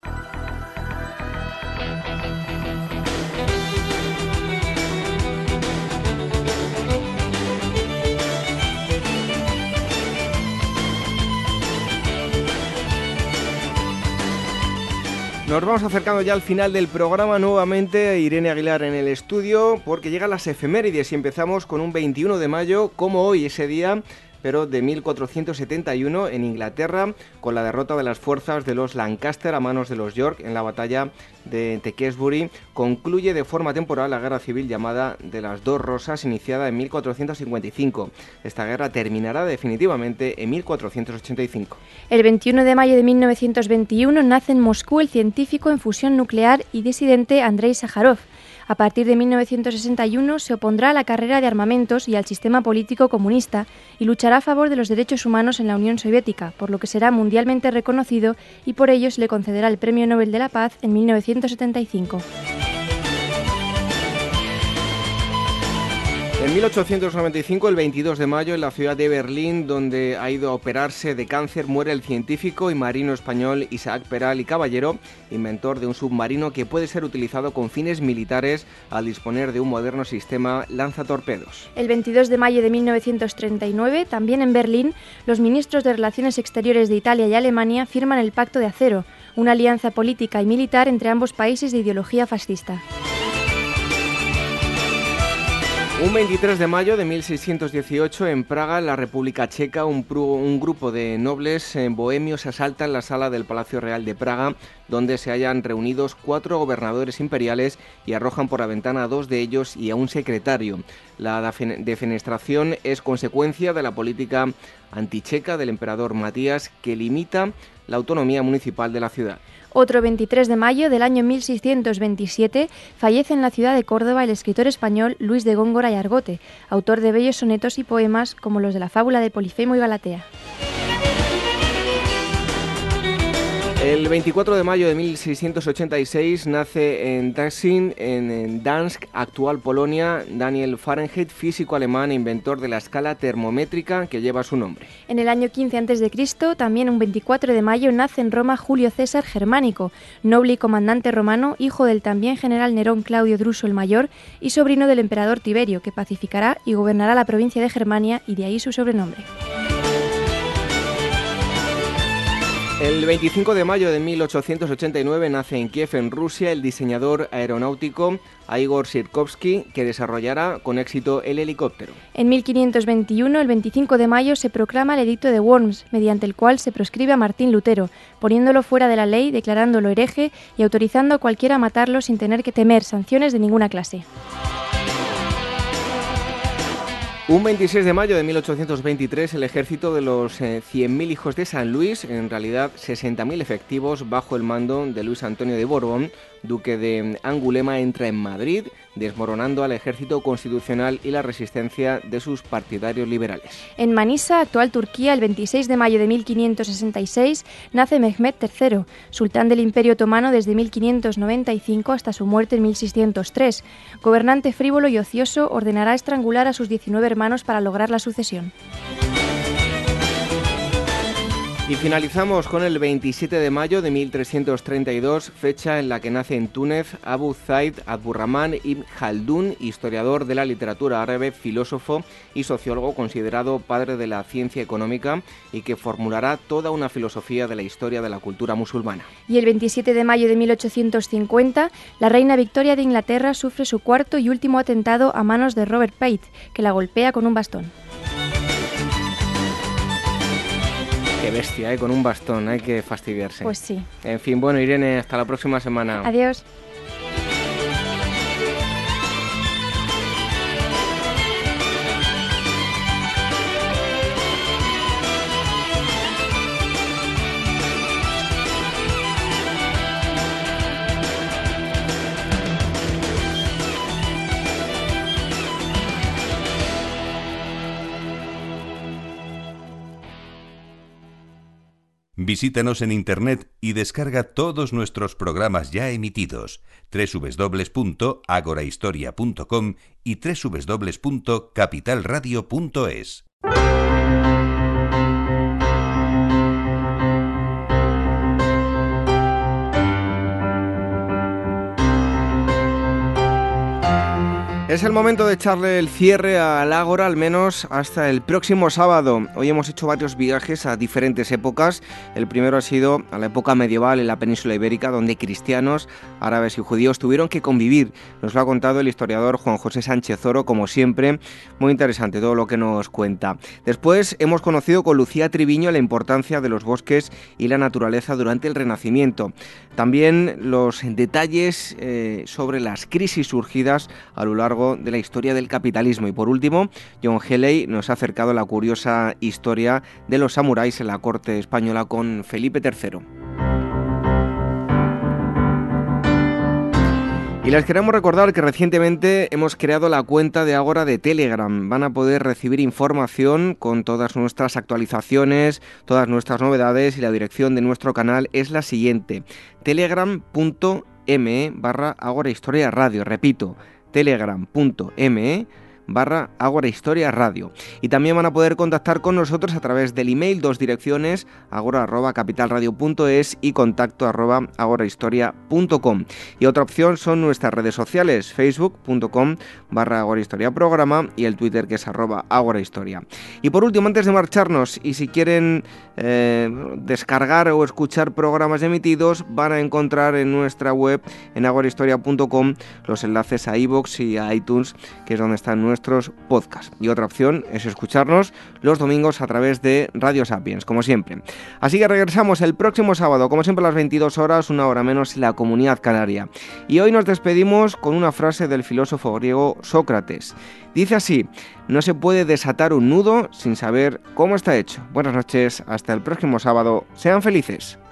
Nos vamos acercando ya al final del programa. Nuevamente Irene Aguilar en el estudio, porque llegan las efemérides y empezamos con un veintiuno de mayo, como hoy ese día, pero de mil cuatrocientos setenta y uno, en Inglaterra, con la derrota de las fuerzas de los Lancaster a manos de los York en la batalla de Tewkesbury, concluye de forma temporal la guerra civil llamada de las Dos Rosas, iniciada en mil cuatrocientos cincuenta y cinco. Esta guerra terminará definitivamente en mil cuatrocientos ochenta y cinco. El veintiuno de mayo de mil novecientos veintiuno nace en Moscú el científico en fusión nuclear y disidente Andrei Sájarov. A partir de mil novecientos sesenta y uno se opondrá a la carrera de armamentos y al sistema político comunista y luchará a favor de los derechos humanos en la Unión Soviética, por lo que será mundialmente reconocido y por ello se le concederá el Premio Nobel de la Paz en mil novecientos setenta y cinco. En mil ochocientos noventa y cinco, el veintidós de mayo, en la ciudad de Berlín, donde ha ido a operarse de cáncer, muere el científico y marino español Isaac Peral y Caballero, inventor de un submarino que puede ser utilizado con fines militares al disponer de un moderno sistema lanzatorpedos. El veintidós de mayo de mil novecientos treinta y nueve, también en Berlín, los ministros de Relaciones Exteriores de Italia y Alemania firman el Pacto de Acero, una alianza política y militar entre ambos países de ideología fascista. Un veintitrés de mayo de mil seiscientos dieciocho, en Praga, en la República Checa, un, un grupo de nobles eh, bohemios asaltan la sala del Palacio Real de Praga, donde se hallan reunidos cuatro gobernadores imperiales y arrojan por la ventana a dos de ellos y a un secretario. La defenestración es consecuencia de la política anticheca del emperador Matías, que limita la autonomía municipal de la ciudad. Otro veintitrés de mayo del año mil seiscientos veintisiete fallece en la ciudad de Córdoba el escritor español Luis de Góngora y Argote, autor de bellos sonetos y poemas como los de la fábula de Polifemo y Galatea. El veinticuatro de mayo de mil seiscientos ochenta y seis nace en Danzig, en Dansk, actual Polonia, Daniel Fahrenheit, físico alemán e inventor de la escala termométrica que lleva su nombre. En el año quince antes de Cristo, también un veinticuatro de mayo, nace en Roma Julio César Germánico, noble y comandante romano, hijo del también general Nerón Claudio Druso el Mayor y sobrino del emperador Tiberio, que pacificará y gobernará la provincia de Germania, y de ahí su sobrenombre. El veinticinco de mayo de mil ochocientos ochenta y nueve nace en Kiev, en Rusia, el diseñador aeronáutico Igor Sirkovsky, que desarrollará con éxito el helicóptero. En mil quinientos veintiuno, el veinticinco de mayo, se proclama el Edicto de Worms, mediante el cual se proscribe a Martín Lutero, poniéndolo fuera de la ley, declarándolo hereje y autorizando a cualquiera a matarlo sin tener que temer sanciones de ninguna clase. Un veintiséis de mayo de mil ochocientos veintitrés, el ejército de los eh, cien mil hijos de San Luis, en realidad sesenta mil efectivos bajo el mando de Luis Antonio de Borbón, duque de Angulema, entra en Madrid, desmoronando al ejército constitucional y la resistencia de sus partidarios liberales. En Manisa, actual Turquía, el veintiséis de mayo de mil quinientos sesenta y seis, nace Mehmed tercero, sultán del Imperio Otomano desde mil quinientos noventa y cinco hasta su muerte en mil seiscientos tres. Gobernante frívolo y ocioso, ordenará estrangular a sus diecinueve hermanos para lograr la sucesión. Y finalizamos con el veintisiete de mayo de mil trescientos treinta y dos, fecha en la que nace en Túnez Abu Zaid Abdurrahman ibn Khaldún, historiador de la literatura árabe, filósofo y sociólogo, considerado padre de la ciencia económica, y que formulará toda una filosofía de la historia de la cultura musulmana. Y el veintisiete de mayo de mil ochocientos cincuenta, la reina Victoria de Inglaterra sufre su cuarto y último atentado a manos de Robert Pate, que la golpea con un bastón. Qué bestia, ¿eh? Con un bastón, hay que fastidiarse. Pues sí. En fin, bueno, Irene, hasta la próxima semana. Adiós. Visítanos en internet y descarga todos nuestros programas ya emitidos, doble u doble u doble u punto agorahistoria punto com y doble u doble u doble u punto capital radio punto es. Es el momento de echarle el cierre al Ágora, al menos hasta el próximo sábado. Hoy hemos hecho varios viajes a diferentes épocas. El primero ha sido a la época medieval en la península ibérica, donde cristianos, árabes y judíos tuvieron que convivir. Nos lo ha contado el historiador Juan José Sánchez Oro, como siempre. Muy interesante todo lo que nos cuenta. Después hemos conocido con Lucía Triviño la importancia de los bosques y la naturaleza durante el Renacimiento. También los detalles eh, sobre las crisis surgidas a lo largo de la historia del capitalismo. Y por último, John Healey nos ha acercado la curiosa historia de los samuráis en la corte española con Felipe tercero. Y les queremos recordar que recientemente hemos creado la cuenta de Ágora de Telegram. Van a poder recibir información con todas nuestras actualizaciones, todas nuestras novedades, y la dirección de nuestro canal es la siguiente: telegram punto me barra Ágora Historia Radio. Repito, telegram punto me barra Ágora Historia Radio. Y también van a poder contactar con nosotros a través del email, dos direcciones: agora arroba capitalradio punto es y contacto arroba agorahistoria punto com. Y otra opción son nuestras redes sociales: facebook punto com barra agorahistoria programa y el Twitter, que es arroba agorahistoria. Y por último, antes de marcharnos, y si quieren eh, descargar o escuchar programas emitidos, van a encontrar en nuestra web, en agorahistoria punto com, los enlaces a iVoox y a iTunes, que es donde están nuestros nuestros podcasts. Y otra opción es escucharnos los domingos a través de Radio Sapiens, como siempre. Así que regresamos el próximo sábado, como siempre a las veintidós horas, una hora menos en la Comunidad Canaria. Y hoy nos despedimos con una frase del filósofo griego Sócrates. Dice así: no se puede desatar un nudo sin saber cómo está hecho. Buenas noches, hasta el próximo sábado. Sean felices.